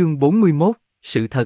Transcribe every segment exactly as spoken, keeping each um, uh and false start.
Chương bốn mươi mốt, sự thật.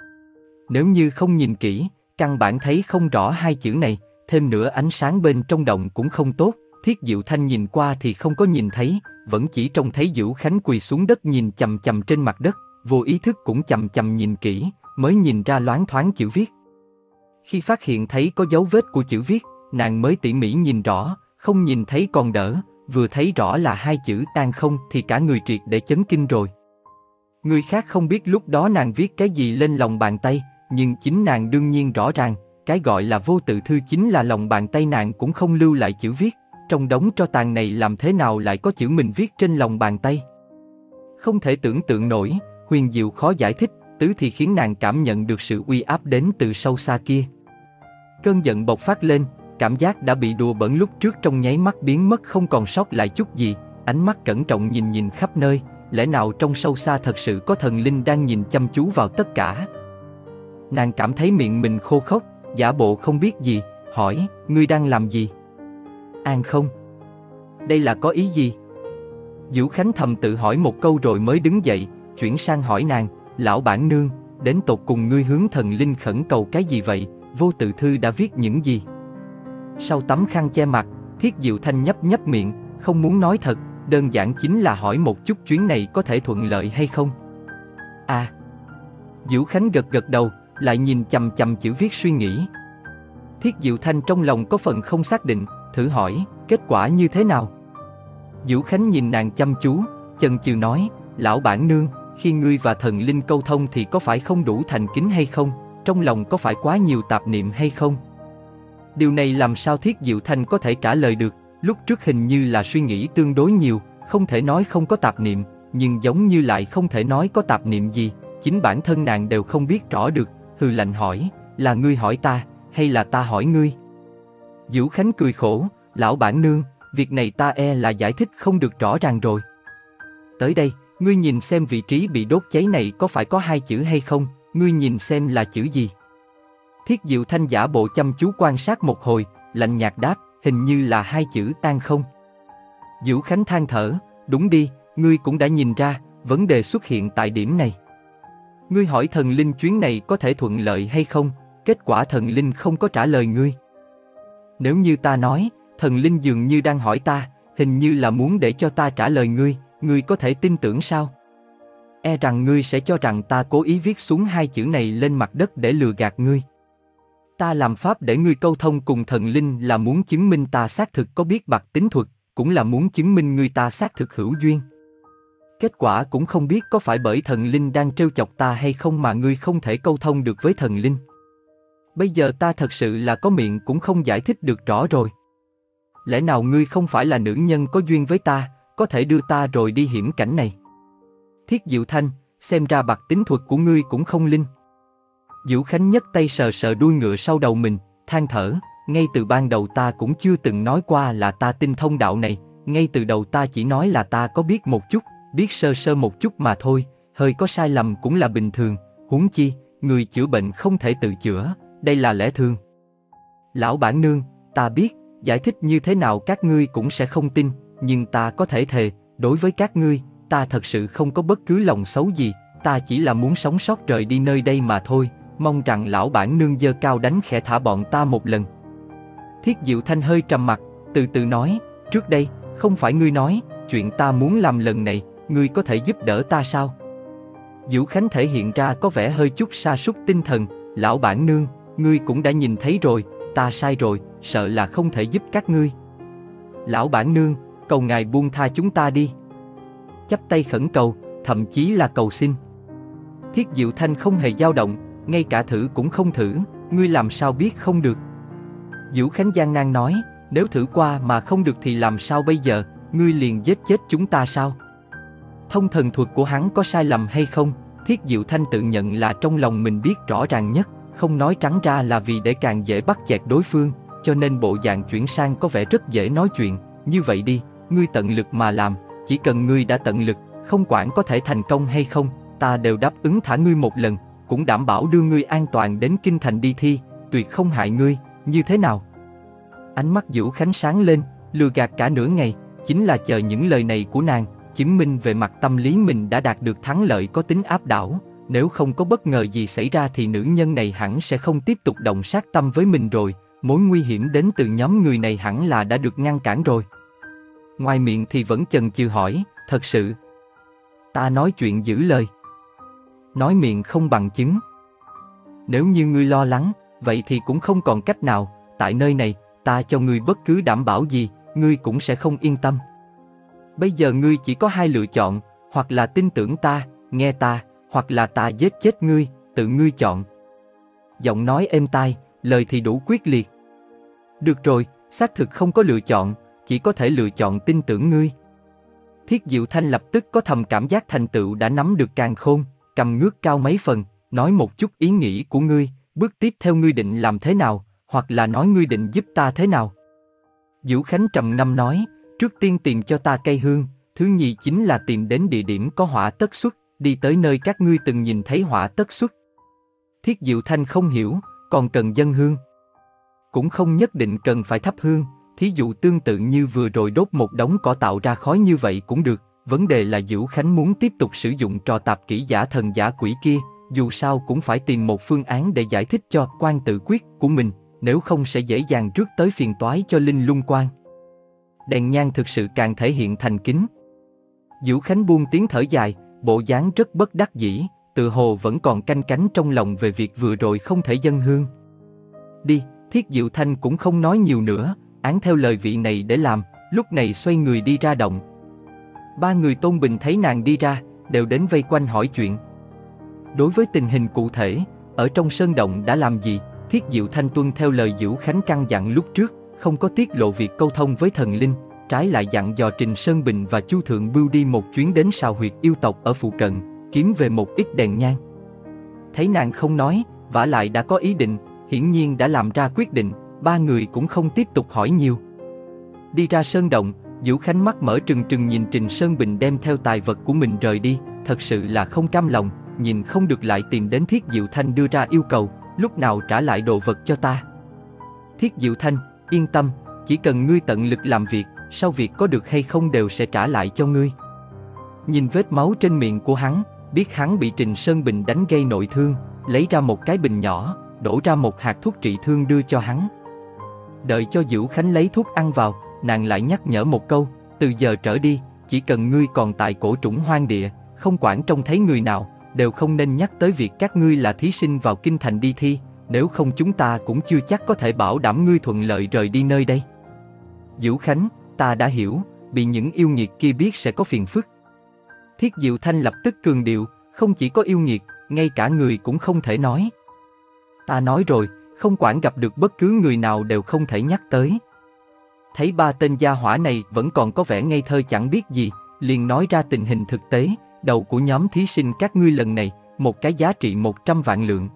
Nếu như không nhìn kỹ, căn bản thấy không rõ hai chữ này, thêm nữa ánh sáng bên trong động cũng không tốt. Thiết Diệu Thanh nhìn qua thì không có nhìn thấy, vẫn chỉ trông thấy Vũ Khánh quỳ xuống đất nhìn chằm chằm trên mặt đất, vô ý thức cũng chằm chằm nhìn kỹ, mới nhìn ra loáng thoáng chữ viết. Khi phát hiện thấy có dấu vết của chữ viết, nàng mới tỉ mỉ nhìn rõ, không nhìn thấy còn đỡ, vừa thấy rõ là hai chữ tan không thì cả người triệt để chấn kinh rồi. Người khác không biết lúc đó nàng viết cái gì lên lòng bàn tay, nhưng chính nàng đương nhiên rõ ràng, cái gọi là vô tự thư chính là lòng bàn tay nàng cũng không lưu lại chữ viết, trong đống tro tàn này làm thế nào lại có chữ mình viết trên lòng bàn tay. Không thể tưởng tượng nổi, huyền diệu khó giải thích, tứ thì khiến nàng cảm nhận được sự uy áp đến từ sâu xa kia. Cơn giận bộc phát lên, cảm giác đã bị đùa bỡn lúc trước trong nháy mắt biến mất không còn sót lại chút gì, ánh mắt cẩn trọng nhìn nhìn khắp nơi, lẽ nào trong sâu xa thật sự có thần linh đang nhìn chăm chú vào tất cả. Nàng cảm thấy miệng mình khô khốc, giả bộ không biết gì, hỏi, ngươi đang làm gì? An không? Đây là có ý gì? Vũ Khánh thầm tự hỏi một câu rồi mới đứng dậy, chuyển sang hỏi nàng, lão bản nương, đến tột cùng ngươi hướng thần linh khẩn cầu cái gì vậy, vô tự thư đã viết những gì? Sau tấm khăn che mặt, Thiết Diệu Thanh nhấp nhấp miệng, không muốn nói thật, đơn giản chính là hỏi một chút chuyến này có thể thuận lợi hay không. À. Vũ Khánh gật gật đầu, lại nhìn chằm chằm chữ viết suy nghĩ. Thiết Diệu Thanh trong lòng có phần không xác định, thử hỏi, kết quả như thế nào? Vũ Khánh nhìn nàng chăm chú, chần chừ nói, lão bản nương, khi ngươi và thần linh câu thông thì có phải không đủ thành kính hay không, trong lòng có phải quá nhiều tạp niệm hay không? Điều này làm sao Thiết Diệu Thanh có thể trả lời được, lúc trước hình như là suy nghĩ tương đối nhiều, không thể nói không có tạp niệm, nhưng giống như lại không thể nói có tạp niệm gì, chính bản thân nàng đều không biết rõ được, hừ lạnh hỏi, là ngươi hỏi ta, hay là ta hỏi ngươi? Vũ Khánh cười khổ, lão bản nương, việc này ta e là giải thích không được rõ ràng rồi. Tới đây, ngươi nhìn xem vị trí bị đốt cháy này có phải có hai chữ hay không, ngươi nhìn xem là chữ gì? Thiết Diệu Thanh giả bộ chăm chú quan sát một hồi, lạnh nhạt đáp, hình như là hai chữ tan không. Vũ Khánh than thở, đúng đi, ngươi cũng đã nhìn ra, vấn đề xuất hiện tại điểm này. Ngươi hỏi thần linh chuyến này có thể thuận lợi hay không, kết quả thần linh không có trả lời ngươi. Nếu như ta nói, thần linh dường như đang hỏi ta, hình như là muốn để cho ta trả lời ngươi, ngươi có thể tin tưởng sao? E rằng ngươi sẽ cho rằng ta cố ý viết xuống hai chữ này lên mặt đất để lừa gạt ngươi. Ta làm pháp để ngươi câu thông cùng thần linh là muốn chứng minh ta xác thực có biết bạc tín thuật, cũng là muốn chứng minh ngươi ta xác thực hữu duyên. Kết quả cũng không biết có phải bởi thần linh đang trêu chọc ta hay không mà ngươi không thể câu thông được với thần linh. Bây giờ ta thật sự là có miệng cũng không giải thích được rõ rồi. Lẽ nào ngươi không phải là nữ nhân có duyên với ta, có thể đưa ta rồi đi hiểm cảnh này? Thiết Diệu Thanh, xem ra bạc tín thuật của ngươi cũng không linh. Vũ Khánh nhấc tay sờ sờ đuôi ngựa sau đầu mình, than thở, ngay từ ban đầu ta cũng chưa từng nói qua là ta tinh thông đạo này, ngay từ đầu ta chỉ nói là ta có biết một chút, biết sơ sơ một chút mà thôi, hơi có sai lầm cũng là bình thường, huống chi, người chữa bệnh không thể tự chữa, đây là lẽ thường. Lão bản nương, ta biết, giải thích như thế nào các ngươi cũng sẽ không tin, nhưng ta có thể thề, đối với các ngươi, ta thật sự không có bất cứ lòng xấu gì, ta chỉ là muốn sống sót rời đi nơi đây mà thôi, mong rằng lão bản nương giơ cao đánh khẽ thả bọn ta một lần. Thiết Diệu Thanh hơi trầm mặt, từ từ nói, trước đây, không phải ngươi nói, chuyện ta muốn làm lần này, ngươi có thể giúp đỡ ta sao? Vũ Khánh thể hiện ra có vẻ hơi chút sa sút tinh thần, lão bản nương, ngươi cũng đã nhìn thấy rồi, ta sai rồi, sợ là không thể giúp các ngươi. Lão bản nương, cầu ngài buông tha chúng ta đi. Chắp tay khẩn cầu, thậm chí là cầu xin. Thiết Diệu Thanh không hề dao động, ngay cả thử cũng không thử, ngươi làm sao biết không được? Vũ Khánh gian nan nói, nếu thử qua mà không được thì làm sao bây giờ, ngươi liền giết chết chúng ta sao? Thông thần thuật của hắn có sai lầm hay không? Thiết Diệu Thanh tự nhận là trong lòng mình biết rõ ràng nhất, không nói trắng ra là vì để càng dễ bắt chẹt đối phương, cho nên bộ dạng chuyển sang có vẻ rất dễ nói chuyện, như vậy đi, ngươi tận lực mà làm, chỉ cần ngươi đã tận lực, không quản có thể thành công hay không, ta đều đáp ứng thả ngươi một lần, cũng đảm bảo đưa ngươi an toàn đến kinh thành đi thi, tuyệt không hại ngươi, như thế nào? Ánh mắt Vũ Khánh sáng lên, lừa gạt cả nửa ngày, chính là chờ những lời này của nàng, chứng minh về mặt tâm lý mình đã đạt được thắng lợi có tính áp đảo. Nếu không có bất ngờ gì xảy ra thì nữ nhân này hẳn sẽ không tiếp tục động sát tâm với mình rồi, mối nguy hiểm đến từ nhóm người này hẳn là đã được ngăn cản rồi. Ngoài miệng thì vẫn chần chừ hỏi, thật sự. Ta nói chuyện giữ lời. Nói miệng không bằng chứng. Nếu như ngươi lo lắng, vậy thì cũng không còn cách nào, tại nơi này, ta cho ngươi bất cứ đảm bảo gì, ngươi cũng sẽ không yên tâm. Bây giờ ngươi chỉ có hai lựa chọn, hoặc là tin tưởng ta, nghe ta, hoặc là ta giết chết ngươi, tự ngươi chọn. Giọng nói êm tai, lời thì đủ quyết liệt. Được rồi, xác thực không có lựa chọn, chỉ có thể lựa chọn tin tưởng ngươi. Thiết Diệu Thanh lập tức có thầm cảm giác thành tựu đã nắm được càn khôn, cầm ngước cao mấy phần, nói một chút ý nghĩ của ngươi, bước tiếp theo ngươi định làm thế nào, hoặc là nói ngươi định giúp ta thế nào. Vũ Khánh trầm ngâm nói, trước tiên tìm cho ta cây hương, thứ nhì chính là tìm đến địa điểm có hỏa tất xuất, đi tới nơi các ngươi từng nhìn thấy hỏa tất xuất. Thiết Diệu Thanh không hiểu, còn cần dâng hương. Cũng không nhất định cần phải thắp hương, thí dụ tương tự như vừa rồi đốt một đống cỏ tạo ra khói như vậy cũng được, vấn đề là Vũ Khánh muốn tiếp tục sử dụng trò tạp kỹ giả thần giả quỷ kia, dù sao cũng phải tìm một phương án để giải thích cho quan tự quyết của mình, nếu không sẽ dễ dàng rước tới phiền toái cho Linh Lung Quan. Đèn nhang thực sự càng thể hiện thành kính. Vũ Khánh buông tiếng thở dài, bộ dáng rất bất đắc dĩ, tự hồ vẫn còn canh cánh trong lòng về việc vừa rồi không thể dâng hương. Đi, Thiết Diệu Thanh cũng không nói nhiều nữa, án theo lời vị này để làm, lúc này xoay người đi ra động. Ba người Tôn Bình thấy nàng đi ra, đều đến vây quanh hỏi chuyện. Đối với tình hình cụ thể, ở trong sơn động đã làm gì, Thiết Diệu Thanh tuân theo lời Vũ Khánh căn dặn lúc trước, không có tiết lộ việc câu thông với thần linh, trái lại dặn dò Trình Sơn Bình và Chu Thượng Bưu đi một chuyến đến sào huyệt yêu tộc ở phụ cận, kiếm về một ít đèn nhang. Thấy nàng không nói, vả lại đã có ý định, hiển nhiên đã làm ra quyết định, ba người cũng không tiếp tục hỏi nhiều. Đi ra sơn động, Vũ Khánh mắt mở trừng trừng nhìn Trình Sơn Bình đem theo tài vật của mình rời đi, thật sự là không cam lòng, nhìn không được lại tìm đến Thiết Diệu Thanh đưa ra yêu cầu, lúc nào trả lại đồ vật cho ta. Thiết Diệu Thanh, yên tâm, chỉ cần ngươi tận lực làm việc, sau việc có được hay không đều sẽ trả lại cho ngươi. Nhìn vết máu trên miệng của hắn, biết hắn bị Trình Sơn Bình đánh gây nội thương, lấy ra một cái bình nhỏ, đổ ra một hạt thuốc trị thương đưa cho hắn. Đợi cho Vũ Khánh lấy thuốc ăn vào, nàng lại nhắc nhở một câu, từ giờ trở đi, chỉ cần ngươi còn tại cổ trũng hoang địa, không quản trông thấy người nào, đều không nên nhắc tới việc các ngươi là thí sinh vào kinh thành đi thi, nếu không chúng ta cũng chưa chắc có thể bảo đảm ngươi thuận lợi rời đi nơi đây. Vũ Khánh, ta đã hiểu, bị những yêu nghiệt kia biết sẽ có phiền phức. Thiết Diệu Thanh lập tức cường điệu, không chỉ có yêu nghiệt, ngay cả người cũng không thể nói. Ta nói rồi, không quản gặp được bất cứ người nào đều không thể nhắc tới. Thấy ba tên gia hỏa này vẫn còn có vẻ ngây thơ chẳng biết gì, liền nói ra tình hình thực tế, đầu của nhóm thí sinh các ngươi lần này, một cái giá trị một trăm vạn lượng.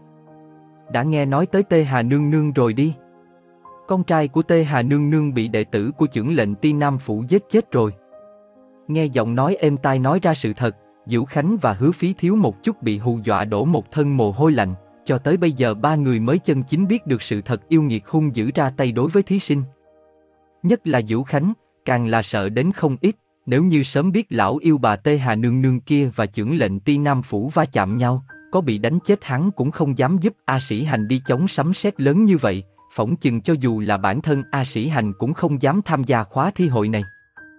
Đã nghe nói tới Tê Hà Nương Nương rồi đi. Con trai của Tê Hà Nương Nương bị đệ tử của chưởng lệnh Ti Nam Phủ giết chết rồi. Nghe giọng nói êm tai nói ra sự thật, Vũ Khánh và Hứa Phí thiếu một chút bị hù dọa đổ một thân mồ hôi lạnh, cho tới bây giờ ba người mới chân chính biết được sự thật yêu nghiệt hung dữ ra tay đối với thí sinh. Nhất là Vũ Khánh, càng là sợ đến không ít, nếu như sớm biết lão yêu bà Tê Hà Nương Nương kia và chưởng lệnh Ti Nam Phủ va chạm nhau, có bị đánh chết hắn cũng không dám giúp A Sĩ Hành đi chống sấm sét lớn như vậy, phỏng chừng cho dù là bản thân A Sĩ Hành cũng không dám tham gia khóa thi hội này.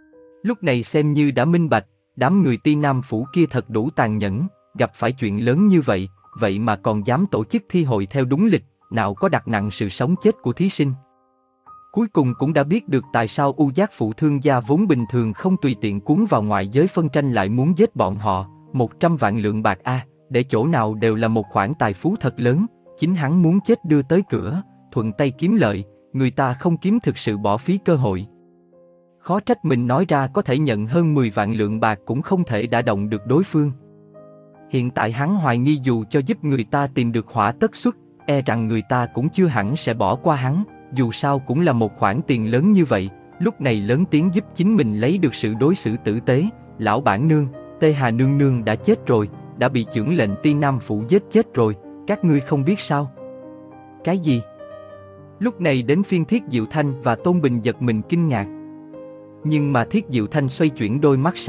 Lúc này xem như đã minh bạch, đám người Ti Nam Phủ kia thật đủ tàn nhẫn, gặp phải chuyện lớn như vậy, vậy mà còn dám tổ chức thi hội theo đúng lịch, nào có đặt nặng sự sống chết của thí sinh. Cuối cùng cũng đã biết được tại sao U Giác Phụ Thương gia vốn bình thường không tùy tiện cuốn vào ngoại giới phân tranh lại muốn giết bọn họ, một trăm vạn lượng bạc a, để chỗ nào đều là một khoản tài phú thật lớn, chính hắn muốn chết đưa tới cửa, thuận tay kiếm lợi, người ta không kiếm thực sự bỏ phí cơ hội. Khó trách mình nói ra có thể nhận hơn mười vạn lượng bạc cũng không thể đả động được đối phương. Hiện tại hắn hoài nghi dù cho giúp người ta tìm được hỏa tất xuất, e rằng người ta cũng chưa hẳn sẽ bỏ qua hắn, dù sao cũng là một khoản tiền lớn như vậy, lúc này lớn tiếng giúp chính mình lấy được sự đối xử tử tế. Lão bản nương, Tê Hà Nương Nương đã chết rồi, đã bị chưởng lệnh Ti Nam Phủ giết chết rồi, các ngươi không biết sao? Cái gì? Lúc này đến phiên Thiết Diệu Thanh và Tôn Bình giật mình kinh ngạc. Nhưng mà Thiết Diệu Thanh xoay chuyển đôi mắt sáng,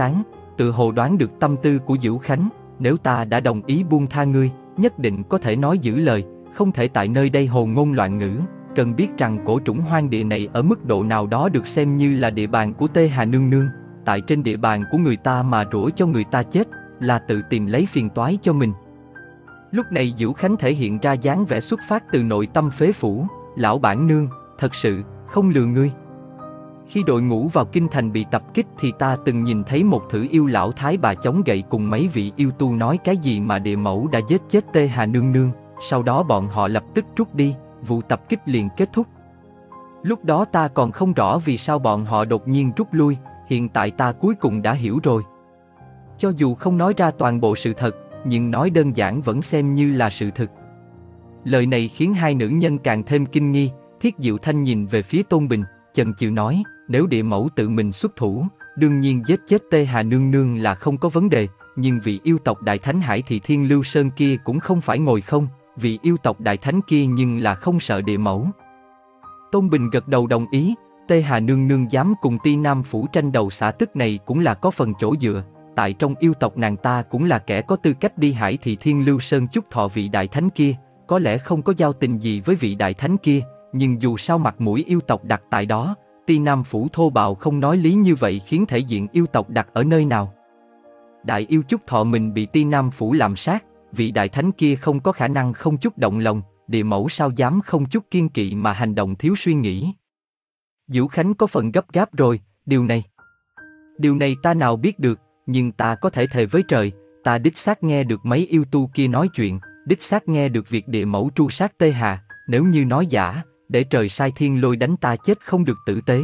tự hồ đoán được tâm tư của Dữu Khánh, nếu ta đã đồng ý buông tha ngươi, nhất định có thể nói giữ lời, không thể tại nơi đây hồ ngôn loạn ngữ. Cần biết rằng cổ trũng hoang địa này ở mức độ nào đó được xem như là địa bàn của Tê Hà Nương Nương, tại trên địa bàn của người ta mà rủa cho người ta chết, là tự tìm lấy phiền toái cho mình. Lúc này Dữu Khánh thể hiện ra dáng vẻ xuất phát từ nội tâm phế phủ, lão bản nương, thật sự, không lừa ngươi. Khi đội ngũ vào kinh thành bị tập kích thì ta từng nhìn thấy một thử yêu lão thái bà chống gậy cùng mấy vị yêu tu nói cái gì mà địa mẫu đã giết chết Tê Hà Nương Nương, sau đó bọn họ lập tức rút đi, vụ tập kích liền kết thúc. Lúc đó ta còn không rõ vì sao bọn họ đột nhiên rút lui, hiện tại ta cuối cùng đã hiểu rồi. Cho dù không nói ra toàn bộ sự thật, nhưng nói đơn giản vẫn xem như là sự thực. Lời này khiến hai nữ nhân càng thêm kinh nghi. Thiết Diệu Thanh nhìn về phía Tôn Bình, chần chừ nói, nếu địa mẫu tự mình xuất thủ, đương nhiên giết chết Tê Hà Nương Nương là không có vấn đề, nhưng vị yêu tộc Đại Thánh Hải Thị Thiên Lưu Sơn kia cũng không phải ngồi không, vị yêu tộc Đại Thánh kia nhưng là không sợ địa mẫu. Tôn Bình gật đầu đồng ý, Tê Hà Nương Nương dám cùng Ti Nam Phủ tranh đầu xã tức này cũng là có phần chỗ dựa, tại trong yêu tộc nàng ta cũng là kẻ có tư cách đi Hải Thị Thiên Lưu Sơn chúc thọ vị Đại Thánh kia, có lẽ không có giao tình gì với vị Đại Thánh kia, nhưng dù sao mặt mũi yêu tộc đặt tại đó, Ti Nam Phủ thô bạo không nói lý như vậy khiến thể diện yêu tộc đặt ở nơi nào. Đại yêu chúc thọ mình bị Ti Nam Phủ làm sát, vị Đại Thánh kia không có khả năng không chút động lòng, địa mẫu sao dám không chút kiên kỵ mà hành động thiếu suy nghĩ. Dữu Khánh có phần gấp gáp rồi, điều này. Điều này ta nào biết được, nhưng ta có thể thề với trời, ta đích xác nghe được mấy yêu tu kia nói chuyện, đích xác nghe được việc địa mẫu tru sát Tê Hà, nếu như nói giả, để trời sai thiên lôi đánh ta chết không được tử tế.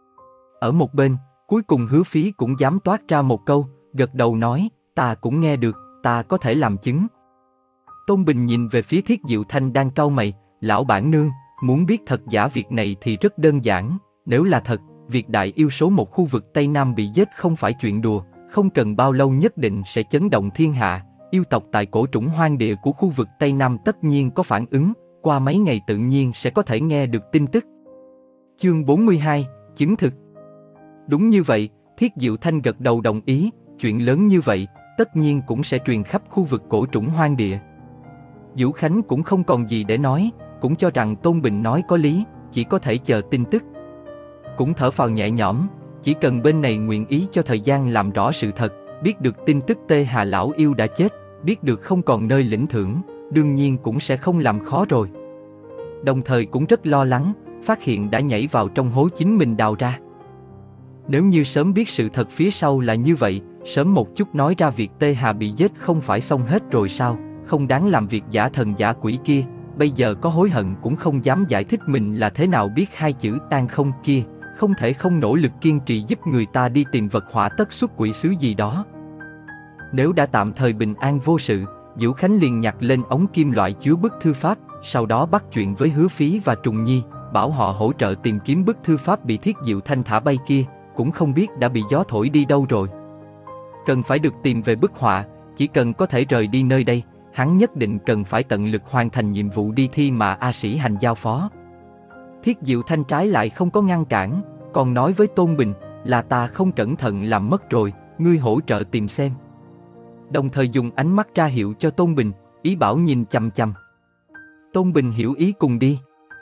Ở một bên, cuối cùng Hứa Phí cũng dám toát ra một câu, gật đầu nói, ta cũng nghe được, ta có thể làm chứng. Tôn Bình nhìn về phía Thiết Diệu Thanh đang cau mày, lão bản nương, muốn biết thật giả việc này thì rất đơn giản, nếu là thật, việc đại yêu số một khu vực Tây Nam bị giết không phải chuyện đùa, không cần bao lâu nhất định sẽ chấn động thiên hạ, yêu tộc tại cổ trũng hoang địa của khu vực Tây Nam tất nhiên có phản ứng, qua mấy ngày tự nhiên sẽ có thể nghe được tin tức. Chương bốn mươi hai, chứng thực. Đúng như vậy, Thiết Diệu Thanh gật đầu đồng ý, chuyện lớn như vậy, tất nhiên cũng sẽ truyền khắp khu vực cổ trũng hoang địa. Dữu Khánh cũng không còn gì để nói, cũng cho rằng Tôn Bình nói có lý, chỉ có thể chờ tin tức. Cũng thở phào nhẹ nhõm, chỉ cần bên này nguyện ý cho thời gian làm rõ sự thật, biết được tin tức Tê Hà lão yêu đã chết, biết được không còn nơi lĩnh thưởng, đương nhiên cũng sẽ không làm khó rồi. Đồng thời cũng rất lo lắng, phát hiện đã nhảy vào trong hố chính mình đào ra. Nếu như sớm biết sự thật phía sau là như vậy, sớm một chút nói ra việc Tê Hà bị giết không phải xong hết rồi sao, không đáng làm việc giả thần giả quỷ kia, bây giờ có hối hận cũng không dám giải thích mình là thế nào biết hai chữ tan không kia, không thể không nỗ lực kiên trì giúp người ta đi tìm vật hỏa tất xuất quỷ sứ gì đó. Nếu đã tạm thời bình an vô sự, Dữu Khánh liền nhặt lên ống kim loại chứa bức thư pháp, sau đó bắt chuyện với Hứa Phí và Trùng Nhi, bảo họ hỗ trợ tìm kiếm bức thư pháp bị Thiết Diệu Thanh thả bay kia, cũng không biết đã bị gió thổi đi đâu rồi. Cần phải được tìm về bức họa, chỉ cần có thể rời đi nơi đây, hắn nhất định cần phải tận lực hoàn thành nhiệm vụ đi thi mà A Sĩ Hành giao phó. Thiết Diệu Thanh trái lại không có ngăn cản, còn nói với Tôn Bình, là ta không cẩn thận làm mất rồi, ngươi hỗ trợ tìm xem. Đồng thời dùng ánh mắt ra hiệu cho Tôn Bình, ý bảo nhìn chằm chằm. Tôn Bình hiểu ý cùng đi.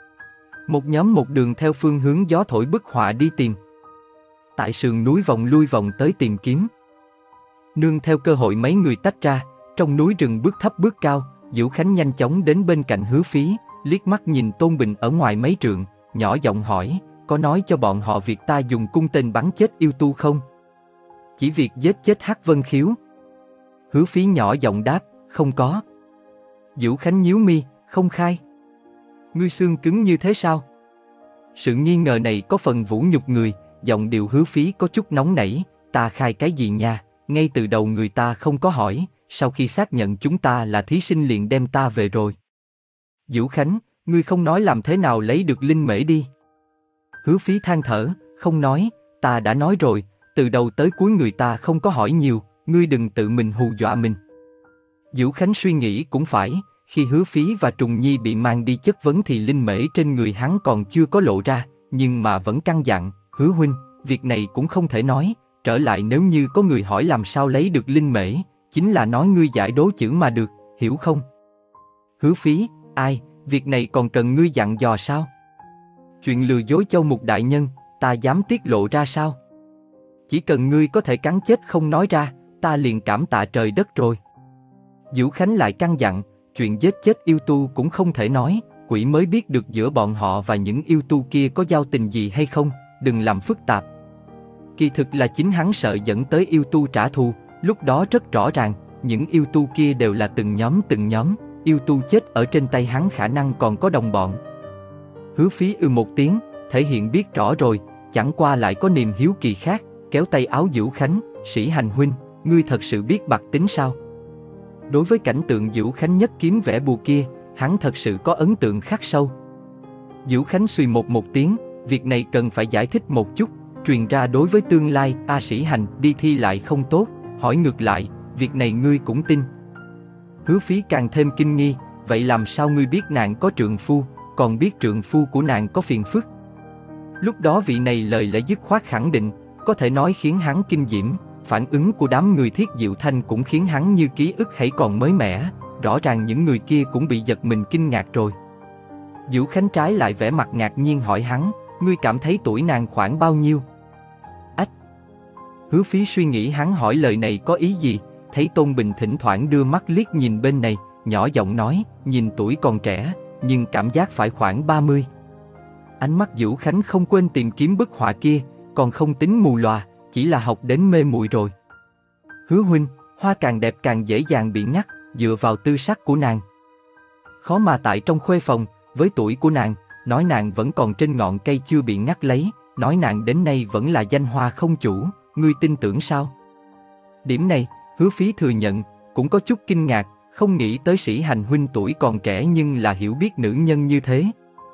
Một nhóm một đường theo phương hướng gió thổi bức họa đi tìm. Tại sườn núi vòng lui vòng tới tìm kiếm. Nương theo cơ hội mấy người tách ra, trong núi rừng bước thấp bước cao, Dữu Khánh nhanh chóng đến bên cạnh Hứa Phí, liếc mắt nhìn Tôn Bình ở ngoài mấy trượng, nhỏ giọng hỏi, có nói cho bọn họ việc ta dùng cung tên bắn chết yêu tu không? Chỉ việc giết chết Hắc Vân Khiếu. Hứa Phí nhỏ giọng đáp, không có. Dữu Khánh nhíu mi, không khai. Ngươi xương cứng như thế sao? Sự nghi ngờ này có phần vũ nhục người, giọng điệu Hứa Phí có chút nóng nảy, ta khai cái gì nha, ngay từ đầu người ta không có hỏi, sau khi xác nhận chúng ta là thí sinh liền đem ta về rồi. Dữu Khánh, ngươi không nói làm thế nào lấy được linh mễ đi? Hứa Phí than thở, không nói, ta đã nói rồi, từ đầu tới cuối người ta không có hỏi nhiều, ngươi đừng tự mình hù dọa mình. Dữu Khánh suy nghĩ cũng phải, khi Hứa Phí và Trùng Nhi bị mang đi chất vấn thì linh mễ trên người hắn còn chưa có lộ ra, nhưng mà vẫn căn dặn, Hứa huynh, việc này cũng không thể nói, trở lại nếu như có người hỏi làm sao lấy được linh mễ, chính là nói ngươi giải đố chữ mà được, hiểu không? Hứa Phí, ai, việc này còn cần ngươi dặn dò sao? Chuyện lừa dối Châu Mục đại nhân, ta dám tiết lộ ra sao? Chỉ cần ngươi có thể cắn chết không nói ra, ta liền cảm tạ trời đất rồi. Vũ Khánh lại căn dặn, chuyện giết chết yêu tu cũng không thể nói, quỷ mới biết được giữa bọn họ và những yêu tu kia có giao tình gì hay không, đừng làm phức tạp. Kỳ thực là chính hắn sợ dẫn tới yêu tu trả thù, lúc đó rất rõ ràng, những yêu tu kia đều là từng nhóm từng nhóm, yêu tu chết ở trên tay hắn khả năng còn có đồng bọn. Hứa Phí ư một tiếng, thể hiện biết rõ rồi, chẳng qua lại có niềm hiếu kỳ khác, kéo tay áo Vũ Khánh, Sĩ Hành huynh, ngươi thật sự biết bạc tính sao? Đối với cảnh tượng Vũ Khánh nhất kiếm vẽ bùa kia, hắn thật sự có ấn tượng khắc sâu. Vũ Khánh suy một một tiếng, việc này cần phải giải thích một chút, truyền ra đối với tương lai, ta Sĩ Hành đi thi lại không tốt, hỏi ngược lại, việc này ngươi cũng tin. Hứa Phí càng thêm kinh nghi, vậy làm sao ngươi biết nàng có trượng phu, còn biết trượng phu của nàng có phiền phức? Lúc đó vị này lời lẽ dứt khoát khẳng định, có thể nói khiến hắn kinh diễm, phản ứng của đám người Thiết Diệu Thanh cũng khiến hắn như ký ức hãy còn mới mẻ, rõ ràng những người kia cũng bị giật mình kinh ngạc rồi. Vũ Khánh trái lại vẻ mặt ngạc nhiên hỏi hắn, ngươi cảm thấy tuổi nàng khoảng bao nhiêu? Ách! Hứa Phí suy nghĩ hắn hỏi lời này có ý gì, thấy Tôn Bình thỉnh thoảng đưa mắt liếc nhìn bên này, nhỏ giọng nói, nhìn tuổi còn trẻ, nhưng cảm giác phải khoảng ba mươi. Ánh mắt Vũ Khánh không quên tìm kiếm bức họa kia, còn không tính mù lòa, chỉ là học đến mê muội rồi. Hứa huynh, hoa càng đẹp càng dễ dàng bị ngắt, dựa vào tư sắc của nàng. Khó mà tại trong khuê phòng, với tuổi của nàng, nói nàng vẫn còn trên ngọn cây chưa bị ngắt lấy, nói nàng đến nay vẫn là danh hoa không chủ, ngươi tin tưởng sao? Điểm này, Hứa Phí thừa nhận, cũng có chút kinh ngạc, không nghĩ tới Sĩ Hành huynh tuổi còn trẻ nhưng là hiểu biết nữ nhân như thế.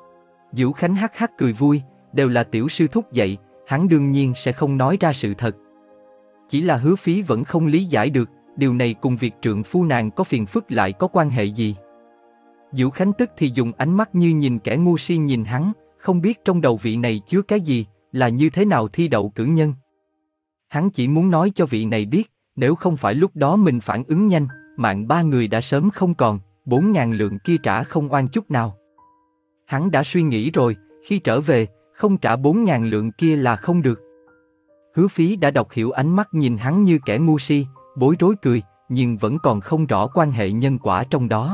Vũ Khánh hắc hắc cười vui, đều là tiểu sư thúc dạy, hắn đương nhiên sẽ không nói ra sự thật. Chỉ là Hứa Phí vẫn không lý giải được, điều này cùng việc trượng phu nàng có phiền phức lại có quan hệ gì. Vũ Khánh tức thì dùng ánh mắt như nhìn kẻ ngu si nhìn hắn, không biết trong đầu vị này chứa cái gì, là như thế nào thi đậu cử nhân. Hắn chỉ muốn nói cho vị này biết, nếu không phải lúc đó mình phản ứng nhanh, mạng ba người đã sớm không còn, bốn ngàn lượng kia trả không oan chút nào. Hắn đã suy nghĩ rồi, khi trở về, không trả bốn ngàn lượng kia là không được. Hứa Phí đã đọc hiểu ánh mắt nhìn hắn như kẻ ngu si, bối rối cười, nhưng vẫn còn không rõ quan hệ nhân quả trong đó.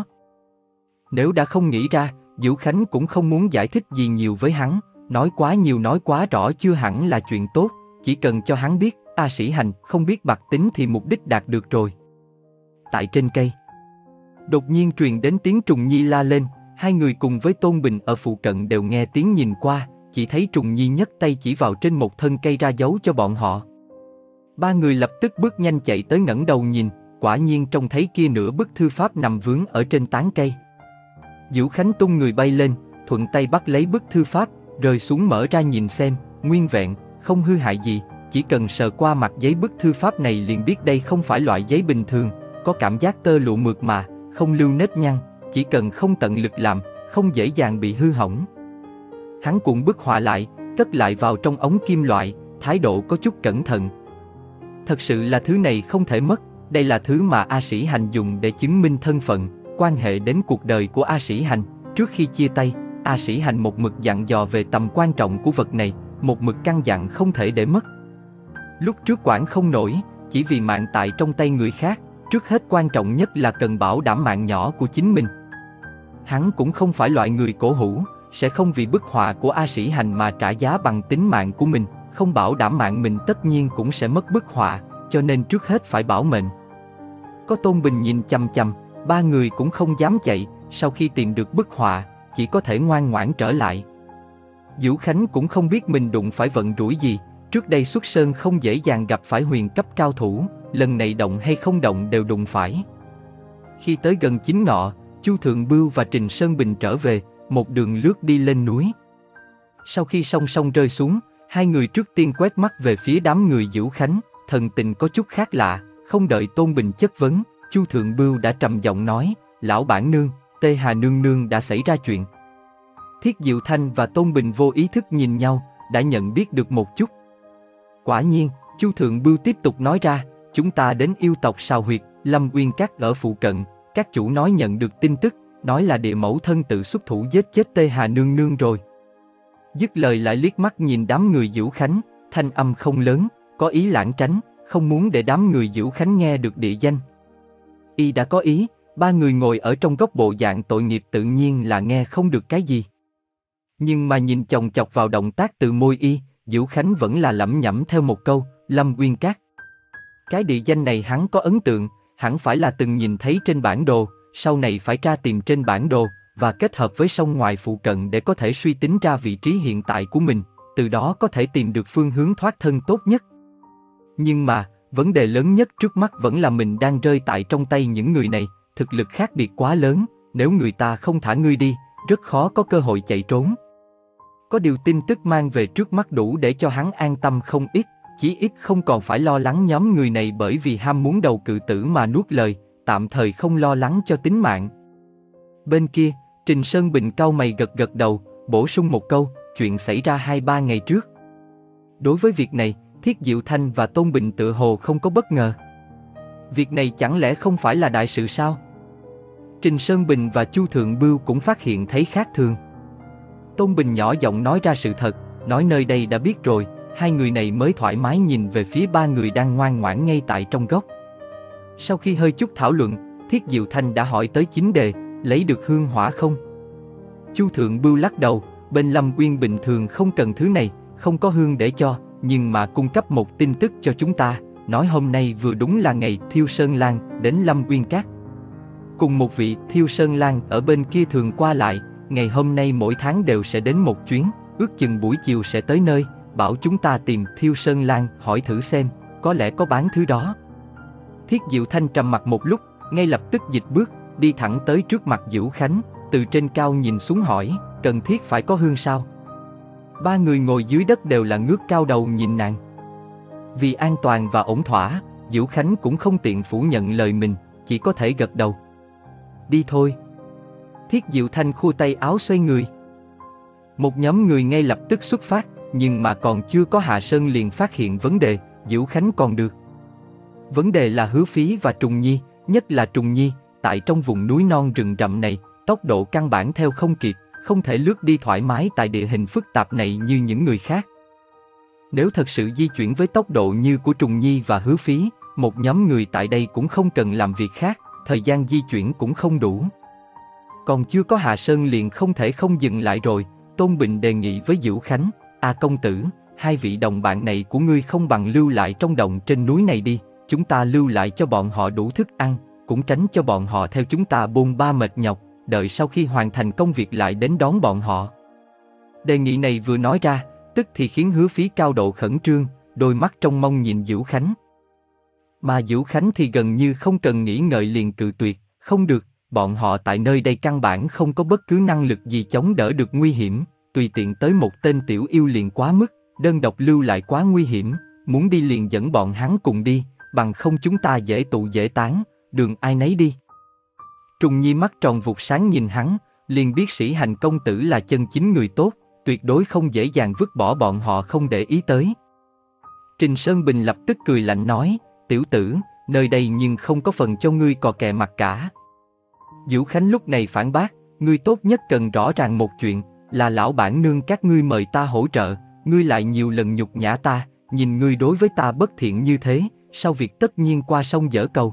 Nếu đã không nghĩ ra, Vũ Khánh cũng không muốn giải thích gì nhiều với hắn, nói quá nhiều nói quá rõ chưa hẳn là chuyện tốt, chỉ cần cho hắn biết, A Sĩ Hành không biết bạc tính thì mục đích đạt được rồi. Tại trên cây, đột nhiên truyền đến tiếng Trùng Nhi la lên, hai người cùng với Tôn Bình ở phụ cận đều nghe tiếng nhìn qua, chỉ thấy Trùng Nhi nhấc tay chỉ vào trên một thân cây ra dấu cho bọn họ. Ba người lập tức bước nhanh chạy tới ngẩng đầu nhìn, quả nhiên trông thấy kia nửa bức thư pháp nằm vướng ở trên tán cây. Vũ Khánh tung người bay lên, thuận tay bắt lấy bức thư pháp, rơi xuống mở ra nhìn xem, nguyên vẹn, không hư hại gì, chỉ cần sờ qua mặt giấy bức thư pháp này liền biết đây không phải loại giấy bình thường, có cảm giác tơ lụa mượt mà, không lưu nếp nhăn, chỉ cần không tận lực làm, không dễ dàng bị hư hỏng. Hắn cuộn bức họa lại, cất lại vào trong ống kim loại, thái độ có chút cẩn thận. Thật sự là thứ này không thể mất, đây là thứ mà A Sĩ Hành dùng để chứng minh thân phận, quan hệ đến cuộc đời của A Sĩ Hành. Trước khi chia tay, A Sĩ Hành một mực dặn dò về tầm quan trọng của vật này, một mực căn dặn không thể để mất. Lúc trước quản không nổi, chỉ vì mạng tại trong tay người khác, trước hết quan trọng nhất là cần bảo đảm mạng nhỏ của chính mình. Hắn cũng không phải loại người cổ hủ, sẽ không vì bức họa của A Sĩ Hành mà trả giá bằng tính mạng của mình, không bảo đảm mạng mình tất nhiên cũng sẽ mất bức họa, cho nên trước hết phải bảo mệnh. Có Tôn Bình nhìn chằm chằm, ba người cũng không dám chạy, sau khi tìm được bức họa, chỉ có thể ngoan ngoãn trở lại. Vũ Khánh cũng không biết mình đụng phải vận rủi gì, trước đây xuất sơn không dễ dàng gặp phải huyền cấp cao thủ, lần này động hay không động đều đụng phải. Khi tới gần chính ngọ, Chu Thượng Bưu và Trình Sơn Bình trở về, một đường lướt đi lên núi. Sau khi song song rơi xuống, hai người trước tiên quét mắt về phía đám người Vũ Khánh, thần tình có chút khác lạ, không đợi Tôn Bình chất vấn, Chu Thượng Bưu đã trầm giọng nói, lão bản nương, Tê Hà nương nương đã xảy ra chuyện. Thiết Diệu Thanh và Tôn Bình vô ý thức nhìn nhau, đã nhận biết được một chút. Quả nhiên, Chu Thượng Bưu tiếp tục nói ra, chúng ta đến yêu tộc Sào Huyệt, Lâm Uyên Các ở phụ cận, các chủ nói nhận được tin tức, nói là địa mẫu thân tự xuất thủ giết chết Tê Hà nương nương rồi. Dứt lời lại liếc mắt nhìn đám người Diễu Khánh, thanh âm không lớn, có ý lảng tránh, không muốn để đám người Diễu Khánh nghe được địa danh. Y đã có ý, ba người ngồi ở trong góc bộ dạng tội nghiệp tự nhiên là nghe không được cái gì. Nhưng mà nhìn chòng chọc vào động tác từ môi Y, Diễu Khánh vẫn là lẩm nhẩm theo một câu, Lâm Uyên Các. Cái địa danh này hắn có ấn tượng, hẳn phải là từng nhìn thấy trên bản đồ, sau này phải tra tìm trên bản đồ, và kết hợp với sông ngoài phụ cận để có thể suy tính ra vị trí hiện tại của mình, từ đó có thể tìm được phương hướng thoát thân tốt nhất. Nhưng mà, vấn đề lớn nhất trước mắt vẫn là mình đang rơi tại trong tay những người này, thực lực khác biệt quá lớn, nếu người ta không thả ngươi đi, rất khó có cơ hội chạy trốn. Có điều tin tức mang về trước mắt đủ để cho hắn an tâm không ít, chí ít không còn phải lo lắng nhóm người này bởi vì ham muốn đầu cự tử mà nuốt lời, tạm thời không lo lắng cho tính mạng. Bên kia, Trình Sơn Bình cau mày gật gật đầu, bổ sung một câu, chuyện xảy ra hai ba ngày trước. Đối với việc này, Thiết Diệu Thanh và Tôn Bình tự hồ không có bất ngờ. Việc này chẳng lẽ không phải là đại sự sao? Trình Sơn Bình và Chu Thượng Bưu cũng phát hiện thấy khác thường. Tôn Bình nhỏ giọng nói ra sự thật, nói nơi đây đã biết rồi, hai người này mới thoải mái nhìn về phía ba người đang ngoan ngoãn ngay tại trong góc. Sau khi hơi chút thảo luận, Thiết Diệu Thanh đã hỏi tới chính đề, lấy được hương hỏa không? Chu Thượng Bưu lắc đầu, bên Lâm Uyên bình thường không cần thứ này, không có hương để cho, nhưng mà cung cấp một tin tức cho chúng ta, nói hôm nay vừa đúng là ngày Thiêu Sơn Lan đến Lâm Uyên Các. Cùng một vị Thiêu Sơn Lan ở bên kia thường qua lại, ngày hôm nay mỗi tháng đều sẽ đến một chuyến, ước chừng buổi chiều sẽ tới nơi, bảo chúng ta tìm Thiêu Sơn Lan, hỏi thử xem, có lẽ có bán thứ đó. Thiết Diệu Thanh trầm mặt một lúc, ngay lập tức dịch bước, đi thẳng tới trước mặt Diễu Khánh, từ trên cao nhìn xuống hỏi, cần thiết phải có hương sao? Ba người ngồi dưới đất đều là ngước cao đầu nhìn nàng. Vì an toàn và ổn thỏa, Diễu Khánh cũng không tiện phủ nhận lời mình, chỉ có thể gật đầu. Đi thôi. Thiết Diệu Thanh khua tay áo xoay người. Một nhóm người ngay lập tức xuất phát, nhưng mà còn chưa có hạ sơn liền phát hiện vấn đề, Diễu Khánh còn được. Vấn đề là Hứa Phí và Trùng Nhi, nhất là Trùng Nhi, tại trong vùng núi non rừng rậm này, tốc độ căn bản theo không kịp, không thể lướt đi thoải mái tại địa hình phức tạp này như những người khác. Nếu thật sự di chuyển với tốc độ như của Trùng Nhi và Hứa Phí, một nhóm người tại đây cũng không cần làm việc khác, thời gian di chuyển cũng không đủ. Còn chưa có hạ sơn liền không thể không dừng lại rồi, Tôn Bình đề nghị với Diễu Khánh, à công tử, hai vị đồng bạn này của ngươi không bằng lưu lại trong đồng trên núi này đi, chúng ta lưu lại cho bọn họ đủ thức ăn, cũng tránh cho bọn họ theo chúng ta bôn ba mệt nhọc, đợi sau khi hoàn thành công việc lại đến đón bọn họ. Đề nghị này vừa nói ra, tức thì khiến Hứa Phí cao độ khẩn trương, đôi mắt trông mong nhìn Diễu Khánh. Mà Diễu Khánh thì gần như không cần nghĩ ngợi liền cự tuyệt, không được, bọn họ tại nơi đây căn bản không có bất cứ năng lực gì chống đỡ được nguy hiểm, tùy tiện tới một tên tiểu yêu liền quá mức, đơn độc lưu lại quá nguy hiểm, muốn đi liền dẫn bọn hắn cùng đi, bằng không chúng ta dễ tụ dễ tán, đường ai nấy đi. Trùng Nhi mắt tròn vụt sáng nhìn hắn, liền biết Sĩ Hành công tử là chân chính người tốt, tuyệt đối không dễ dàng vứt bỏ bọn họ không để ý tới. Trình Sơn Bình lập tức cười lạnh nói, tiểu tử, nơi đây nhưng không có phần cho ngươi cò kè mặt cả. Diễu Khánh lúc này phản bác, ngươi tốt nhất cần rõ ràng một chuyện, là lão bản nương các ngươi mời ta hỗ trợ, ngươi lại nhiều lần nhục nhã ta, nhìn ngươi đối với ta bất thiện như thế, sau việc tất nhiên qua sông dở cầu.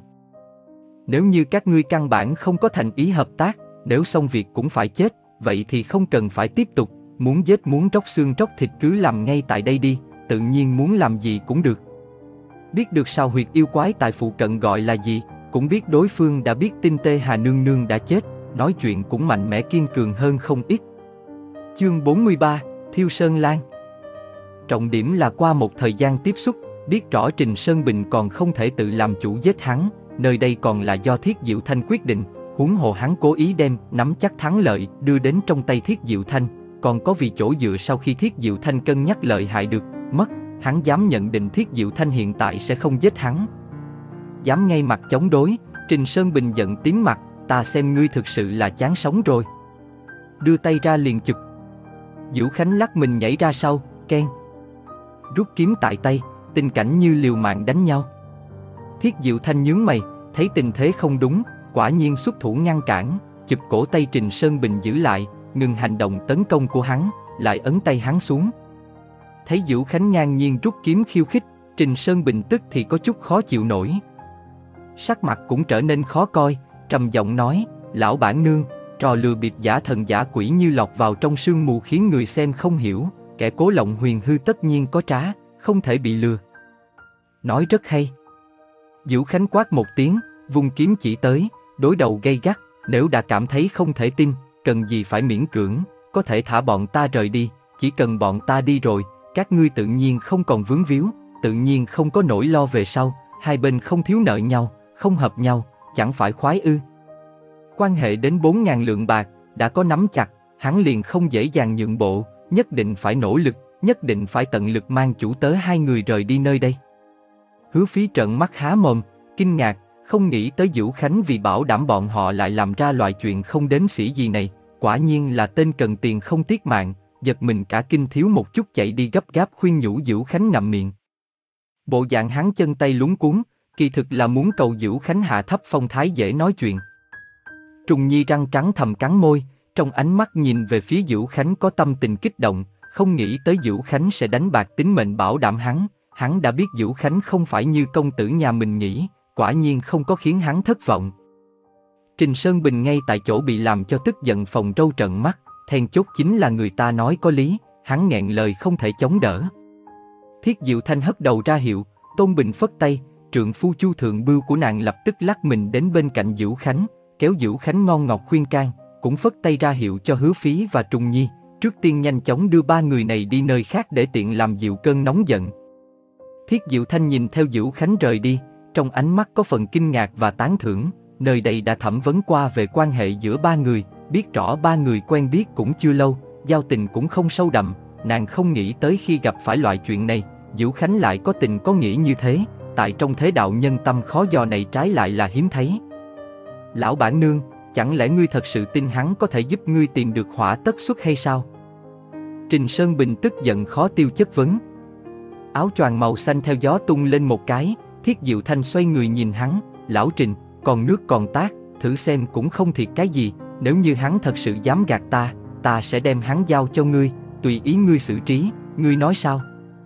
Nếu như các ngươi căn bản không có thành ý hợp tác, nếu xong việc cũng phải chết, vậy thì không cần phải tiếp tục, muốn giết muốn tróc xương tróc thịt cứ làm ngay tại đây đi, tự nhiên muốn làm gì cũng được. Biết được Sào Huyệt yêu quái tại phụ cận gọi là gì, cũng biết đối phương đã biết tin Tê Hà nương nương đã chết, nói chuyện cũng mạnh mẽ kiên cường hơn không ít. Chương bốn mươi ba, Thiêu Sơn Lan. Trọng điểm là qua một thời gian tiếp xúc, biết rõ Trình Sơn Bình còn không thể tự làm chủ giết hắn, nơi đây còn là do Thiết Diệu Thanh quyết định, huống hồ hắn cố ý đem nắm chắc thắng lợi đưa đến trong tay Thiết Diệu Thanh, còn có vì chỗ dựa sau khi Thiết Diệu Thanh cân nhắc lợi hại được, mất, hắn dám nhận định Thiết Diệu Thanh hiện tại sẽ không giết hắn. Dám ngay mặt chống đối, Trình Sơn Bình giận tím mặt, ta xem ngươi thực sự là chán sống rồi. Đưa tay ra liền chụp. Diễu Khánh lắc mình nhảy ra sau, keng. Rút kiếm tại tay, tình cảnh như liều mạng đánh nhau. Thiết Diệu Thanh nhướng mày, thấy tình thế không đúng, quả nhiên xuất thủ ngăn cản, chụp cổ tay Trình Sơn Bình giữ lại, ngừng hành động tấn công của hắn, lại ấn tay hắn xuống. Thấy Vũ Khánh ngang nhiên rút kiếm khiêu khích, Trình Sơn Bình tức thì có chút khó chịu nổi. Sắc mặt cũng trở nên khó coi, trầm giọng nói, lão bản nương, trò lừa bịp giả thần giả quỷ như lọt vào trong sương mù khiến người xem không hiểu, kẻ cố lộng huyền hư tất nhiên có trá, không thể bị lừa. Nói rất hay. Vũ Khánh quát một tiếng, vung kiếm chỉ tới, đối đầu gay gắt, nếu đã cảm thấy không thể tin, cần gì phải miễn cưỡng, có thể thả bọn ta rời đi, chỉ cần bọn ta đi rồi, các ngươi tự nhiên không còn vướng víu, tự nhiên không có nỗi lo về sau, hai bên không thiếu nợ nhau, không hợp nhau, chẳng phải khoái ư. Quan hệ đến bốn ngàn lượng bạc, đã có nắm chặt, hắn liền không dễ dàng nhượng bộ, nhất định phải nỗ lực, nhất định phải tận lực mang chủ tớ hai người rời đi nơi đây. Hứa Phí trợn mắt há mồm, kinh ngạc, không nghĩ tới Vũ Khánh vì bảo đảm bọn họ lại làm ra loại chuyện không đếm xỉa gì này, quả nhiên là tên cần tiền không tiếc mạng, giật mình cả kinh thiếu một chút chạy đi gấp gáp khuyên nhủ Vũ Khánh ngậm miệng. Bộ dạng hắn chân tay luống cuống, kỳ thực là muốn cầu Vũ Khánh hạ thấp phong thái dễ nói chuyện. Trùng Nhi răng trắng thầm cắn môi, trong ánh mắt nhìn về phía Vũ Khánh có tâm tình kích động, không nghĩ tới Vũ Khánh sẽ đánh bạc tính mệnh bảo đảm hắn, hắn đã biết Vũ Khánh không phải như công tử nhà mình nghĩ, quả nhiên không có khiến hắn thất vọng. Trình Sơn Bình ngay tại chỗ bị làm cho tức giận phồng râu trợn mắt, then chốt chính là người ta nói có lý, hắn nghẹn lời không thể chống đỡ. Thiết Diệu Thanh hất đầu ra hiệu, Tôn Bình phất tay, trượng phu Chu Thượng Bưu của nàng lập tức lắc mình đến bên cạnh Vũ Khánh, kéo Vũ Khánh ngon ngọt khuyên can, cũng phất tay ra hiệu cho Hứa Phí và Trùng Nhi, trước tiên nhanh chóng đưa ba người này đi nơi khác để tiện làm dịu cơn nóng giận. Thiết Diệu Thanh nhìn theo Vũ Khánh rời đi, trong ánh mắt có phần kinh ngạc và tán thưởng, nơi đây đã thẩm vấn qua về quan hệ giữa ba người, biết rõ ba người quen biết cũng chưa lâu, giao tình cũng không sâu đậm, nàng không nghĩ tới khi gặp phải loại chuyện này, Vũ Khánh lại có tình có nghĩa như thế, tại trong thế đạo nhân tâm khó dò này trái lại là hiếm thấy. Lão bản nương, chẳng lẽ ngươi thật sự tin hắn có thể giúp ngươi tìm được hỏa tất xuất hay sao? Trình Sơn Bình tức giận khó tiêu chất vấn. Áo choàng màu xanh theo gió tung lên một cái, Thiết Diệu Thanh xoay người nhìn hắn, lão Trình, còn nước còn tát, thử xem cũng không thiệt cái gì, nếu như hắn thật sự dám gạt ta, ta sẽ đem hắn giao cho ngươi, tùy ý ngươi xử trí, ngươi nói sao?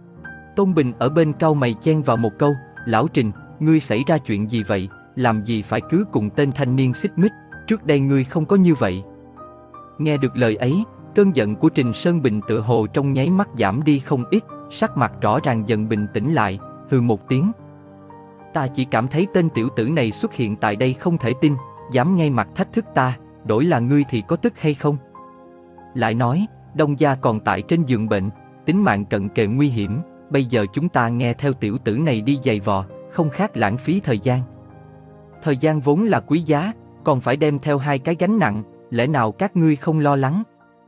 Tôn Bình ở bên cau mày chen vào một câu, lão Trình, ngươi xảy ra chuyện gì vậy, làm gì phải cứ cùng tên thanh niên xích mích, trước đây ngươi không có như vậy. Nghe được lời ấy, cơn giận của Trình Sơn Bình tựa hồ trong nháy mắt giảm đi không ít, sắc mặt rõ ràng dần bình tĩnh lại, hừ một tiếng. Ta chỉ cảm thấy tên tiểu tử này xuất hiện tại đây không thể tin, dám ngay mặt thách thức ta, đổi là ngươi thì có tức hay không? Lại nói, Đông gia còn tại trên giường bệnh, tính mạng cận kề nguy hiểm, bây giờ chúng ta nghe theo tiểu tử này đi giày vò, không khác lãng phí thời gian. Thời gian vốn là quý giá, còn phải đem theo hai cái gánh nặng, lẽ nào các ngươi không lo lắng?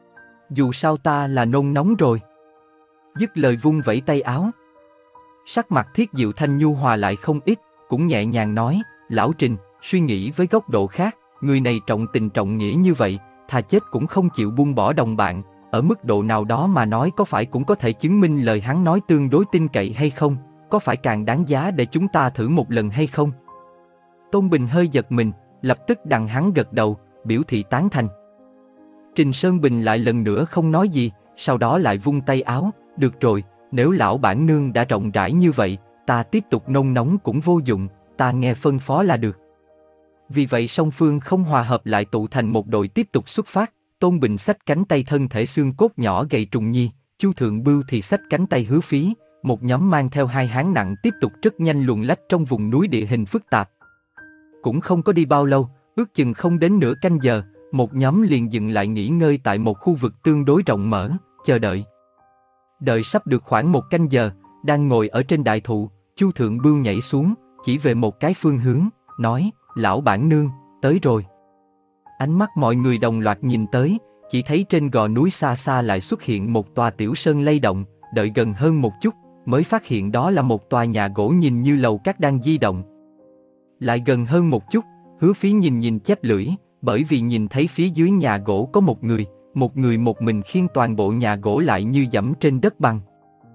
Dù sao ta là nôn nóng rồi. Dứt lời vung vẩy tay áo. Sắc mặt Thiết Diệu Thanh nhu hòa lại không ít, cũng nhẹ nhàng nói, lão Trình, suy nghĩ với góc độ khác, người này trọng tình trọng nghĩa như vậy, thà chết cũng không chịu buông bỏ đồng bạn, ở mức độ nào đó mà nói có phải cũng có thể chứng minh lời hắn nói tương đối tin cậy hay không, có phải càng đáng giá để chúng ta thử một lần hay không? Tôn Bình hơi giật mình, lập tức đằng hắn gật đầu, biểu thị tán thành. Trình Sơn Bình lại lần nữa không nói gì, sau đó lại vung tay áo, được rồi, nếu lão bản nương đã rộng rãi như vậy, ta tiếp tục nôn nóng cũng vô dụng, ta nghe phân phó là được. Vì vậy song phương không hòa hợp lại tụ thành một đội tiếp tục xuất phát, Tôn Bình xách cánh tay thân thể xương cốt nhỏ gầy Trùng Nhi, Chu Thượng Bưu thì xách cánh tay Hứa Phí, một nhóm mang theo hai hán nặng tiếp tục rất nhanh luồn lách trong vùng núi địa hình phức tạp. Cũng không có đi bao lâu, ước chừng không đến nửa canh giờ, một nhóm liền dừng lại nghỉ ngơi tại một khu vực tương đối rộng mở, chờ đợi. Đợi sắp được khoảng một canh giờ, đang ngồi ở trên đại thụ, Chu Thượng Bưu nhảy xuống, chỉ về một cái phương hướng, nói, lão bản nương, tới rồi. Ánh mắt mọi người đồng loạt nhìn tới, chỉ thấy trên gò núi xa xa lại xuất hiện một tòa tiểu sơn lay động, đợi gần hơn một chút, mới phát hiện đó là một tòa nhà gỗ nhìn như lầu các đang di động. Lại gần hơn một chút, Hứa Phí nhìn nhìn chép lưỡi, bởi vì nhìn thấy phía dưới nhà gỗ có một người, một người một mình khiêng toàn bộ nhà gỗ lại như dẫm trên đất bằng.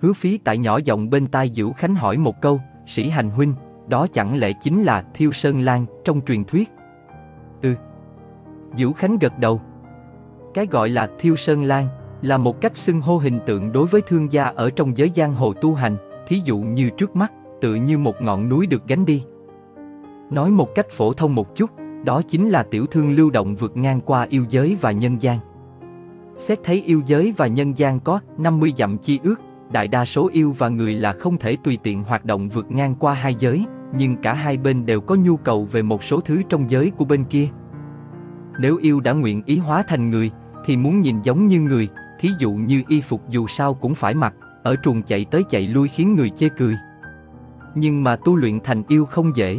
Hứa Phí tại nhỏ giọng bên tai Dữu Khánh hỏi một câu, Sĩ Hành huynh, đó chẳng lẽ chính là Thiêu Sơn Lang trong truyền thuyết? Ừ. Dữu Khánh gật đầu. Cái gọi là Thiêu Sơn Lang là một cách xưng hô hình tượng đối với thương gia ở trong giới giang hồ tu hành, thí dụ như trước mắt, tựa như một ngọn núi được gánh đi. Nói một cách phổ thông một chút, đó chính là tiểu thương lưu động vượt ngang qua yêu giới và nhân gian. Xét thấy yêu giới và nhân gian có năm mươi dặm chi ước, đại đa số yêu và người là không thể tùy tiện hoạt động vượt ngang qua hai giới, nhưng cả hai bên đều có nhu cầu về một số thứ trong giới của bên kia. Nếu yêu đã nguyện ý hóa thành người, thì muốn nhìn giống như người, thí dụ như y phục dù sao cũng phải mặc, ở truồng chạy tới chạy lui khiến người chê cười. Nhưng mà tu luyện thành yêu không dễ.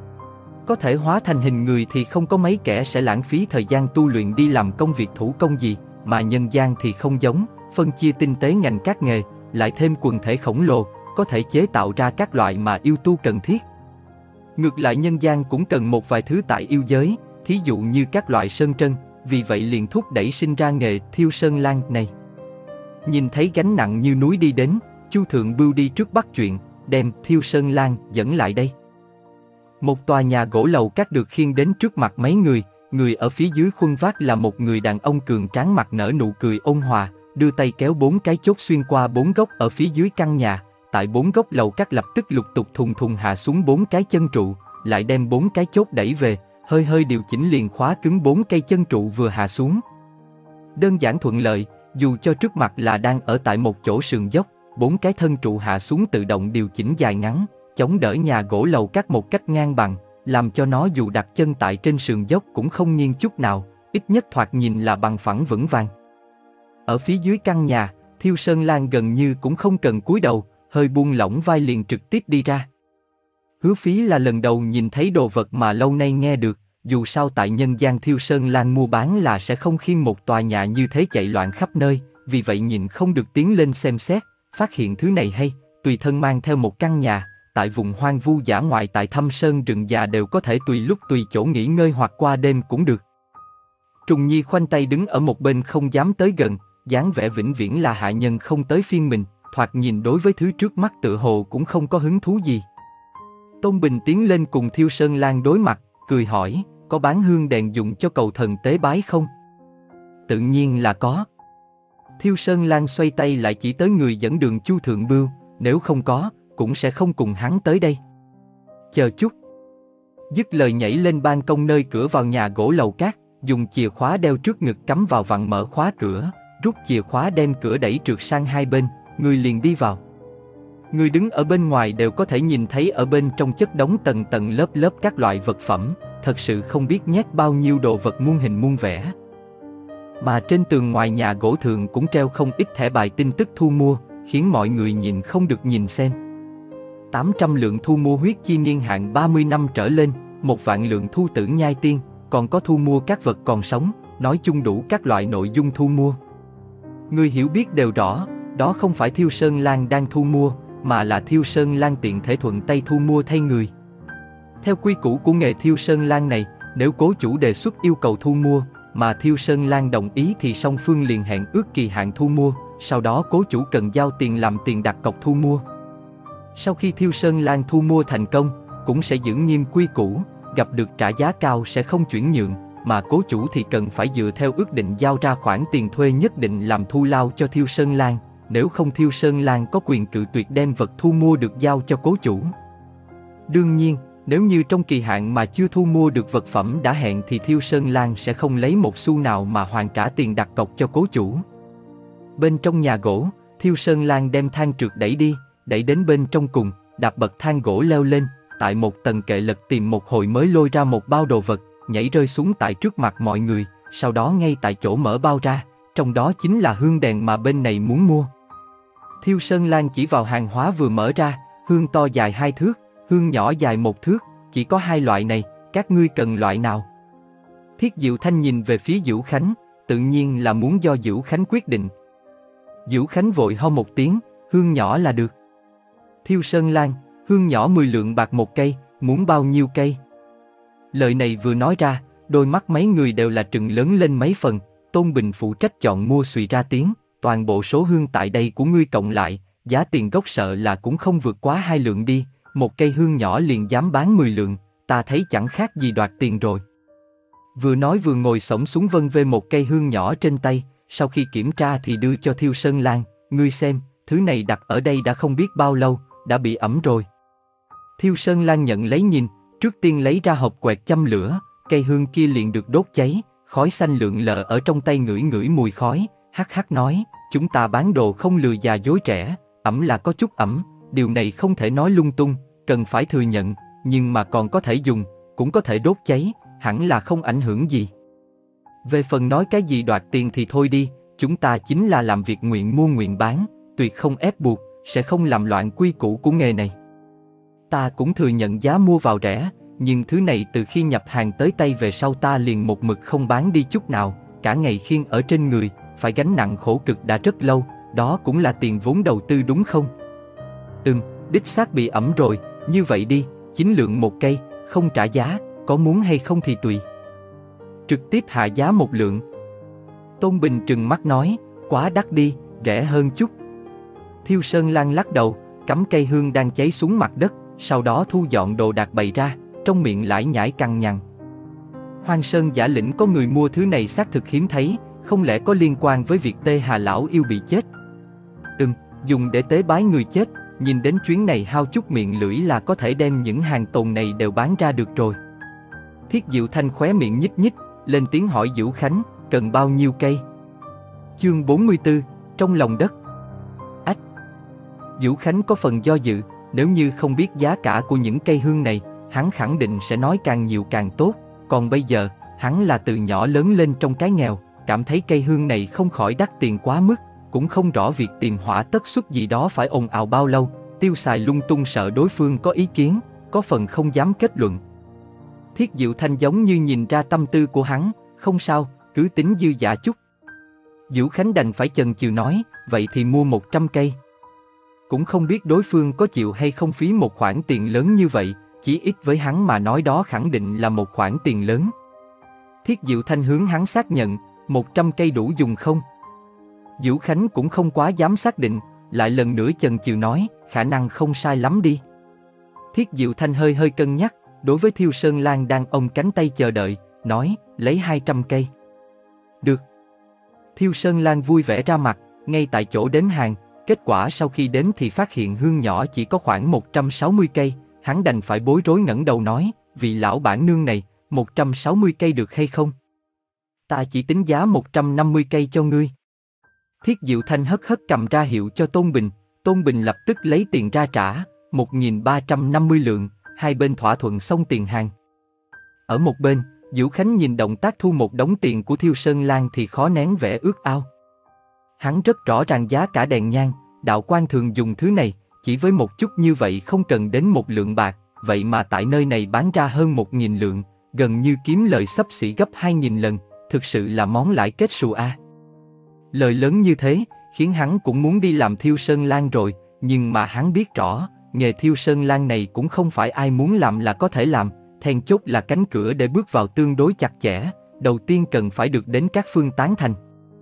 Có thể hóa thành hình người thì không có mấy kẻ sẽ lãng phí thời gian tu luyện đi làm công việc thủ công gì, mà nhân gian thì không giống, phân chia tinh tế ngành các nghề, lại thêm quần thể khổng lồ, có thể chế tạo ra các loại mà yêu tu cần thiết. Ngược lại nhân gian cũng cần một vài thứ tại yêu giới, thí dụ như các loại sơn trân, vì vậy liền thúc đẩy sinh ra nghề Thiêu Sơn Lang này. Nhìn thấy gánh nặng như núi đi đến, Chu Thượng Bưu đi trước bắt chuyện, đem Thiêu Sơn Lang dẫn lại đây. Một tòa nhà gỗ lầu cát được khiêng đến trước mặt mấy người, người ở phía dưới khuân vác là một người đàn ông cường tráng mặt nở nụ cười ôn hòa, đưa tay kéo bốn cái chốt xuyên qua bốn góc ở phía dưới căn nhà, tại bốn góc lầu cát lập tức lục tục thùng thùng hạ xuống bốn cái chân trụ, lại đem bốn cái chốt đẩy về, hơi hơi điều chỉnh liền khóa cứng bốn cây chân trụ vừa hạ xuống. Đơn giản thuận lợi, dù cho trước mặt là đang ở tại một chỗ sườn dốc, bốn cái thân trụ hạ xuống tự động điều chỉnh dài ngắn, chống đỡ nhà gỗ lầu cát một cách ngang bằng, làm cho nó dù đặt chân tại trên sườn dốc cũng không nghiêng chút nào, ít nhất thoạt nhìn là bằng phẳng vững vàng. Ở phía dưới căn nhà, Thiêu Sơn Lang gần như cũng không cần cúi đầu, hơi buông lỏng vai liền trực tiếp đi ra. Hứa Phí là lần đầu nhìn thấy đồ vật mà lâu nay nghe được, dù sao tại nhân gian Thiêu Sơn Lang mua bán là sẽ không khiêng một tòa nhà như thế chạy loạn khắp nơi, vì vậy nhìn không được tiến lên xem xét, phát hiện thứ này hay, tùy thân mang theo một căn nhà, tại vùng hoang vu dã ngoại tại thâm sơn rừng già đều có thể tùy lúc tùy chỗ nghỉ ngơi hoặc qua đêm cũng được. Trùng Nhi khoanh tay đứng ở một bên không dám tới gần, dáng vẻ vĩnh viễn là hạ nhân không tới phiên mình, thoạt nhìn đối với thứ trước mắt tựa hồ cũng không có hứng thú gì. Tôn Bình tiến lên cùng Thiêu Sơn Lang đối mặt, cười hỏi, có bán hương đèn dùng cho cầu thần tế bái không? Tự nhiên là có. Thiêu Sơn Lang xoay tay lại chỉ tới người dẫn đường Chu Thượng Bưu, nếu không có, cũng sẽ không cùng hắn tới đây. Chờ chút. Dứt lời nhảy lên ban công nơi cửa vào nhà gỗ lầu cát, dùng chìa khóa đeo trước ngực cắm vào vặn mở khóa cửa, rút chìa khóa đem cửa đẩy trượt sang hai bên, người liền đi vào. Người đứng ở bên ngoài đều có thể nhìn thấy ở bên trong chất đống tầng tầng lớp lớp các loại vật phẩm, thật sự không biết nhét bao nhiêu đồ vật muôn hình muôn vẻ. Mà trên tường ngoài nhà gỗ thường cũng treo không ít thẻ bài tin tức thu mua, khiến mọi người nhìn không được nhìn xem. tám trăm lượng thu mua huyết chi niên hạn ba mươi năm trở lên, một vạn lượng thu tử nhai tiên, còn có thu mua các vật còn sống, nói chung đủ các loại nội dung thu mua. Người hiểu biết đều rõ, đó không phải Thiêu Sơn Lang đang thu mua, mà là Thiêu Sơn Lang tiện thể thuận tay thu mua thay người. Theo quy củ của nghề Thiêu Sơn Lang này, nếu cố chủ đề xuất yêu cầu thu mua, mà Thiêu Sơn Lang đồng ý thì song phương liền hẹn ước kỳ hạn thu mua, sau đó cố chủ cần giao tiền làm tiền đặt cọc thu mua. Sau khi Thiêu Sơn Lang thu mua thành công, cũng sẽ giữ nghiêm quy củ, gặp được trả giá cao sẽ không chuyển nhượng, mà cố chủ thì cần phải dựa theo ước định giao ra khoản tiền thuê nhất định làm thu lao cho Thiêu Sơn Lang, nếu không Thiêu Sơn Lang có quyền cự tuyệt đem vật thu mua được giao cho cố chủ. Đương nhiên, nếu như trong kỳ hạn mà chưa thu mua được vật phẩm đã hẹn thì Thiêu Sơn Lang sẽ không lấy một xu nào mà hoàn trả tiền đặt cọc cho cố chủ. Bên trong nhà gỗ, Thiêu Sơn Lang đem thang trượt đẩy đi, đẩy đến bên trong cùng, đạp bậc thang gỗ leo lên, tại một tầng kệ lật tìm một hồi mới lôi ra một bao đồ vật, nhảy rơi xuống tại trước mặt mọi người, sau đó ngay tại chỗ mở bao ra, trong đó chính là hương đèn mà bên này muốn mua. Thiêu Sơn Lang chỉ vào hàng hóa vừa mở ra, hương to dài hai thước, hương nhỏ dài một thước, chỉ có hai loại này, các ngươi cần loại nào? Thiết Diệu Thanh nhìn về phía Dữu Khánh, tự nhiên là muốn do Dữu Khánh quyết định. Dữu Khánh vội ho một tiếng, hương nhỏ là được. Thiêu Sơn Lang, hương nhỏ mười lượng bạc một cây, muốn bao nhiêu cây? Lời này vừa nói ra, đôi mắt mấy người đều là trừng lớn lên mấy phần. Tôn Bình phụ trách chọn mua xùy ra tiếng, toàn bộ số hương tại đây của ngươi cộng lại, giá tiền gốc sợ là cũng không vượt quá hai lượng đi, một cây hương nhỏ liền dám bán mười lượng, ta thấy chẳng khác gì đoạt tiền rồi. Vừa nói vừa ngồi xổm xuống vân vê một cây hương nhỏ trên tay, sau khi kiểm tra thì đưa cho Thiêu Sơn Lan, ngươi xem, thứ này đặt ở đây đã không biết bao lâu, đã bị ẩm rồi. Thiêu Sơn Lan nhận lấy nhìn, trước tiên lấy ra hộp quẹt châm lửa, cây hương kia liền được đốt cháy, khói xanh lượn lờ ở trong tay ngửi ngửi mùi khói, hắc hắc nói, chúng ta bán đồ không lừa già dối trẻ, ẩm là có chút ẩm, điều này không thể nói lung tung, cần phải thừa nhận, nhưng mà còn có thể dùng, cũng có thể đốt cháy, hẳn là không ảnh hưởng gì. Về phần nói cái gì đoạt tiền thì thôi đi, chúng ta chính là làm việc nguyện mua nguyện bán, tuyệt không ép buộc, sẽ không làm loạn quy củ của nghề này. Ta cũng thừa nhận giá mua vào rẻ, nhưng thứ này từ khi nhập hàng tới tay về sau ta liền một mực không bán đi chút nào, cả ngày khiêng ở trên người, phải gánh nặng khổ cực đã rất lâu, đó cũng là tiền vốn đầu tư đúng không? Ừm, đích xác bị ẩm rồi, như vậy đi, chín lượng một cây, không trả giá, có muốn hay không thì tùy. Trực tiếp hạ giá một lượng. Tôn Bình trừng mắt nói, quá đắt đi, rẻ hơn chút. Thiêu Sơn Lan lắc đầu, cắm cây hương đang cháy xuống mặt đất, sau đó thu dọn đồ đạc bày ra, trong miệng lải nhải cằn nhằn. Hoang Sơn Giả Lĩnh có người mua thứ này xác thực hiếm thấy, không lẽ có liên quan với việc Tê Hà lão yêu bị chết? Ừm, dùng để tế bái người chết, nhìn đến chuyến này hao chút miệng lưỡi là có thể đem những hàng tồn này đều bán ra được rồi. Thiết Diệu Thanh khóe miệng nhích nhích, lên tiếng hỏi Dữu Khánh, cần bao nhiêu cây? Chương bốn mươi tư, trong lòng đất. Ách! Dữu Khánh có phần do dự, nếu như không biết giá cả của những cây hương này, hắn khẳng định sẽ nói càng nhiều càng tốt, còn bây giờ, hắn là từ nhỏ lớn lên trong cái nghèo, cảm thấy cây hương này không khỏi đắt tiền quá mức, cũng không rõ việc tìm hỏa tất xuất gì đó phải ồn ào bao lâu, tiêu xài lung tung sợ đối phương có ý kiến, có phần không dám kết luận. Thiết Diệu Thanh giống như nhìn ra tâm tư của hắn, không sao, cứ tính dư giả chút. Dữu Khánh đành phải chần chừ nói, vậy thì mua một trăm cây. Cũng không biết đối phương có chịu hay không phí một khoản tiền lớn như vậy, chỉ ít với hắn mà nói đó khẳng định là một khoản tiền lớn. Thiết Diệu Thanh hướng hắn xác nhận, một trăm cây đủ dùng không? Dữu Khánh cũng không quá dám xác định, lại lần nữa chần chừ nói, khả năng không sai lắm đi. Thiết Diệu Thanh hơi hơi cân nhắc, đối với Thiêu Sơn Lan đang ôm cánh tay chờ đợi, nói, lấy hai trăm cây. Được. Thiêu Sơn Lan vui vẻ ra mặt, ngay tại chỗ đếm hàng, kết quả sau khi đếm thì phát hiện hương nhỏ chỉ có khoảng một trăm sáu mươi cây, hắn đành phải bối rối ngẩng đầu nói, vị lão bản nương này, một trăm sáu mươi cây được hay không? Ta chỉ tính giá một trăm năm mươi cây cho ngươi. Thiết Diệu Thanh hất hất cầm ra hiệu cho Tôn Bình, Tôn Bình lập tức lấy tiền ra trả, một nghìn ba trăm năm mươi lượng, hai bên thỏa thuận xong tiền hàng. Ở một bên, Dữu Khánh nhìn động tác thu một đống tiền của Thiêu Sơn Lan thì khó nén vẻ ước ao. Hắn rất rõ ràng giá cả đèn nhang, đạo quan thường dùng thứ này, chỉ với một chút như vậy không cần đến một lượng bạc, vậy mà tại nơi này bán ra hơn một nghìn lượng, gần như kiếm lời xấp xỉ gấp hai nghìn lần, thực sự là món lãi kết xù a. Lời lớn như thế, khiến hắn cũng muốn đi làm Thiêu Sơn Lan rồi, nhưng mà hắn biết rõ, nghề Thiêu Sơn Lan này cũng không phải ai muốn làm là có thể làm, then chốt là cánh cửa để bước vào tương đối chặt chẽ, đầu tiên cần phải được đến các phương tán thành.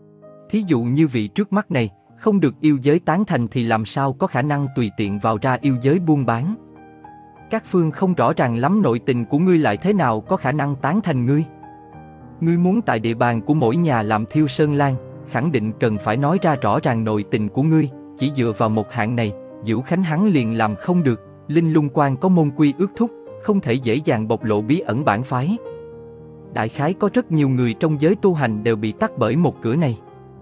Thí dụ như vị trước mắt này, không được yêu giới tán thành thì làm sao có khả năng tùy tiện vào ra yêu giới buôn bán. Các phương không rõ ràng lắm nội tình của ngươi lại thế nào có khả năng tán thành ngươi. Ngươi muốn tại địa bàn của mỗi nhà làm Thiêu Sơn Lan, khẳng định cần phải nói ra rõ ràng nội tình của ngươi, chỉ dựa vào một hạng này, Dữu Khánh hắn liền làm không được, Linh Lung Quan có môn quy ước thúc, không thể dễ dàng bộc lộ bí ẩn bản phái. Đại khái có rất nhiều người trong giới tu hành đều bị tắc bởi một cửa này.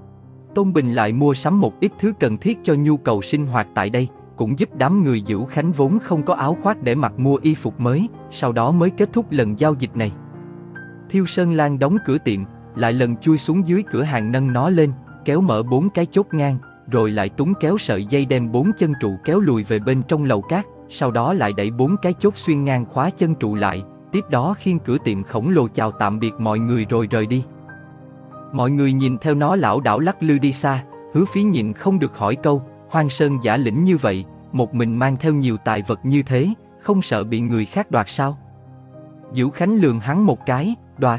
Tôn Bình lại mua sắm một ít thứ cần thiết cho nhu cầu sinh hoạt tại đây, cũng giúp đám người Dữu Khánh vốn không có áo khoác để mặc mua y phục mới, sau đó mới kết thúc lần giao dịch này. Thiêu Sơn Lan đóng cửa tiệm, lại lần chui xuống dưới cửa hàng nâng nó lên, kéo mở bốn cái chốt ngang, rồi lại túng kéo sợi dây đem bốn chân trụ kéo lùi về bên trong lầu cát, sau đó lại đẩy bốn cái chốt xuyên ngang khóa chân trụ lại, tiếp đó khiêng cửa tiệm khổng lồ chào tạm biệt mọi người rồi rời đi. Mọi người nhìn theo nó lảo đảo lắc lư đi xa, Hứa Phí nhịn không được hỏi câu, Hoang Sơn Giả Lĩnh như vậy, một mình mang theo nhiều tài vật như thế, không sợ bị người khác đoạt sao? Dữu Khánh lườm hắn một cái, đoạt.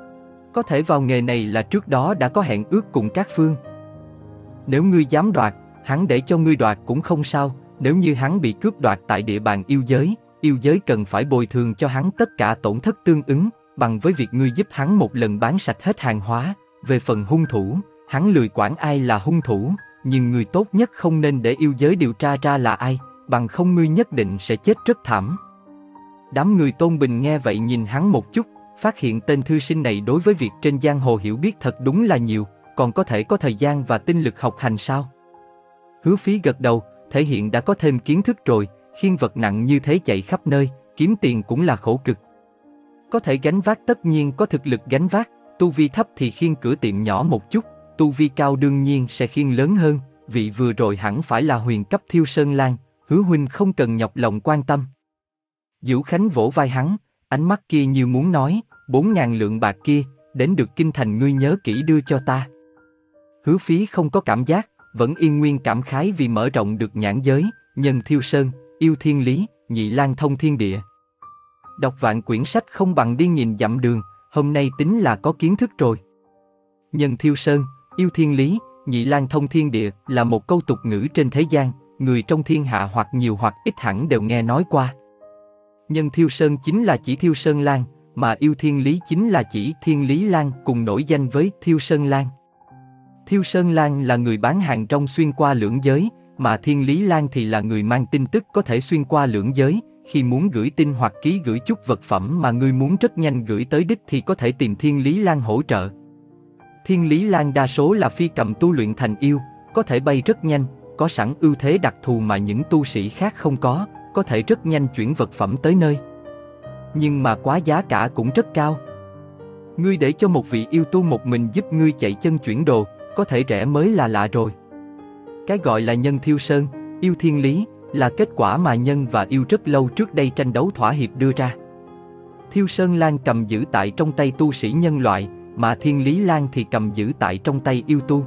Có thể vào nghề này là trước đó đã có hẹn ước cùng các phương. Nếu ngươi dám đoạt, Hắn để cho ngươi đoạt cũng không sao, nếu như hắn bị cướp đoạt tại địa bàn yêu giới, yêu giới cần phải bồi thường cho hắn tất cả tổn thất tương ứng, bằng với việc ngươi giúp hắn một lần bán sạch hết hàng hóa. Về phần hung thủ, hắn lười quản ai là hung thủ, nhưng ngươi tốt nhất không nên để yêu giới điều tra ra là ai, bằng không ngươi nhất định sẽ chết rất thảm. Đám người Tôn Bình nghe vậy nhìn hắn một chút, phát hiện tên thư sinh này đối với việc trên giang hồ hiểu biết thật đúng là nhiều, còn có thể có thời gian và tinh lực học hành sao? Hứa Phí gật đầu, thể hiện đã có thêm kiến thức rồi, khiêng vật nặng như thế chạy khắp nơi, kiếm tiền cũng là khổ cực. Có thể gánh vác tất nhiên có thực lực gánh vác, tu vi thấp thì khiêng cửa tiệm nhỏ một chút, tu vi cao đương nhiên sẽ khiêng lớn hơn, vị vừa rồi hẳn phải là huyền cấp Thiêu Sơn Lan, Hứa huynh không cần nhọc lòng quan tâm. Vũ Khánh vỗ vai hắn, ánh mắt kia như muốn nói, bốn ngàn lượng bạc kia, đến được kinh thành ngươi nhớ kỹ đưa cho ta. Hứa Phí không có cảm giác, vẫn yên nguyên cảm khái vì mở rộng được nhãn giới, nhân Thiêu Sơn, yêu thiên lý, nhị lang thông thiên địa. Đọc vạn quyển sách không bằng đi nghìn dặm đường, hôm nay tính là có kiến thức rồi. Nhân Thiêu Sơn, yêu thiên lý, nhị lang thông thiên địa là một câu tục ngữ trên thế gian, người trong thiên hạ hoặc nhiều hoặc ít hẳn đều nghe nói qua. Nhân Thiêu Sơn chính là chỉ Thiêu Sơn Lan, mà yêu thiên lý chính là chỉ Thiên Lý Lan cùng nổi danh với Thiêu Sơn Lan. Thiêu Sơn Lan là người bán hàng rong xuyên qua lưỡng giới, mà Thiên Lý Lan thì là người mang tin tức có thể xuyên qua lưỡng giới, khi muốn gửi tin hoặc ký gửi chút vật phẩm mà ngươi muốn rất nhanh gửi tới đích thì có thể tìm Thiên Lý Lan hỗ trợ. Thiên Lý Lan đa số là phi cầm tu luyện thành yêu, có thể bay rất nhanh, có sẵn ưu thế đặc thù mà những tu sĩ khác không có, có thể rất nhanh chuyển vật phẩm tới nơi. Nhưng mà quá giá cả cũng rất cao. Ngươi để cho một vị yêu tu một mình giúp ngươi chạy chân chuyển đồ, có thể rẻ mới là lạ rồi. Cái gọi là nhân Thiêu Sơn, yêu thiên lý, là kết quả mà nhân và yêu rất lâu trước đây tranh đấu thỏa hiệp đưa ra. Thiêu Sơn Lan cầm giữ tại trong tay tu sĩ nhân loại, mà Thiên Lý Lan thì cầm giữ tại trong tay yêu tu.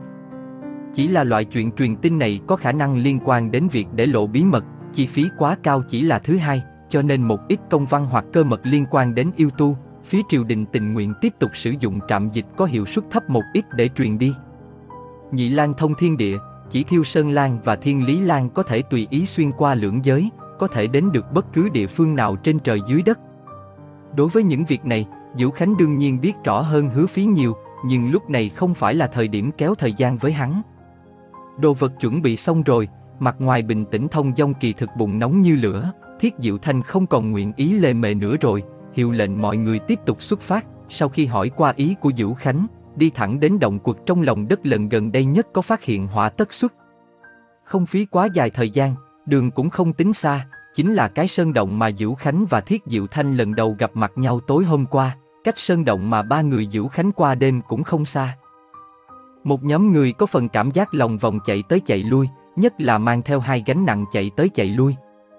Chỉ là loại chuyện truyền tin này có khả năng liên quan đến việc để lộ bí mật, chi phí quá cao chỉ là thứ hai, cho nên một ít công văn hoặc cơ mật liên quan đến yêu tu, phía triều đình tình nguyện tiếp tục sử dụng trạm dịch có hiệu suất thấp một ít để truyền đi. Nhị lang thông thiên địa, chỉ Thiêu Sơn Lan và Thiên Lý Lan có thể tùy ý xuyên qua lưỡng giới, có thể đến được bất cứ địa phương nào trên trời dưới đất. Đối với những việc này, Vũ Khánh đương nhiên biết rõ hơn Hứa Phí nhiều, nhưng lúc này không phải là thời điểm kéo thời gian với hắn. Đồ vật chuẩn bị xong rồi, mặt ngoài bình tĩnh thông dong kỳ thực bụng nóng như lửa, Thiết Diệu Thanh không còn nguyện ý lề mề nữa rồi, hiệu lệnh mọi người tiếp tục xuất phát, sau khi hỏi qua ý của Vũ Khánh, đi thẳng đến động quật trong lòng đất lần gần đây nhất có phát hiện hỏa tất xuất. Không phí quá dài thời gian, đường cũng không tính xa, chính là cái sơn động mà Vũ Khánh và Thiết Diệu Thanh lần đầu gặp mặt nhau tối hôm qua, cách sơn động mà ba người Vũ Khánh qua đêm cũng không xa. Một nhóm người có phần cảm giác lòng vòng chạy tới chạy lui, nhất là mang theo hai gánh nặng chạy tới chạy lui.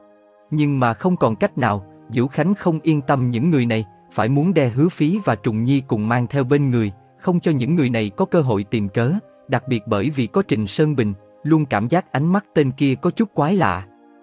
Nhưng mà không còn cách nào, Vũ Khánh không yên tâm những người này, phải muốn đe Hứa Phí và Trùng Nhi cùng mang theo bên người, không cho những người này có cơ hội tìm cớ, đặc biệt bởi vì có Trình Sơn Bình, luôn cảm giác ánh mắt tên kia có chút quái lạ.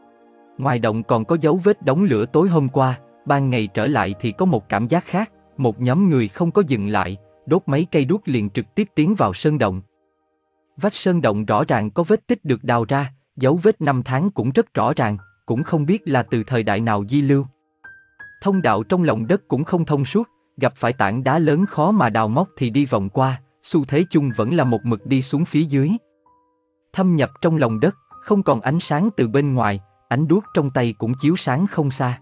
Ngoài động còn có dấu vết đống lửa tối hôm qua, ban ngày trở lại thì có một cảm giác khác, một nhóm người không có dừng lại, đốt mấy cây đuốc liền trực tiếp tiến vào sơn động. Vách sơn động rõ ràng có vết tích được đào ra, dấu vết năm tháng cũng rất rõ ràng, cũng không biết là từ thời đại nào di lưu. Thông đạo trong lòng đất cũng không thông suốt, gặp phải tảng đá lớn khó mà đào móc thì đi vòng qua, xu thế chung vẫn là một mực đi xuống phía dưới. Thâm nhập trong lòng đất, không còn ánh sáng từ bên ngoài, ánh đuốc trong tay cũng chiếu sáng không xa.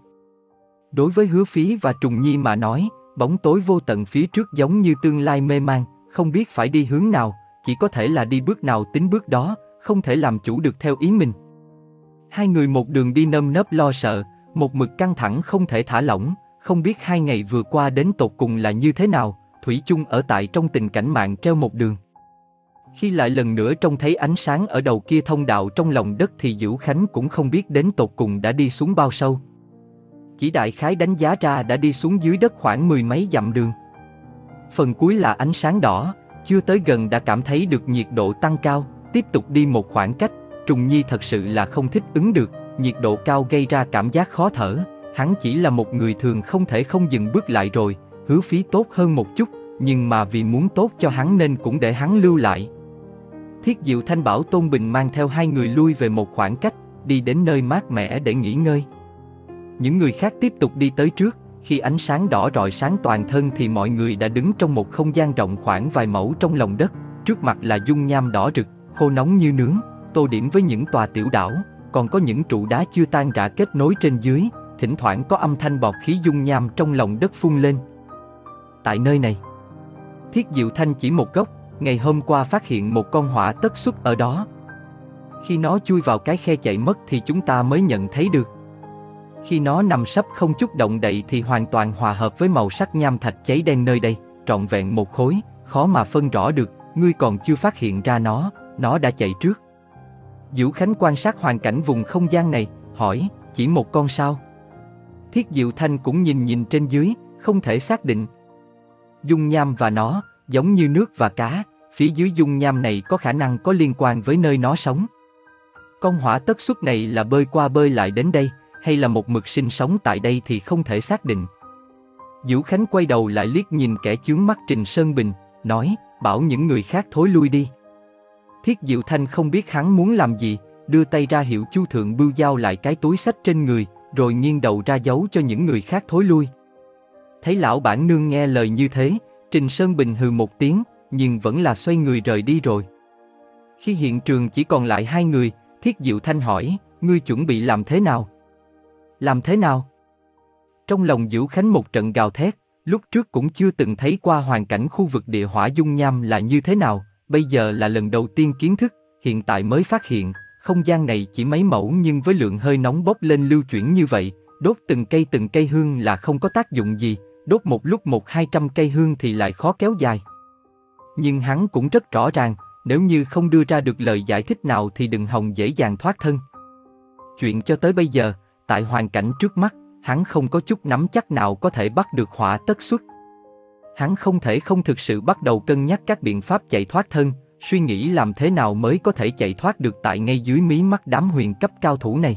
Đối với Hứa Phí và Trùng Nhi mà nói, bóng tối vô tận phía trước giống như tương lai mê man, không biết phải đi hướng nào, chỉ có thể là đi bước nào tính bước đó, không thể làm chủ được theo ý mình. Hai người một đường đi nơm nớp lo sợ, một mực căng thẳng không thể thả lỏng, không biết hai ngày vừa qua đến tột cùng là như thế nào, thủy chung ở tại trong tình cảnh mạng treo một đường. Khi lại lần nữa trông thấy ánh sáng ở đầu kia thông đạo trong lòng đất thì Vũ Khánh cũng không biết đến tột cùng đã đi xuống bao sâu. Chỉ đại khái đánh giá ra đã đi xuống dưới đất khoảng mười mấy dặm đường. Phần cuối là ánh sáng đỏ, chưa tới gần đã cảm thấy được nhiệt độ tăng cao, tiếp tục đi một khoảng cách, Trùng Nhi thật sự là không thích ứng được, nhiệt độ cao gây ra cảm giác khó thở, hắn chỉ là một người thường không thể không dừng bước lại rồi, Hứa Phí tốt hơn một chút, nhưng mà vì muốn tốt cho hắn nên cũng để hắn lưu lại. Thiết Diệu Thanh bảo Tôn Bình mang theo hai người lui về một khoảng cách, đi đến nơi mát mẻ để nghỉ ngơi. Những người khác tiếp tục đi tới trước, khi ánh sáng đỏ rọi sáng toàn thân thì mọi người đã đứng trong một không gian rộng khoảng vài mẫu trong lòng đất, trước mặt là dung nham đỏ rực, khô nóng như nướng, tô điểm với những tòa tiểu đảo, còn có những trụ đá chưa tan rã kết nối trên dưới, thỉnh thoảng có âm thanh bọt khí dung nham trong lòng đất phun lên. Tại nơi này, Thiết Diệu Thanh chỉ một góc, ngày hôm qua phát hiện một con hỏa tất xuất ở đó. Khi nó chui vào cái khe chạy mất thì chúng ta mới nhận thấy được. Khi nó nằm sấp không chút động đậy thì hoàn toàn hòa hợp với màu sắc nham thạch cháy đen nơi đây, trọn vẹn một khối, khó mà phân rõ được, ngươi còn chưa phát hiện ra nó, nó đã chạy trước. Vũ Khánh quan sát hoàn cảnh vùng không gian này, hỏi, chỉ một con sao? Thiết Diệu Thanh cũng nhìn nhìn trên dưới, không thể xác định. Dung nham và nó, giống như nước và cá, phía dưới dung nham này có khả năng có liên quan với nơi nó sống. Con hỏa tất xuất này là bơi qua bơi lại đến đây, hay là một mực sinh sống tại đây thì không thể xác định. Vũ Khánh quay đầu lại liếc nhìn kẻ chướng mắt Trình Sơn Bình, nói, bảo những người khác thối lui đi. Thiết Diệu Thanh không biết hắn muốn làm gì, đưa tay ra hiệu Chu Thượng Bưu giao lại cái túi xách trên người, rồi nghiêng đầu ra dấu cho những người khác thối lui. Thấy lão bản nương nghe lời như thế, Trình Sơn Bình hừ một tiếng, nhưng vẫn là xoay người rời đi rồi. Khi hiện trường chỉ còn lại hai người, Thiết Diệu Thanh hỏi, ngươi chuẩn bị làm thế nào? Làm thế nào? Trong lòng Vũ Khánh một trận gào thét, lúc trước cũng chưa từng thấy qua hoàn cảnh khu vực địa hỏa dung nham là như thế nào, bây giờ là lần đầu tiên kiến thức, hiện tại mới phát hiện, không gian này chỉ mấy mẫu nhưng với lượng hơi nóng bốc lên lưu chuyển như vậy, đốt từng cây từng cây hương là không có tác dụng gì, đốt một lúc một hai trăm cây hương thì lại khó kéo dài. Nhưng hắn cũng rất rõ ràng, nếu như không đưa ra được lời giải thích nào thì đừng hòng dễ dàng thoát thân. Chuyện cho tới bây giờ, tại hoàn cảnh trước mắt, hắn không có chút nắm chắc nào có thể bắt được hỏa tất xuất. Hắn không thể không thực sự bắt đầu cân nhắc các biện pháp chạy thoát thân, suy nghĩ làm thế nào mới có thể chạy thoát được tại ngay dưới mí mắt đám huyền cấp cao thủ này.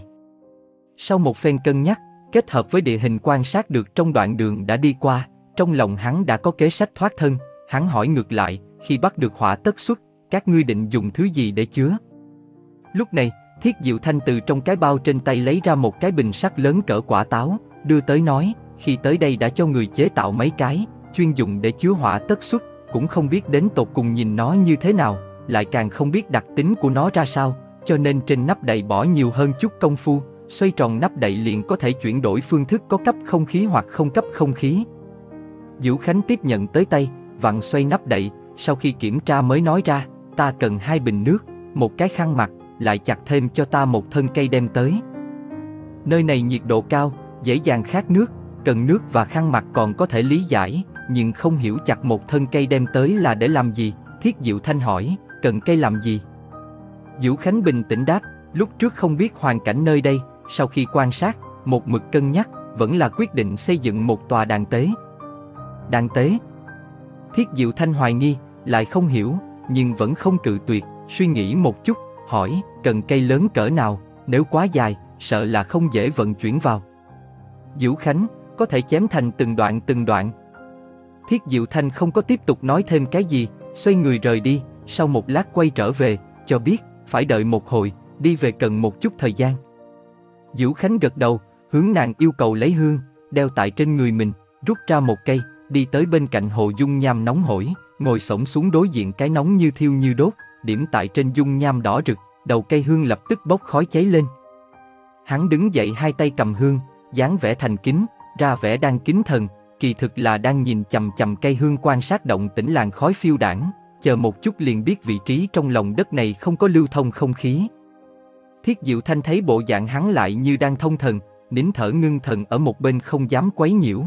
Sau một phen cân nhắc, kết hợp với địa hình quan sát được trong đoạn đường đã đi qua, trong lòng hắn đã có kế sách thoát thân. Hắn hỏi ngược lại, khi bắt được hỏa tất xuất, các ngươi định dùng thứ gì để chứa? Lúc này, Thiết Diệu Thanh từ trong cái bao trên tay lấy ra một cái bình sắt lớn cỡ quả táo, đưa tới nói, khi tới đây đã cho người chế tạo mấy cái, chuyên dụng để chứa hỏa tất xuất, cũng không biết đến tột cùng nhìn nó như thế nào, lại càng không biết đặc tính của nó ra sao, cho nên trên nắp đậy bỏ nhiều hơn chút công phu, xoay tròn nắp đậy liền có thể chuyển đổi phương thức có cấp không khí hoặc không cấp không khí. Vũ Khánh tiếp nhận tới tay, vặn xoay nắp đậy, sau khi kiểm tra mới nói ra, ta cần hai bình nước, một cái khăn mặt, lại chặt thêm cho ta một thân cây đem tới. Nơi này nhiệt độ cao, dễ dàng khát nước, cần nước và khăn mặt còn có thể lý giải, nhưng không hiểu chặt một thân cây đem tới là để làm gì. Thiết Diệu Thanh hỏi, cần cây làm gì? Vũ Khánh bình tĩnh đáp, lúc trước không biết hoàn cảnh nơi đây, sau khi quan sát, một mực cân nhắc, vẫn là quyết định xây dựng một tòa đàn tế. Đàn tế? Thiết Diệu Thanh hoài nghi, lại không hiểu, nhưng vẫn không cự tuyệt, suy nghĩ một chút, hỏi, cần cây lớn cỡ nào, nếu quá dài, sợ là không dễ vận chuyển vào. Vũ Khánh, có thể chém thành từng đoạn từng đoạn. Thiết Diệu Thanh không có tiếp tục nói thêm cái gì, xoay người rời đi, sau một lát quay trở về, cho biết, phải đợi một hồi, đi về cần một chút thời gian. Vũ Khánh gật đầu, hướng nàng yêu cầu lấy hương, đeo tại trên người mình, rút ra một cây, đi tới bên cạnh hồ dung nham nóng hổi, ngồi xổm xuống đối diện cái nóng như thiêu như đốt, điểm tại trên dung nham đỏ rực, đầu cây hương lập tức bốc khói cháy lên. Hắn đứng dậy hai tay cầm hương, dáng vẻ thành kính, ra vẻ đang kính thần, kỳ thực là đang nhìn chằm chằm cây hương quan sát động tĩnh làn khói phiêu đãng, chờ một chút liền biết vị trí trong lòng đất này không có lưu thông không khí. Thiết Diệu Thanh thấy bộ dạng hắn lại như đang thông thần, nín thở ngưng thần ở một bên không dám quấy nhiễu.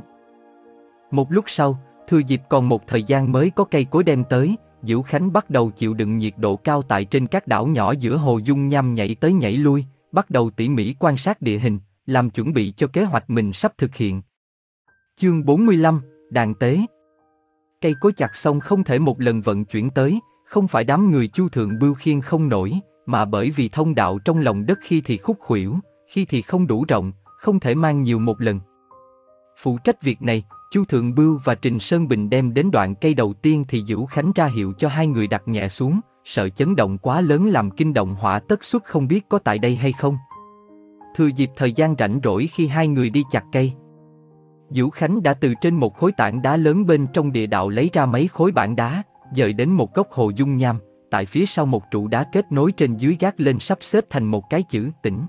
Một lúc sau, thừa dịp còn một thời gian mới có cây cối đem tới, Vũ Khánh bắt đầu chịu đựng nhiệt độ cao tại trên các đảo nhỏ giữa hồ dung nham nhảy tới nhảy lui, bắt đầu tỉ mỉ quan sát địa hình, làm chuẩn bị cho kế hoạch mình sắp thực hiện. Chương bốn mươi lăm, Đàn tế. Cây cối chặt xong không thể một lần vận chuyển tới, không phải đám người Chu Thượng Bưu khiêng không nổi, mà bởi vì thông đạo trong lòng đất khi thì khúc khuỷu, khi thì không đủ rộng, không thể mang nhiều một lần. Phụ trách việc này, Chu Thượng Bưu và Trình Sơn Bình đem đến đoạn cây đầu tiên thì Vũ Khánh ra hiệu cho hai người đặt nhẹ xuống, sợ chấn động quá lớn làm kinh động Hỏa Tất Xuất không biết có tại đây hay không. Thừa dịp thời gian rảnh rỗi khi hai người đi chặt cây, Vũ Khánh đã từ trên một khối tảng đá lớn bên trong địa đạo lấy ra mấy khối bản đá, dời đến một góc hồ dung nham, tại phía sau một trụ đá kết nối trên dưới gác lên sắp xếp thành một cái chữ Tĩnh.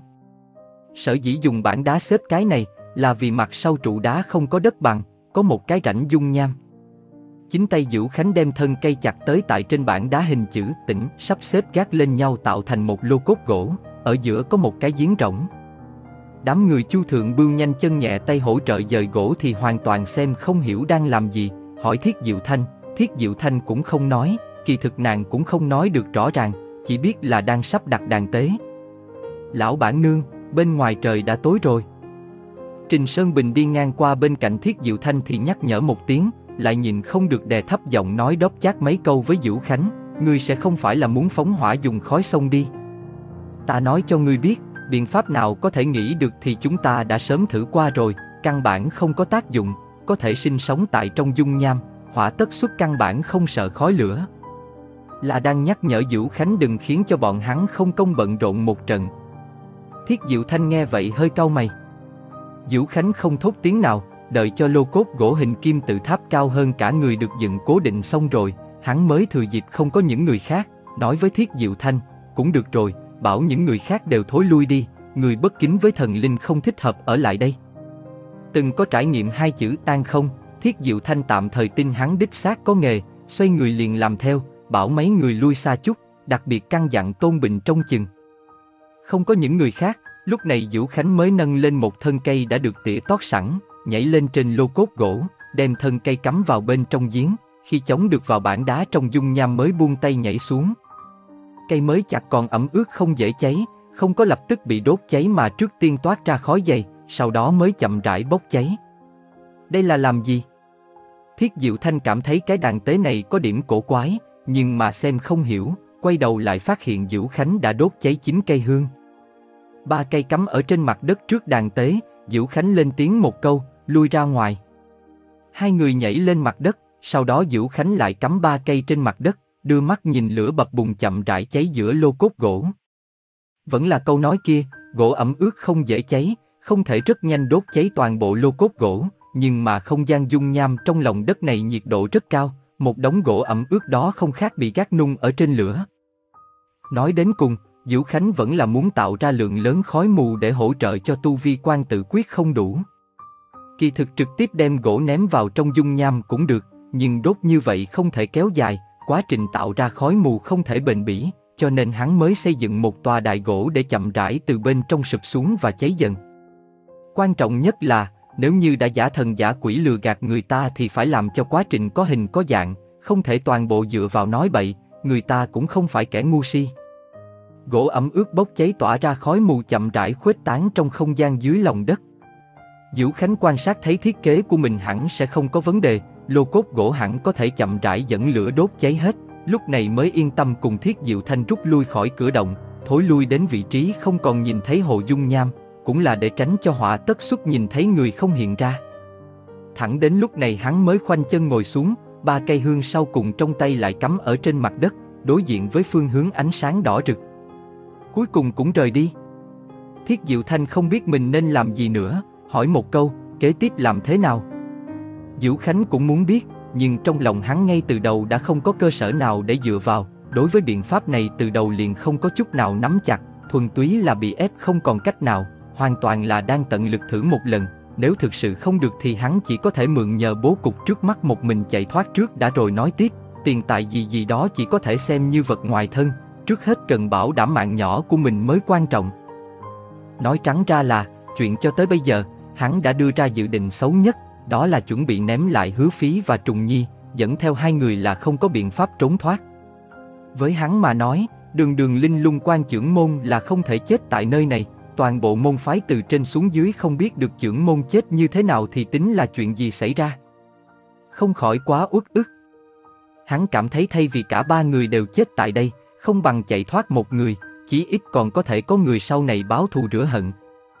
Sở dĩ dùng bản đá xếp cái này là vì mặt sau trụ đá không có đất bằng, có một cái rãnh dung nham. Chính tay Vũ Khánh đem thân cây chặt tới tại trên bản đá hình chữ Tĩnh sắp xếp gác lên nhau tạo thành một lô cốt gỗ, ở giữa có một cái giếng rỗng. Đám người Chu Thượng Bưu nhanh chân nhẹ tay hỗ trợ dời gỗ thì hoàn toàn xem không hiểu đang làm gì, hỏi Thiết Diệu Thanh, Thiết Diệu Thanh cũng không nói, kỳ thực nàng cũng không nói được rõ ràng, chỉ biết là đang sắp đặt đàn tế. Lão bản nương, bên ngoài trời đã tối rồi. Trình Sơn Bình đi ngang qua bên cạnh Thiết Diệu Thanh thì nhắc nhở một tiếng, lại nhìn không được đè thấp giọng nói đốc chát mấy câu với Vũ Khánh, ngươi sẽ không phải là muốn phóng hỏa dùng khói sông đi. Ta nói cho ngươi biết, biện pháp nào có thể nghĩ được thì chúng ta đã sớm thử qua rồi, căn bản không có tác dụng, có thể sinh sống tại trong dung nham, Hỏa Tất Xuất căn bản không sợ khói lửa. Là đang nhắc nhở Vũ Khánh đừng khiến cho bọn hắn không công bận rộn một trận. Thiết Diệu Thanh nghe vậy hơi cau mày. Vũ Khánh không thốt tiếng nào, đợi cho lô cốt gỗ hình kim tự tháp cao hơn cả người được dựng cố định xong rồi, hắn mới thừa dịp không có những người khác, nói với Thiết Diệu Thanh, cũng được rồi, bảo những người khác đều thối lui đi, người bất kính với thần linh không thích hợp ở lại đây. Từng có trải nghiệm hai chữ tan không, Thiết Diệu Thanh tạm thời tin hắn đích xác có nghề, xoay người liền làm theo, bảo mấy người lui xa chút, đặc biệt căn dặn Tôn Bình trông chừng. Không có những người khác, lúc này Vũ Khánh mới nâng lên một thân cây đã được tỉa tót sẵn, nhảy lên trên lô cốt gỗ, đem thân cây cắm vào bên trong giếng, khi chống được vào bản đá trong dung nham mới buông tay nhảy xuống. Cây mới chặt còn ẩm ướt không dễ cháy, không có lập tức bị đốt cháy mà trước tiên toát ra khói dày, sau đó mới chậm rãi bốc cháy. Đây là làm gì? Thiết Diệu Thanh cảm thấy cái đàn tế này có điểm cổ quái, nhưng mà xem không hiểu, quay đầu lại phát hiện Vũ Khánh đã đốt cháy chín cây hương. Ba cây cắm ở trên mặt đất trước đàn tế, Vũ Khánh lên tiếng một câu, lui ra ngoài. Hai người nhảy lên mặt đất, sau đó Vũ Khánh lại cắm ba cây trên mặt đất, đưa mắt nhìn lửa bập bùng chậm rãi cháy giữa lô cốt gỗ. Vẫn là câu nói kia, gỗ ẩm ướt không dễ cháy, không thể rất nhanh đốt cháy toàn bộ lô cốt gỗ, nhưng mà không gian dung nham trong lòng đất này nhiệt độ rất cao, một đống gỗ ẩm ướt đó không khác bị gác nung ở trên lửa. Nói đến cùng, Vũ Khánh vẫn là muốn tạo ra lượng lớn khói mù để hỗ trợ cho tu vi quan tự quyết không đủ. Kỳ thực trực tiếp đem gỗ ném vào trong dung nham cũng được, nhưng đốt như vậy không thể kéo dài, quá trình tạo ra khói mù không thể bền bỉ, cho nên hắn mới xây dựng một tòa đài gỗ để chậm rãi từ bên trong sụp xuống và cháy dần. Quan trọng nhất là, nếu như đã giả thần giả quỷ lừa gạt người ta thì phải làm cho quá trình có hình có dạng, không thể toàn bộ dựa vào nói bậy, người ta cũng không phải kẻ ngu si. Gỗ ẩm ướt bốc cháy tỏa ra khói mù chậm rãi khuếch tán trong không gian dưới lòng đất. Vũ Khánh quan sát thấy thiết kế của mình hẳn sẽ không có vấn đề, lô cốt gỗ hẳn có thể chậm rãi dẫn lửa đốt cháy hết, lúc này mới yên tâm cùng Thiết Diệu Thanh rút lui khỏi cửa động, thối lui đến vị trí không còn nhìn thấy hồ dung nham, cũng là để tránh cho Hỏa Tất Xuất nhìn thấy người không hiện ra. Thẳng đến lúc này hắn mới khoanh chân ngồi xuống, ba cây hương sau cùng trong tay lại cắm ở trên mặt đất, đối diện với phương hướng ánh sáng đỏ rực. Cuối cùng cũng rời đi. Thiết Diệu Thanh không biết mình nên làm gì nữa, hỏi một câu, kế tiếp làm thế nào? Vũ Khánh cũng muốn biết, nhưng trong lòng hắn ngay từ đầu đã không có cơ sở nào để dựa vào, đối với biện pháp này từ đầu liền không có chút nào nắm chặt, thuần túy là bị ép không còn cách nào, hoàn toàn là đang tận lực thử một lần, nếu thực sự không được thì hắn chỉ có thể mượn nhờ bố cục trước mắt một mình chạy thoát trước đã rồi nói tiếp, tiền tài gì gì đó chỉ có thể xem như vật ngoài thân, trước hết cần bảo đảm mạng nhỏ của mình mới quan trọng. Nói trắng ra là, chuyện cho tới bây giờ, hắn đã đưa ra dự định xấu nhất, đó là chuẩn bị ném lại Hứa Phí và Trùng Nhi, dẫn theo hai người là không có biện pháp trốn thoát. Với hắn mà nói, đường đường linh lung quan chưởng môn là không thể chết tại nơi này, toàn bộ môn phái từ trên xuống dưới không biết được chưởng môn chết như thế nào thì tính là chuyện gì xảy ra. Không khỏi quá uất ức. Hắn cảm thấy thay vì cả ba người đều chết tại đây, không bằng chạy thoát một người, chí ít còn có thể có người sau này báo thù rửa hận.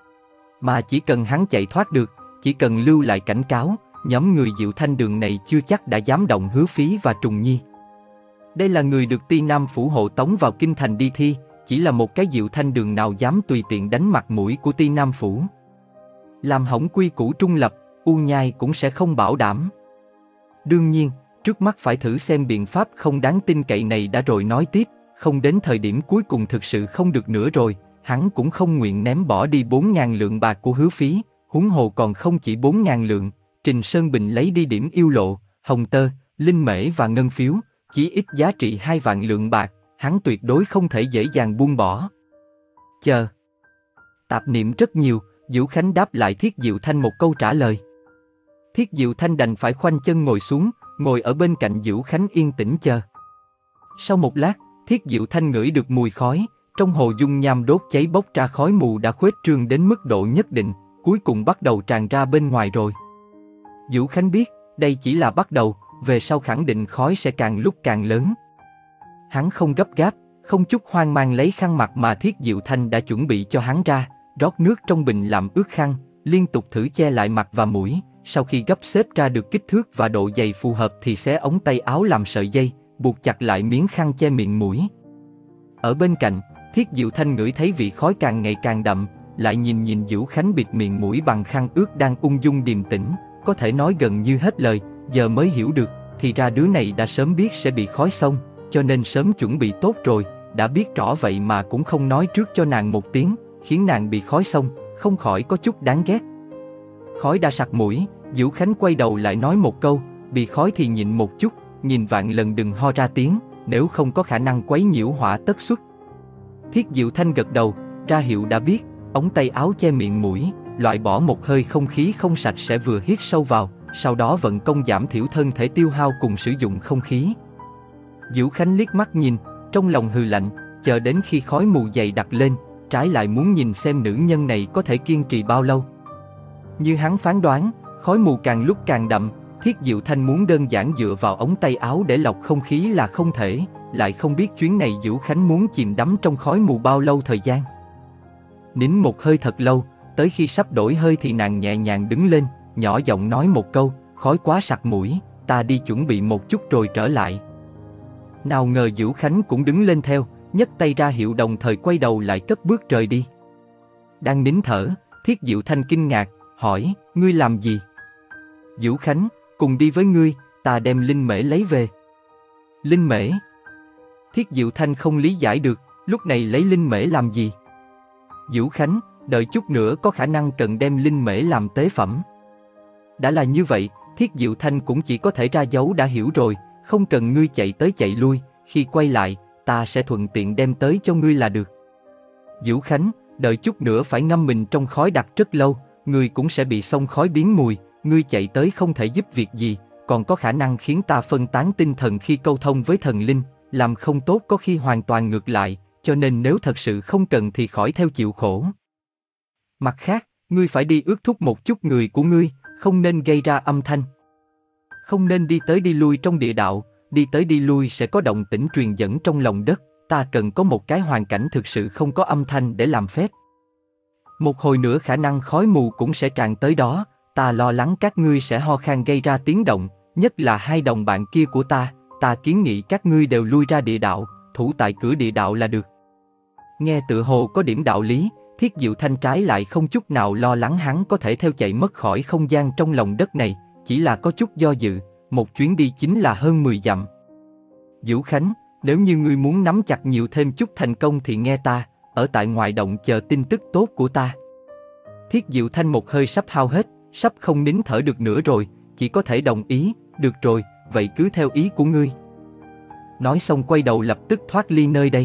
Mà chỉ cần hắn chạy thoát được, chỉ cần lưu lại cảnh cáo, nhóm người Diệu Thanh đường này chưa chắc đã dám động Hứa Phí và Trùng Nhi. Đây là người được Ti Nam Phủ hộ tống vào kinh thành đi thi, chỉ là một cái Diệu Thanh Đường nào dám tùy tiện đánh mặt mũi của Ti Nam Phủ. Làm hỏng quy củ trung lập, U Nhai cũng sẽ không bảo đảm. Đương nhiên, trước mắt phải thử xem biện pháp không đáng tin cậy này đã rồi nói tiếp, không đến thời điểm cuối cùng thực sự không được nữa rồi, hắn cũng không nguyện ném bỏ đi bốn ngàn lượng bạc của Hứa Phí, huống hồ còn không chỉ bốn ngàn lượng, Trình Sơn Bình lấy đi điểm yêu lộ, hồng tơ, linh mễ và ngân phiếu, chỉ ít giá trị hai vạn lượng bạc, hắn tuyệt đối không thể dễ dàng buông bỏ. Chờ. Tạp niệm rất nhiều, Vũ Khánh đáp lại Thiết Diệu Thanh một câu trả lời. Thiết Diệu Thanh đành phải khoanh chân ngồi xuống, ngồi ở bên cạnh Vũ Khánh yên tĩnh chờ. Sau một lát, Thiết Diệu Thanh ngửi được mùi khói, trong hồ dung nham đốt cháy bốc ra khói mù đã khuếch trương đến mức độ nhất định, cuối cùng bắt đầu tràn ra bên ngoài rồi. Vũ Khánh biết, đây chỉ là bắt đầu, về sau khẳng định khói sẽ càng lúc càng lớn. Hắn không gấp gáp, không chút hoang mang lấy khăn mặt mà Thiết Diệu Thanh đã chuẩn bị cho hắn ra, rót nước trong bình làm ướt khăn, liên tục thử che lại mặt và mũi, sau khi gấp xếp ra được kích thước và độ dày phù hợp thì xé ống tay áo làm sợi dây, buộc chặt lại miếng khăn che miệng mũi. Ở bên cạnh, Thiết Diệu Thanh ngửi thấy vị khói càng ngày càng đậm, lại nhìn nhìn Vũ Khánh bịt miệng mũi bằng khăn ướt đang ung dung điềm tĩnh, có thể nói gần như hết lời, giờ mới hiểu được, thì ra đứa này đã sớm biết sẽ bị khói xông, cho nên sớm chuẩn bị tốt rồi, đã biết rõ vậy mà cũng không nói trước cho nàng một tiếng, khiến nàng bị khói xông, không khỏi có chút đáng ghét. Khói đã sặc mũi, Vũ Khánh quay đầu lại nói một câu, bị khói thì nhịn một chút, nhìn vạn lần đừng ho ra tiếng, nếu không có khả năng quấy nhiễu hỏa tất xuất. Thiết Diệu Thanh gật đầu, ra hiệu đã biết, ống tay áo che miệng mũi, loại bỏ một hơi không khí không sạch sẽ vừa hít sâu vào, sau đó vận công giảm thiểu thân thể tiêu hao cùng sử dụng không khí. Vũ Khánh liếc mắt nhìn, trong lòng hừ lạnh, chờ đến khi khói mù dày đặc lên, trái lại muốn nhìn xem nữ nhân này có thể kiên trì bao lâu. Như hắn phán đoán, khói mù càng lúc càng đậm, Thiết Diệu Thanh muốn đơn giản dựa vào ống tay áo để lọc không khí là không thể, lại không biết chuyến này Vũ Khánh muốn chìm đắm trong khói mù bao lâu thời gian. Nín một hơi thật lâu, tới khi sắp đổi hơi thì nàng nhẹ nhàng đứng lên, nhỏ giọng nói một câu, khói quá sặc mũi, ta đi chuẩn bị một chút rồi trở lại. Nào ngờ Vũ Khánh cũng đứng lên theo, nhấc tay ra hiệu đồng thời quay đầu lại cất bước rời đi. Đang nín thở, Thiết Diệu Thanh kinh ngạc, hỏi, ngươi làm gì? Vũ Khánh, cùng đi với ngươi, ta đem linh mễ lấy về. Linh mễ? Thiết Diệu Thanh không lý giải được, lúc này lấy linh mễ làm gì? Vũ Khánh, đợi chút nữa có khả năng cần đem linh mễ làm tế phẩm. Đã là như vậy, Thiết Diệu Thanh cũng chỉ có thể ra dấu đã hiểu rồi, không cần ngươi chạy tới chạy lui, khi quay lại, ta sẽ thuận tiện đem tới cho ngươi là được. Vũ Khánh, đợi chút nữa phải ngâm mình trong khói đặc rất lâu, ngươi cũng sẽ bị xông khói biến mùi, ngươi chạy tới không thể giúp việc gì, còn có khả năng khiến ta phân tán tinh thần khi câu thông với thần linh, làm không tốt có khi hoàn toàn ngược lại, cho nên nếu thật sự không cần thì khỏi theo chịu khổ. Mặt khác, ngươi phải đi ước thúc một chút người của ngươi, không nên gây ra âm thanh. Không nên đi tới đi lui trong địa đạo, đi tới đi lui sẽ có động tĩnh truyền dẫn trong lòng đất, ta cần có một cái hoàn cảnh thực sự không có âm thanh để làm phép. Một hồi nữa khả năng khói mù cũng sẽ tràn tới đó, ta lo lắng các ngươi sẽ ho khan gây ra tiếng động, nhất là hai đồng bạn kia của ta, ta kiến nghị các ngươi đều lui ra địa đạo, thủ tại cửa địa đạo là được. Nghe tự hồ có điểm đạo lý, Thiết Diệu Thanh trái lại không chút nào lo lắng hắn có thể theo chạy mất khỏi không gian trong lòng đất này, chỉ là có chút do dự, một chuyến đi chính là hơn mười dặm. Vũ Khánh, nếu như ngươi muốn nắm chặt nhiều thêm chút thành công thì nghe ta, ở tại ngoài động chờ tin tức tốt của ta. Thiết Diệu Thanh một hơi sắp hao hết, sắp không nín thở được nữa rồi, chỉ có thể đồng ý, được rồi, vậy cứ theo ý của ngươi. Nói xong quay đầu lập tức thoát ly nơi đây.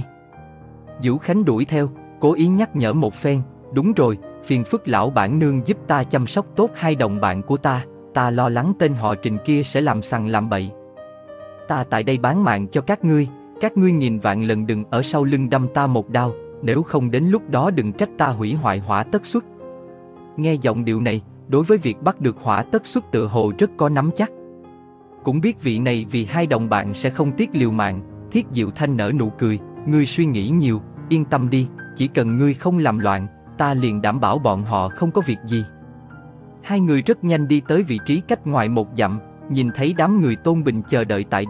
Vũ Khánh đuổi theo, cố ý nhắc nhở một phen, đúng rồi, phiền phức lão bản nương giúp ta chăm sóc tốt hai đồng bạn của ta, ta lo lắng tên họ Trình kia sẽ làm sằng làm bậy. Ta tại đây bán mạng cho các ngươi, các ngươi nghìn vạn lần đừng ở sau lưng đâm ta một đao, nếu không đến lúc đó đừng trách ta hủy hoại hỏa tất xuất. Nghe giọng điệu này, đối với việc bắt được hỏa tất xuất tự hồ rất có nắm chắc. Cũng biết vị này vì hai đồng bạn sẽ không tiếc liều mạng, Thiết Diệu Thanh nở nụ cười, ngươi suy nghĩ nhiều, yên tâm đi, chỉ cần ngươi không làm loạn, ta liền đảm bảo bọn họ không có việc gì. Hai người rất nhanh đi tới vị trí cách ngoài một dặm, nhìn thấy đám người Tôn Bình chờ đợi tại đây,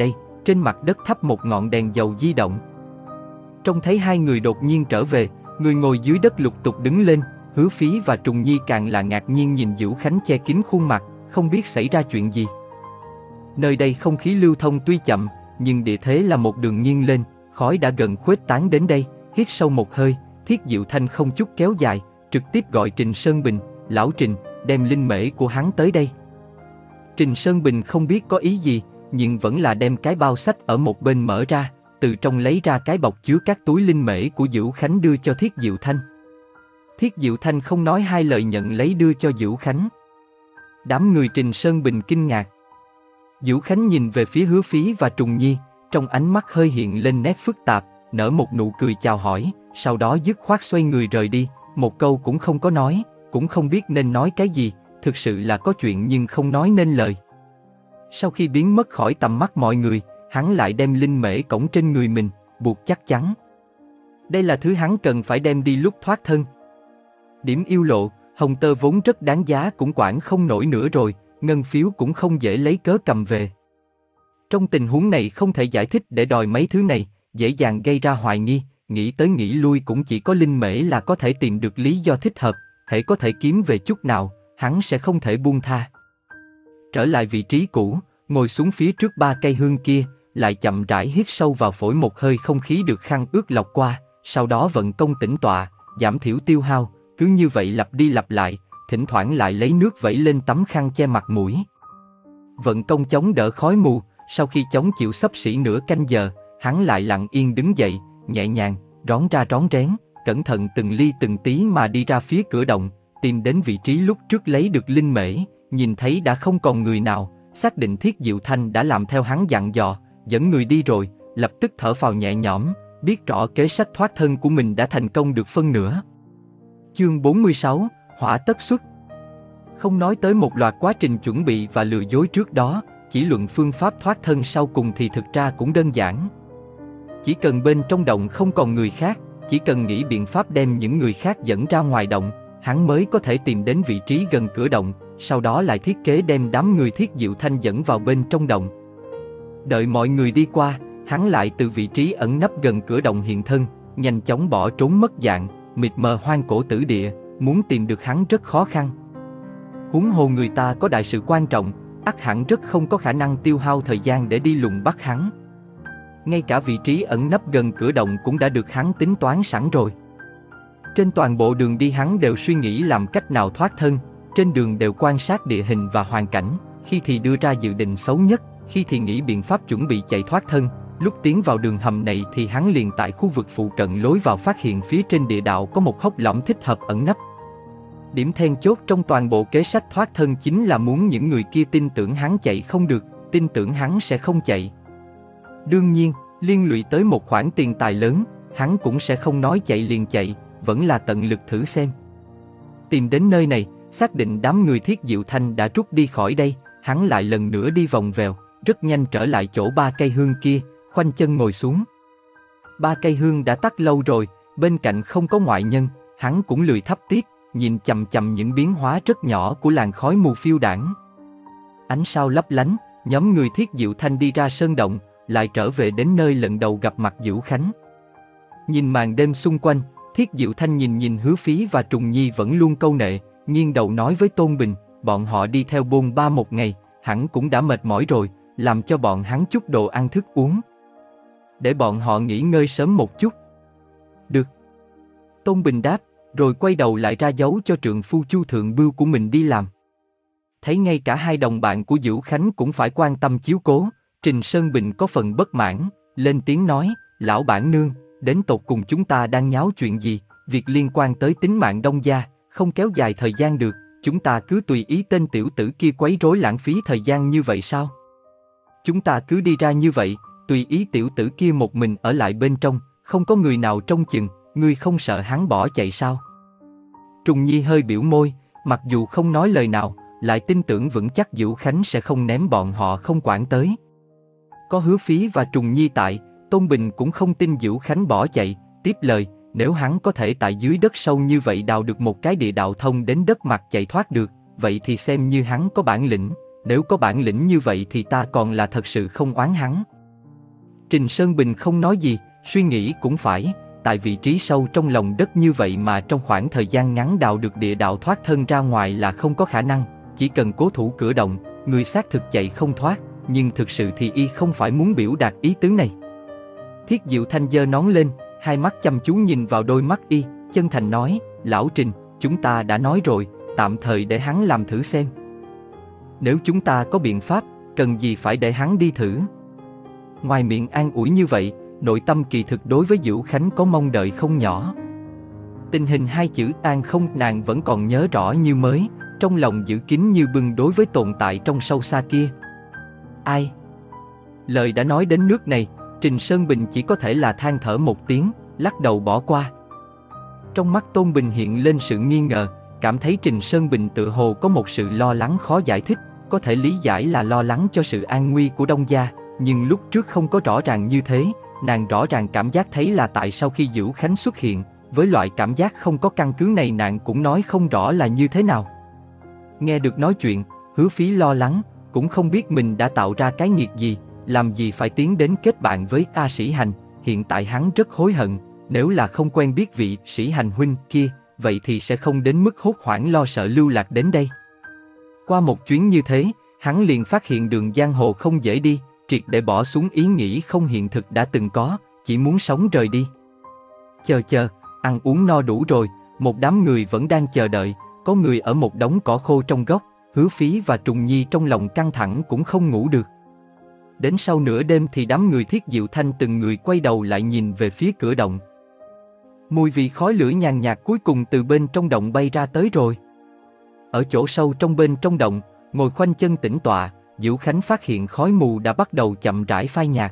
trên mặt đất thắp một ngọn đèn dầu di động. Trông thấy hai người đột nhiên trở về, người ngồi dưới đất lục tục đứng lên, Hứa Phí và Trùng Nhi càng là ngạc nhiên nhìn Vũ Khánh che kín khuôn mặt, không biết xảy ra chuyện gì. Nơi đây không khí lưu thông tuy chậm, nhưng địa thế là một đường nghiêng lên, khói đã gần khuếch tán đến đây. Hít sâu một hơi, Thiết Diệu Thanh không chút kéo dài, trực tiếp gọi Trình Sơn Bình, lão Trình, đem linh mễ của hắn tới đây. Trình Sơn Bình không biết có ý gì, nhưng vẫn là đem cái bao sách ở một bên mở ra, từ trong lấy ra cái bọc chứa các túi linh mễ của Vũ Khánh đưa cho Thiết Diệu Thanh. Thiết Diệu Thanh không nói hai lời nhận lấy đưa cho Vũ Khánh. Đám người Trình Sơn Bình kinh ngạc. Vũ Khánh nhìn về phía Hứa Phí và Trùng Nhi, trong ánh mắt hơi hiện lên nét phức tạp, nở một nụ cười chào hỏi, sau đó dứt khoát xoay người rời đi, một câu cũng không có nói, cũng không biết nên nói cái gì, thực sự là có chuyện nhưng không nói nên lời. Sau khi biến mất khỏi tầm mắt mọi người, hắn lại đem linh mễ cổng trên người mình, buộc chắc chắn. Đây là thứ hắn cần phải đem đi lúc thoát thân. Điểm yêu lộ, hồng tơ vốn rất đáng giá cũng quản không nổi nữa rồi, ngân phiếu cũng không dễ lấy cớ cầm về. Trong tình huống này không thể giải thích để đòi mấy thứ này, dễ dàng gây ra hoài nghi, nghĩ tới nghĩ lui cũng chỉ có linh mễ là có thể tìm được lý do thích hợp, hễ có thể kiếm về chút nào, hắn sẽ không thể buông tha. Trở lại vị trí cũ, ngồi xuống phía trước ba cây hương kia, lại chậm rãi hít sâu vào phổi một hơi không khí được khăn ướt lọc qua, sau đó vận công tĩnh tọa, giảm thiểu tiêu hao, cứ như vậy lặp đi lặp lại, thỉnh thoảng lại lấy nước vẩy lên tấm khăn che mặt mũi. Vận công chống đỡ khói mù, sau khi chống chịu xấp xỉ nửa canh giờ, hắn lại lặng yên đứng dậy, nhẹ nhàng, rón ra rón rén, cẩn thận từng ly từng tí mà đi ra phía cửa động, tìm đến vị trí lúc trước lấy được linh mễ, nhìn thấy đã không còn người nào, xác định Thiết Diệu Thanh đã làm theo hắn dặn dò, dẫn người đi rồi, lập tức thở phào nhẹ nhõm, biết rõ kế sách thoát thân của mình đã thành công được phân nửa. Chương bốn mươi sáu, hỏa tất xuất. Không nói tới một loạt quá trình chuẩn bị và lừa dối trước đó, chỉ luận phương pháp thoát thân sau cùng thì thực ra cũng đơn giản. Chỉ cần bên trong động không còn người khác, chỉ cần nghĩ biện pháp đem những người khác dẫn ra ngoài động, hắn mới có thể tìm đến vị trí gần cửa động, sau đó lại thiết kế đem đám người Thiết Diệu Thanh dẫn vào bên trong động. Đợi mọi người đi qua, hắn lại từ vị trí ẩn nấp gần cửa động hiện thân, nhanh chóng bỏ trốn mất dạng, mịt mờ hoang cổ tử địa, muốn tìm được hắn rất khó khăn. Huống hồ người ta có đại sự quan trọng, ắt hẳn rất không có khả năng tiêu hao thời gian để đi lùng bắt hắn. Ngay cả vị trí ẩn nấp gần cửa động cũng đã được hắn tính toán sẵn rồi. Trên toàn bộ đường đi hắn đều suy nghĩ làm cách nào thoát thân, trên đường đều quan sát địa hình và hoàn cảnh, khi thì đưa ra dự định xấu nhất, khi thì nghĩ biện pháp chuẩn bị chạy thoát thân. Lúc tiến vào đường hầm này thì hắn liền tại khu vực phụ cận lối vào phát hiện phía trên địa đạo có một hốc lõm thích hợp ẩn nấp. Điểm then chốt trong toàn bộ kế sách thoát thân chính là muốn những người kia tin tưởng hắn chạy không được, tin tưởng hắn sẽ không chạy. Đương nhiên, liên lụy tới một khoản tiền tài lớn, hắn cũng sẽ không nói chạy liền chạy, vẫn là tận lực thử xem. Tìm đến nơi này, xác định đám người Thiết Diệu Thanh đã rút đi khỏi đây, hắn lại lần nữa đi vòng vèo, rất nhanh trở lại chỗ ba cây hương kia, khoanh chân ngồi xuống. Ba cây hương đã tắt lâu rồi, bên cạnh không có ngoại nhân, hắn cũng lười thắp tiếp, nhìn chằm chằm những biến hóa rất nhỏ của làn khói mù phiêu đãng. Ánh sao lấp lánh, nhóm người Thiết Diệu Thanh đi ra sơn động, lại trở về đến nơi lần đầu gặp mặt Vũ Khánh. Nhìn màn đêm xung quanh, Thiết Diệu Thanh nhìn nhìn Hứa Phí và Trùng Nhi vẫn luôn câu nệ, nghiêng đầu nói với Tôn Bình, bọn họ đi theo bôn ba một ngày, hẳn cũng đã mệt mỏi rồi, làm cho bọn hắn chút đồ ăn thức uống. Để bọn họ nghỉ ngơi sớm một chút. Được. Tôn Bình đáp, rồi quay đầu lại ra dấu cho trượng phu Chu Thượng Bưu của mình đi làm. Thấy ngay cả hai đồng bạn của Vũ Khánh cũng phải quan tâm chiếu cố, Trình Sơn Bình có phần bất mãn, lên tiếng nói, lão bản nương, đến tột cùng chúng ta đang nháo chuyện gì, việc liên quan tới tính mạng Đông gia, không kéo dài thời gian được, chúng ta cứ tùy ý tên tiểu tử kia quấy rối lãng phí thời gian như vậy sao? Chúng ta cứ đi ra như vậy, tùy ý tiểu tử kia một mình ở lại bên trong, không có người nào trông chừng, ngươi không sợ hắn bỏ chạy sao? Trùng Nhi hơi biểu môi, mặc dù không nói lời nào, lại tin tưởng vững chắc Vũ Khánh sẽ không ném bọn họ không quản tới. Có Hứa Phí và Trùng Nhi tại, Tôn Bình cũng không tin Vũ Khánh bỏ chạy, tiếp lời, nếu hắn có thể tại dưới đất sâu như vậy đào được một cái địa đạo thông đến đất mặt chạy thoát được, vậy thì xem như hắn có bản lĩnh, nếu có bản lĩnh như vậy thì ta còn là thật sự không oán hắn. Trình Sơn Bình không nói gì, suy nghĩ cũng phải, tại vị trí sâu trong lòng đất như vậy mà trong khoảng thời gian ngắn đào được địa đạo thoát thân ra ngoài là không có khả năng, chỉ cần cố thủ cửa động, người xác thực chạy không thoát, nhưng thực sự thì y không phải muốn biểu đạt ý tứ này. Thiết Diệu Thanh giơ nón lên, hai mắt chăm chú nhìn vào đôi mắt y, chân thành nói, lão Trình, chúng ta đã nói rồi, tạm thời để hắn làm thử xem. Nếu chúng ta có biện pháp, cần gì phải để hắn đi thử. Ngoài miệng an ủi như vậy, nội tâm kỳ thực đối với Diệu Khánh có mong đợi không nhỏ. Tình hình hai chữ an không nàng vẫn còn nhớ rõ như mới, trong lòng giữ kín như bưng đối với tồn tại trong sâu xa kia. Ai? Lời đã nói đến nước này, Trình Sơn Bình chỉ có thể là than thở một tiếng, lắc đầu bỏ qua. Trong mắt Tôn Bình hiện lên sự nghi ngờ, cảm thấy Trình Sơn Bình tự hồ có một sự lo lắng khó giải thích, có thể lý giải là lo lắng cho sự an nguy của Đông gia, nhưng lúc trước không có rõ ràng như thế, nàng rõ ràng cảm giác thấy là tại sau khi Diệu Khánh xuất hiện, với loại cảm giác không có căn cứ này nàng cũng nói không rõ là như thế nào. Nghe được nói chuyện, Hứa Phí lo lắng, cũng không biết mình đã tạo ra cái nghiệt gì, làm gì phải tiến đến kết bạn với A Sĩ Hành, hiện tại hắn rất hối hận, nếu là không quen biết vị Sĩ Hành huynh kia, vậy thì sẽ không đến mức hốt hoảng lo sợ lưu lạc đến đây. Qua một chuyến như thế, hắn liền phát hiện đường giang hồ không dễ đi, triệt để bỏ xuống ý nghĩ không hiện thực đã từng có, chỉ muốn sống rời đi. Chờ chờ, ăn uống no đủ rồi, một đám người vẫn đang chờ đợi, có người ở một đống cỏ khô trong góc, Hứa Phí và Trùng Nhi trong lòng căng thẳng cũng không ngủ được. Đến sau nửa đêm thì đám người Thiết Diệu Thanh từng người quay đầu lại nhìn về phía cửa động. Mùi vị khói lửa nhàn nhạt cuối cùng từ bên trong động bay ra tới rồi. Ở chỗ sâu trong bên trong động, ngồi khoanh chân tĩnh tọa, Diệu Khánh phát hiện khói mù đã bắt đầu chậm rãi phai nhạt.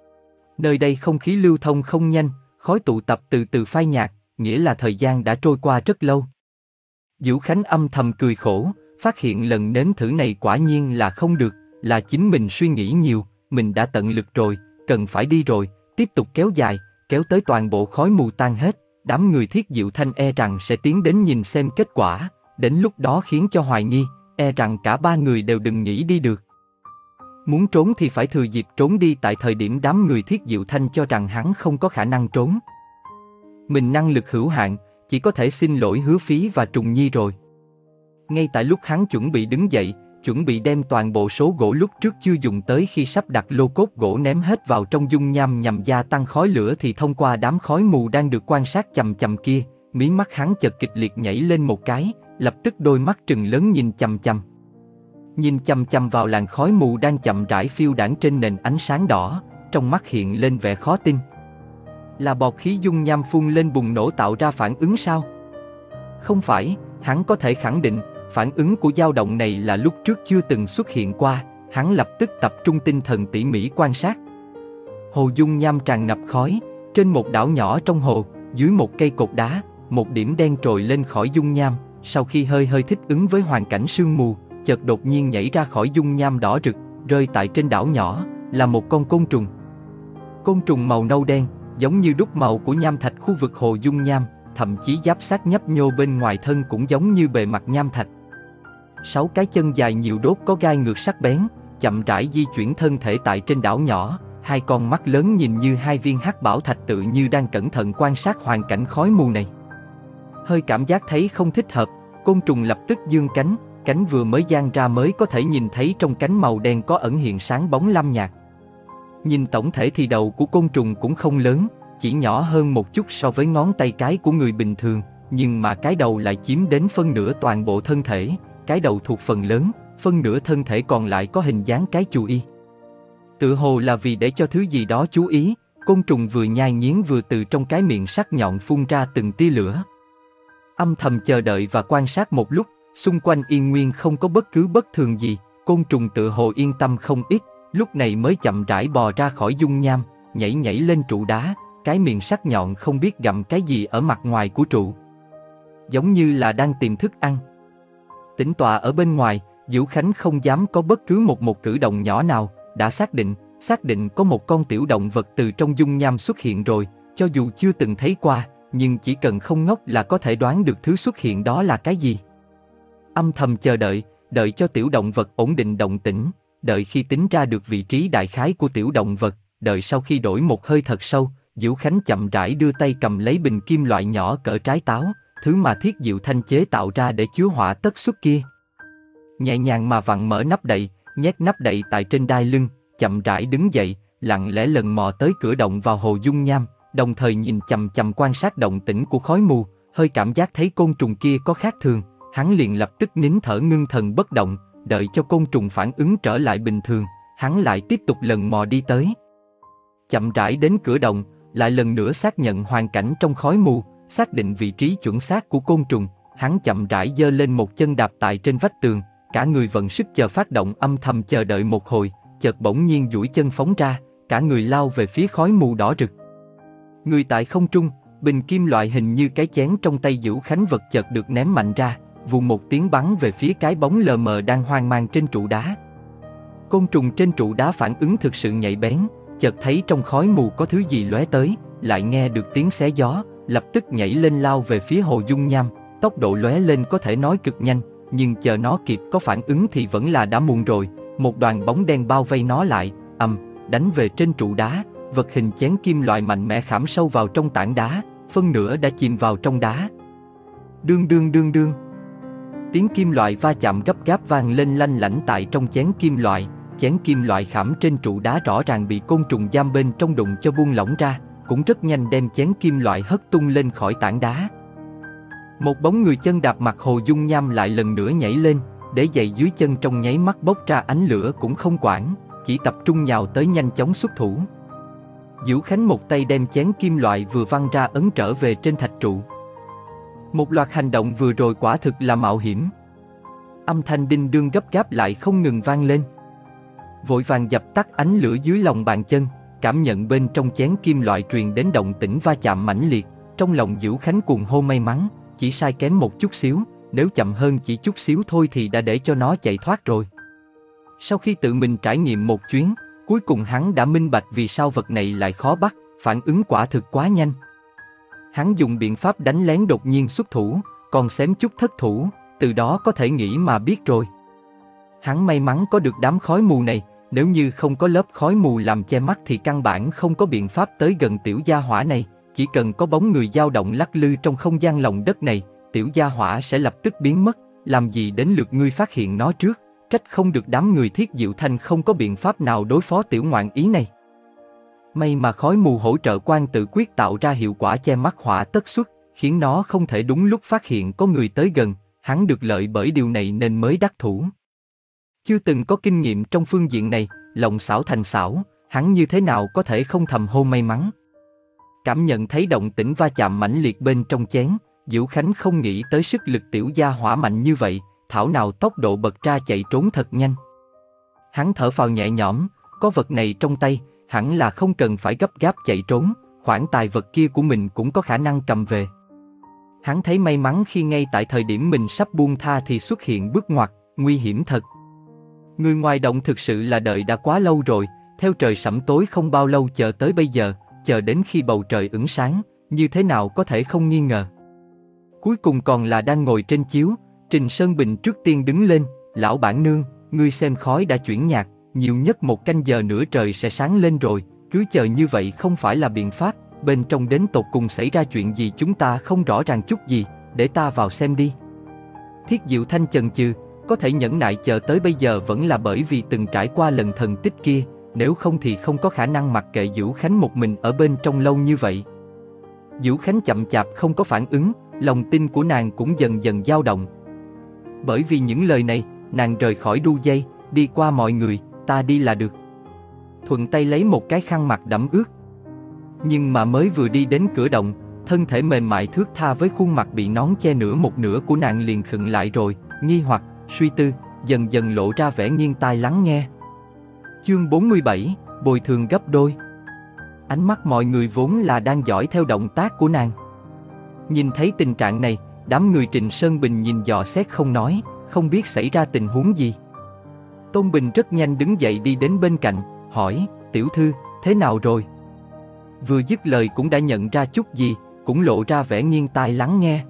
Nơi đây không khí lưu thông không nhanh, khói tụ tập từ từ phai nhạt, nghĩa là thời gian đã trôi qua rất lâu. Diệu Khánh âm thầm cười khổ, phát hiện lần nếm thử này quả nhiên là không được, là chính mình suy nghĩ nhiều, mình đã tận lực rồi, cần phải đi rồi, tiếp tục kéo dài, kéo tới toàn bộ khói mù tan hết, đám người Thiết Diệu Thanh e rằng sẽ tiến đến nhìn xem kết quả, đến lúc đó khiến cho hoài nghi, e rằng cả ba người đều đừng nghĩ đi được. Muốn trốn thì phải thừa dịp trốn đi tại thời điểm đám người Thiết Diệu Thanh cho rằng hắn không có khả năng trốn. Mình năng lực hữu hạn, chỉ có thể xin lỗi Hứa Phí và Trùng Nhi rồi. Ngay tại lúc hắn chuẩn bị đứng dậy, chuẩn bị đem toàn bộ số gỗ lúc trước chưa dùng tới khi sắp đặt lô cốt gỗ ném hết vào trong dung nham nhằm gia tăng khói lửa thì thông qua đám khói mù đang được quan sát chằm chằm kia, mí mắt hắn chợt kịch liệt nhảy lên một cái, lập tức đôi mắt trừng lớn nhìn chằm chằm. Nhìn chằm chằm vào làn khói mù đang chậm rãi phiêu đãng trên nền ánh sáng đỏ, trong mắt hiện lên vẻ khó tin. Là bọt khí dung nham phun lên bùng nổ tạo ra phản ứng sao? Không phải, hắn có thể khẳng định, phản ứng của dao động này là lúc trước chưa từng xuất hiện qua, hắn lập tức tập trung tinh thần tỉ mỉ quan sát. Hồ dung nham tràn ngập khói, trên một đảo nhỏ trong hồ, dưới một cây cột đá, một điểm đen trồi lên khỏi dung nham, sau khi hơi hơi thích ứng với hoàn cảnh sương mù, chợt đột nhiên nhảy ra khỏi dung nham đỏ rực, rơi tại trên đảo nhỏ, là một con côn trùng. Côn trùng màu nâu đen, giống như đúc màu của nham thạch khu vực hồ dung nham, thậm chí giáp sát nhấp nhô bên ngoài thân cũng giống như bề mặt nham thạch. Sáu cái chân dài nhiều đốt có gai ngược sắc bén, chậm rãi di chuyển thân thể tại trên đảo nhỏ, hai con mắt lớn nhìn như hai viên hắc bảo thạch tự như đang cẩn thận quan sát hoàn cảnh khói mù này. Hơi cảm giác thấy không thích hợp, côn trùng lập tức giương cánh, cánh vừa mới dang ra mới có thể nhìn thấy trong cánh màu đen có ẩn hiện sáng bóng lam nhạt. Nhìn tổng thể thì đầu của côn trùng cũng không lớn, chỉ nhỏ hơn một chút so với ngón tay cái của người bình thường, nhưng mà cái đầu lại chiếm đến phân nửa toàn bộ thân thể, cái đầu thuộc phần lớn, phân nửa thân thể còn lại có hình dáng cái chù y. Tựa hồ là vì để cho thứ gì đó chú ý, côn trùng vừa nhai nghiến vừa từ trong cái miệng sắc nhọn phun ra từng tia lửa. Âm thầm chờ đợi và quan sát một lúc, xung quanh yên nguyên không có bất cứ bất thường gì, côn trùng tựa hồ yên tâm không ít, lúc này mới chậm rãi bò ra khỏi dung nham, nhảy nhảy lên trụ đá, cái miệng sắc nhọn không biết gặm cái gì ở mặt ngoài của trụ. Giống như là đang tìm thức ăn. Tĩnh tọa ở bên ngoài, Diệu Khánh không dám có bất cứ một một cử động nhỏ nào, đã xác định, xác định có một con tiểu động vật từ trong dung nham xuất hiện rồi, cho dù chưa từng thấy qua, nhưng chỉ cần không ngốc là có thể đoán được thứ xuất hiện đó là cái gì. Âm thầm chờ đợi, đợi cho tiểu động vật ổn định động tĩnh, đợi khi tính ra được vị trí đại khái của tiểu động vật, đợi sau khi đổi một hơi thật sâu, Diệu Khánh chậm rãi đưa tay cầm lấy bình kim loại nhỏ cỡ trái táo, thứ mà Thiết Diệu Thanh chế tạo ra để chứa hỏa tất xuất kia. Nhẹ nhàng mà vặn mở nắp đậy, nhét nắp đậy tại trên đai lưng, chậm rãi đứng dậy, lặng lẽ lần mò tới cửa động vào hồ dung nham, đồng thời nhìn chằm chằm quan sát động tĩnh của khói mù, hơi cảm giác thấy côn trùng kia có khác thường, hắn liền lập tức nín thở ngưng thần bất động, đợi cho côn trùng phản ứng trở lại bình thường, hắn lại tiếp tục lần mò đi tới. Chậm rãi đến cửa động, lại lần nữa xác nhận hoàn cảnh trong khói mù, xác định vị trí chuẩn xác của côn trùng, hắn chậm rãi giơ lên một chân đạp tại trên vách tường, cả người vận sức chờ phát động âm thầm chờ đợi một hồi, chợt bỗng nhiên duỗi chân phóng ra, cả người lao về phía khói mù đỏ rực. Người tại không trung, bình kim loại hình như cái chén trong tay Diệu Khánh vật chợt được ném mạnh ra, vù một tiếng bắn về phía cái bóng lờ mờ đang hoang mang trên trụ đá. Côn trùng trên trụ đá phản ứng thực sự nhạy bén, chợt thấy trong khói mù có thứ gì lóe tới, lại nghe được tiếng xé gió, lập tức nhảy lên lao về phía hồ dung nham, tốc độ lóe lên có thể nói cực nhanh, nhưng chờ nó kịp có phản ứng thì vẫn là đã muộn rồi, một đoàn bóng đen bao vây nó lại, ầm, đánh về trên trụ đá, vật hình chén kim loại mạnh mẽ khảm sâu vào trong tảng đá, phân nửa đã chìm vào trong đá. Đương đương đương đương. Tiếng kim loại va chạm gấp gáp vang lên lanh lảnh tại trong chén kim loại, chén kim loại khảm trên trụ đá rõ ràng bị côn trùng giam bên trong đụng cho buông lỏng ra, cũng rất nhanh đem chén kim loại hất tung lên khỏi tảng đá. Một bóng người chân đạp mặt hồ dung nham lại lần nữa nhảy lên, để giày dưới chân trong nháy mắt bốc ra ánh lửa cũng không quản, chỉ tập trung nhào tới nhanh chóng xuất thủ. Diệu Khánh một tay đem chén kim loại vừa văng ra ấn trở về trên thạch trụ. Một loạt hành động vừa rồi quả thực là mạo hiểm. Âm thanh đinh đương gấp gáp lại không ngừng vang lên. Vội vàng dập tắt ánh lửa dưới lòng bàn chân, cảm nhận bên trong chén kim loại truyền đến động tĩnh va chạm mãnh liệt, trong lòng Diệu Khánh cuồng hô may mắn, chỉ sai kém một chút xíu, nếu chậm hơn chỉ chút xíu thôi thì đã để cho nó chạy thoát rồi. Sau khi tự mình trải nghiệm một chuyến, cuối cùng hắn đã minh bạch vì sao vật này lại khó bắt, phản ứng quả thực quá nhanh. Hắn dùng biện pháp đánh lén đột nhiên xuất thủ, còn xém chút thất thủ, từ đó có thể nghĩ mà biết rồi. Hắn may mắn có được đám khói mù này, nếu như không có lớp khói mù làm che mắt thì căn bản không có biện pháp tới gần tiểu gia hỏa này, chỉ cần có bóng người dao động lắc lư trong không gian lòng đất này, tiểu gia hỏa sẽ lập tức biến mất, làm gì đến lượt ngươi phát hiện nó trước, trách không được đám người Thiết Diệu Thanh không có biện pháp nào đối phó tiểu ngoạn ý này. May mà khói mù hỗ trợ quan tự quyết tạo ra hiệu quả che mắt hỏa tất xuất, khiến nó không thể đúng lúc phát hiện có người tới gần, hắn được lợi bởi điều này nên mới đắc thủ. Chưa từng có kinh nghiệm trong phương diện này, lòng xảo thành xảo, hắn như thế nào có thể không thầm hô may mắn. Cảm nhận thấy động tĩnh va chạm mãnh liệt bên trong chén, Diệu Khánh không nghĩ tới sức lực tiểu gia hỏa mạnh như vậy, thảo nào tốc độ bật ra chạy trốn thật nhanh. Hắn thở phào nhẹ nhõm, có vật này trong tay, hẳn là không cần phải gấp gáp chạy trốn, khoản tài vật kia của mình cũng có khả năng cầm về. Hắn thấy may mắn khi ngay tại thời điểm mình sắp buông tha thì xuất hiện bước ngoặt, nguy hiểm thật. Người ngoài động thực sự là đợi đã quá lâu rồi, theo trời sẫm tối không bao lâu chờ tới bây giờ, chờ đến khi bầu trời ửng sáng, như thế nào có thể không nghi ngờ. Cuối cùng còn là đang ngồi trên chiếu, Trình Sơn Bình trước tiên đứng lên, lão bản nương, ngươi xem khói đã chuyển nhạt, nhiều nhất một canh giờ nữa trời sẽ sáng lên rồi, cứ chờ như vậy không phải là biện pháp, bên trong đến tột cùng xảy ra chuyện gì chúng ta không rõ ràng chút gì, để ta vào xem đi. Thiết Diệu Thanh chần chừ, có thể nhẫn nại chờ tới bây giờ vẫn là bởi vì từng trải qua lần thần tích kia, nếu không thì không có khả năng mặc kệ Diệu Khánh một mình ở bên trong lâu như vậy. Diệu Khánh chậm chạp không có phản ứng, lòng tin của nàng cũng dần dần dao động. Bởi vì những lời này, nàng rời khỏi đu dây, đi qua mọi người, ta đi là được. Thuận tay lấy một cái khăn mặt đẫm ướt. Nhưng mà mới vừa đi đến cửa động, thân thể mềm mại thướt tha với khuôn mặt bị nón che nửa một nửa của nàng liền khựng lại rồi, nghi hoặc, suy tư, dần dần lộ ra vẻ nghiêng tai lắng nghe. Chương bốn mươi bảy, bồi thường gấp đôi. Ánh mắt mọi người vốn là đang dõi theo động tác của nàng. Nhìn thấy tình trạng này, đám người Trịnh Sơn Bình nhìn dò xét không nói, không biết xảy ra tình huống gì. Tôn Bình rất nhanh đứng dậy đi đến bên cạnh, hỏi, tiểu thư, thế nào rồi? Vừa dứt lời cũng đã nhận ra chút gì, cũng lộ ra vẻ nghiêng tai lắng nghe.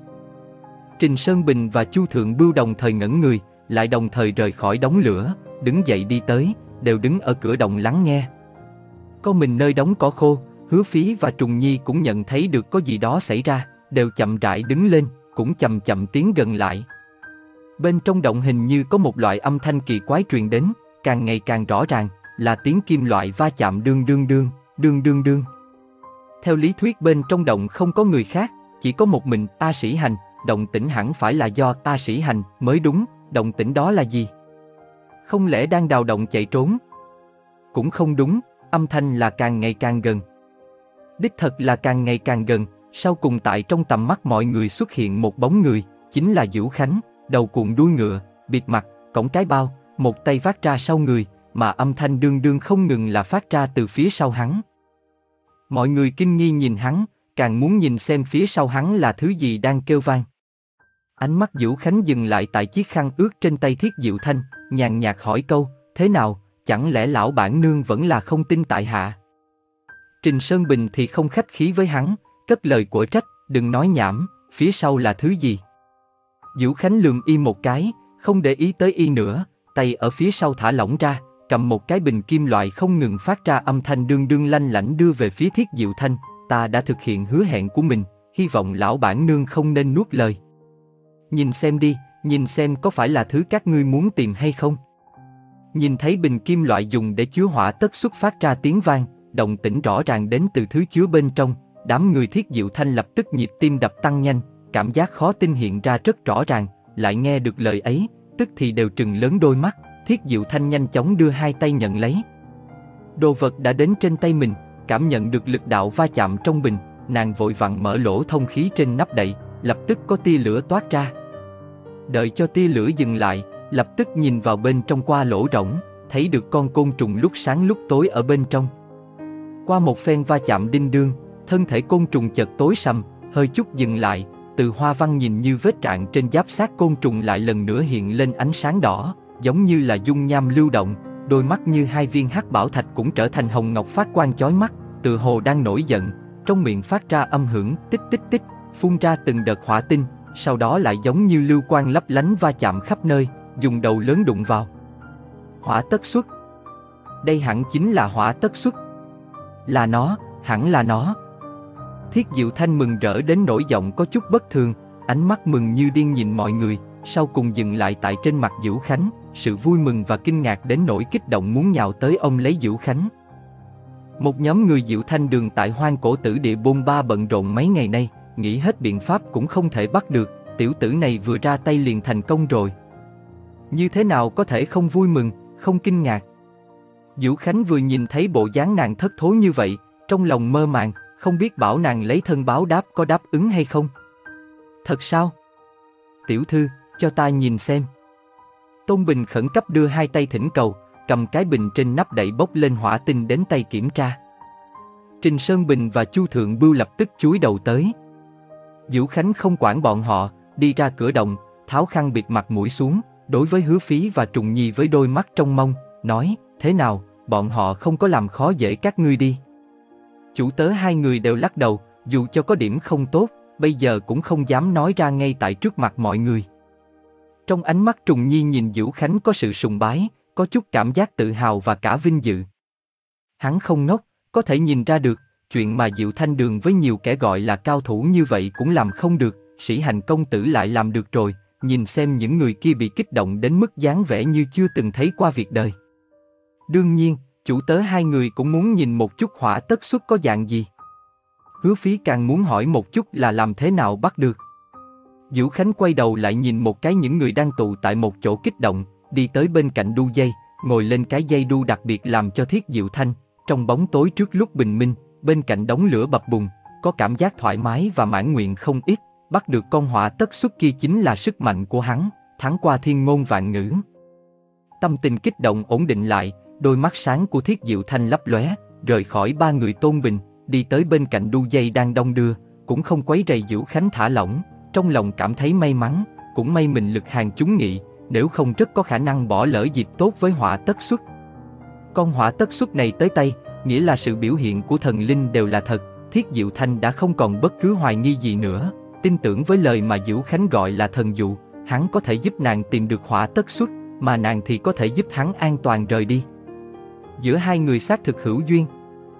Trình Sơn Bình và Chu Thượng Bưu đồng thời ngẩn người, lại đồng thời rời khỏi đống lửa, đứng dậy đi tới, đều đứng ở cửa động lắng nghe. Có mình nơi đống cỏ khô, Hứa Phí và Trùng Nhi cũng nhận thấy được có gì đó xảy ra, đều chậm rãi đứng lên, cũng chậm chậm tiến gần lại. Bên trong động hình như có một loại âm thanh kỳ quái truyền đến, càng ngày càng rõ ràng, là tiếng kim loại va chạm đương đương đương, đương đương đương. Theo lý thuyết bên trong động không có người khác, chỉ có một mình Ta Sĩ Hành, động tĩnh hẳn phải là do Ta Sĩ Hành mới đúng, động tĩnh đó là gì? Không lẽ đang đào động chạy trốn? Cũng không đúng, âm thanh là càng ngày càng gần. Đích thật là càng ngày càng gần, sau cùng tại trong tầm mắt mọi người xuất hiện một bóng người, chính là Vũ Khánh, đầu cuộn đuôi ngựa, bịt mặt, cõng cái bao, một tay vác ra sau người, mà âm thanh đương đương không ngừng là phát ra từ phía sau hắn. Mọi người kinh nghi nhìn hắn, càng muốn nhìn xem phía sau hắn là thứ gì đang kêu vang. Ánh mắt Vũ Khánh dừng lại tại chiếc khăn ướt trên tay Thiết Diệu Thanh, nhàn nhạt hỏi câu, thế nào, chẳng lẽ lão bản nương vẫn là không tin tại hạ? Trình Sơn Bình thì không khách khí với hắn, cất lời của trách, đừng nói nhảm, phía sau là thứ gì? Vũ Khánh lườm y một cái, không để ý tới y nữa, tay ở phía sau thả lỏng ra, cầm một cái bình kim loại không ngừng phát ra âm thanh đương đương lanh lảnh đưa về phía Thiết Diệu Thanh, ta đã thực hiện hứa hẹn của mình, hy vọng lão bản nương không nên nuốt lời. Nhìn xem đi, nhìn xem có phải là thứ các ngươi muốn tìm hay không? Nhìn thấy bình kim loại dùng để chứa hỏa tất xuất phát ra tiếng vang, động tĩnh rõ ràng đến từ thứ chứa bên trong, đám người Thiết Diệu Thanh lập tức nhịp tim đập tăng nhanh, cảm giác khó tin hiện ra rất rõ ràng, lại nghe được lời ấy, tức thì đều trừng lớn đôi mắt. Thiết Diệu Thanh nhanh chóng đưa hai tay nhận lấy. Đồ vật đã đến trên tay mình, cảm nhận được lực đạo va chạm trong bình, nàng vội vặn mở lỗ thông khí trên nắp đậy, lập tức có tia lửa toát ra. Đợi cho tia lửa dừng lại, lập tức nhìn vào bên trong qua lỗ rỗng, thấy được con côn trùng lúc sáng lúc tối ở bên trong. Qua một phen va chạm đinh đương, thân thể côn trùng chợt tối sầm, hơi chút dừng lại, từ hoa văn nhìn như vết rạn trên giáp xác côn trùng lại lần nữa hiện lên ánh sáng đỏ, giống như là dung nham lưu động, đôi mắt như hai viên hắc bảo thạch cũng trở thành hồng ngọc phát quang chói mắt, tự hồ đang nổi giận, trong miệng phát ra âm hưởng tích tích tích, phun ra từng đợt hỏa tinh, sau đó lại giống như lưu quang lấp lánh va chạm khắp nơi, dùng đầu lớn đụng vào. Hỏa tất xuất. Đây hẳn chính là hỏa tất xuất. Là nó, hẳn là nó. Thiết Diệu Thanh mừng rỡ đến nỗi giọng có chút bất thường, ánh mắt mừng như điên nhìn mọi người, sau cùng dừng lại tại trên mặt Vũ Khánh, sự vui mừng và kinh ngạc đến nỗi kích động muốn nhào tới ôm lấy Vũ Khánh. Một nhóm người Diệu Thanh đường tại Hoang Cổ Tử Địa bôn ba bận rộn mấy ngày nay, nghĩ hết biện pháp cũng không thể bắt được, tiểu tử này vừa ra tay liền thành công rồi. Như thế nào có thể không vui mừng, không kinh ngạc? Vũ Khánh vừa nhìn thấy bộ dáng nàng thất thố như vậy, trong lòng mơ màng, không biết bảo nàng lấy thân báo đáp có đáp ứng hay không. Thật sao? Tiểu thư, cho ta nhìn xem. Tôn Bình khẩn cấp đưa hai tay thỉnh cầu, cầm cái bình trên nắp đậy bốc lên hỏa tinh đến tay kiểm tra. Trình Sơn Bình và Chu Thượng Bưu lập tức chúi đầu tới. Vũ Khánh không quản bọn họ, đi ra cửa động, tháo khăn bịt mặt mũi xuống, đối với Hứa Phí và Trùng Nhi với đôi mắt trong mong, nói, thế nào, bọn họ không có làm khó dễ các ngươi đi. Chủ tớ hai người đều lắc đầu, dù cho có điểm không tốt, bây giờ cũng không dám nói ra ngay tại trước mặt mọi người. Trong ánh mắt Trùng Nhi nhìn Vũ Khánh có sự sùng bái, có chút cảm giác tự hào và cả vinh dự. Hắn không ngốc, có thể nhìn ra được, chuyện mà Diệu Thanh Đường với nhiều kẻ gọi là cao thủ như vậy cũng làm không được, Sĩ Hành công tử lại làm được rồi, nhìn xem những người kia bị kích động đến mức dáng vẻ như chưa từng thấy qua việc đời. Đương nhiên, chủ tớ hai người cũng muốn nhìn một chút hỏa tất xuất có dạng gì. Hứa Phí càng muốn hỏi một chút là làm thế nào bắt được. Vũ Khánh quay đầu lại nhìn một cái những người đang tụ tại một chỗ kích động, đi tới bên cạnh đu dây, ngồi lên cái dây đu đặc biệt làm cho Thiết Diệu Thanh, trong bóng tối trước lúc bình minh, bên cạnh đống lửa bập bùng, có cảm giác thoải mái và mãn nguyện không ít, bắt được con hỏa tất xuất kia chính là sức mạnh của hắn, thắng qua thiên ngôn vạn ngữ. Tâm tình kích động ổn định lại, đôi mắt sáng của Thiết Diệu Thanh lấp lóe, rời khỏi ba người Tôn Bình, đi tới bên cạnh đu dây đang đong đưa, cũng không quấy rầy Vũ Khánh thả lỏng, trong lòng cảm thấy may mắn, cũng may mình lực hàng chúng nghị, nếu không rất có khả năng bỏ lỡ dịp tốt với hỏa tất xuất. Con hỏa tất xuất này tới tay, nghĩa là sự biểu hiện của thần linh đều là thật, Thiết Diệu Thanh đã không còn bất cứ hoài nghi gì nữa, tin tưởng với lời mà Vũ Khánh gọi là thần dụ, hắn có thể giúp nàng tìm được hỏa tất xuất, mà nàng thì có thể giúp hắn an toàn rời đi. Giữa hai người xác thực hữu duyên.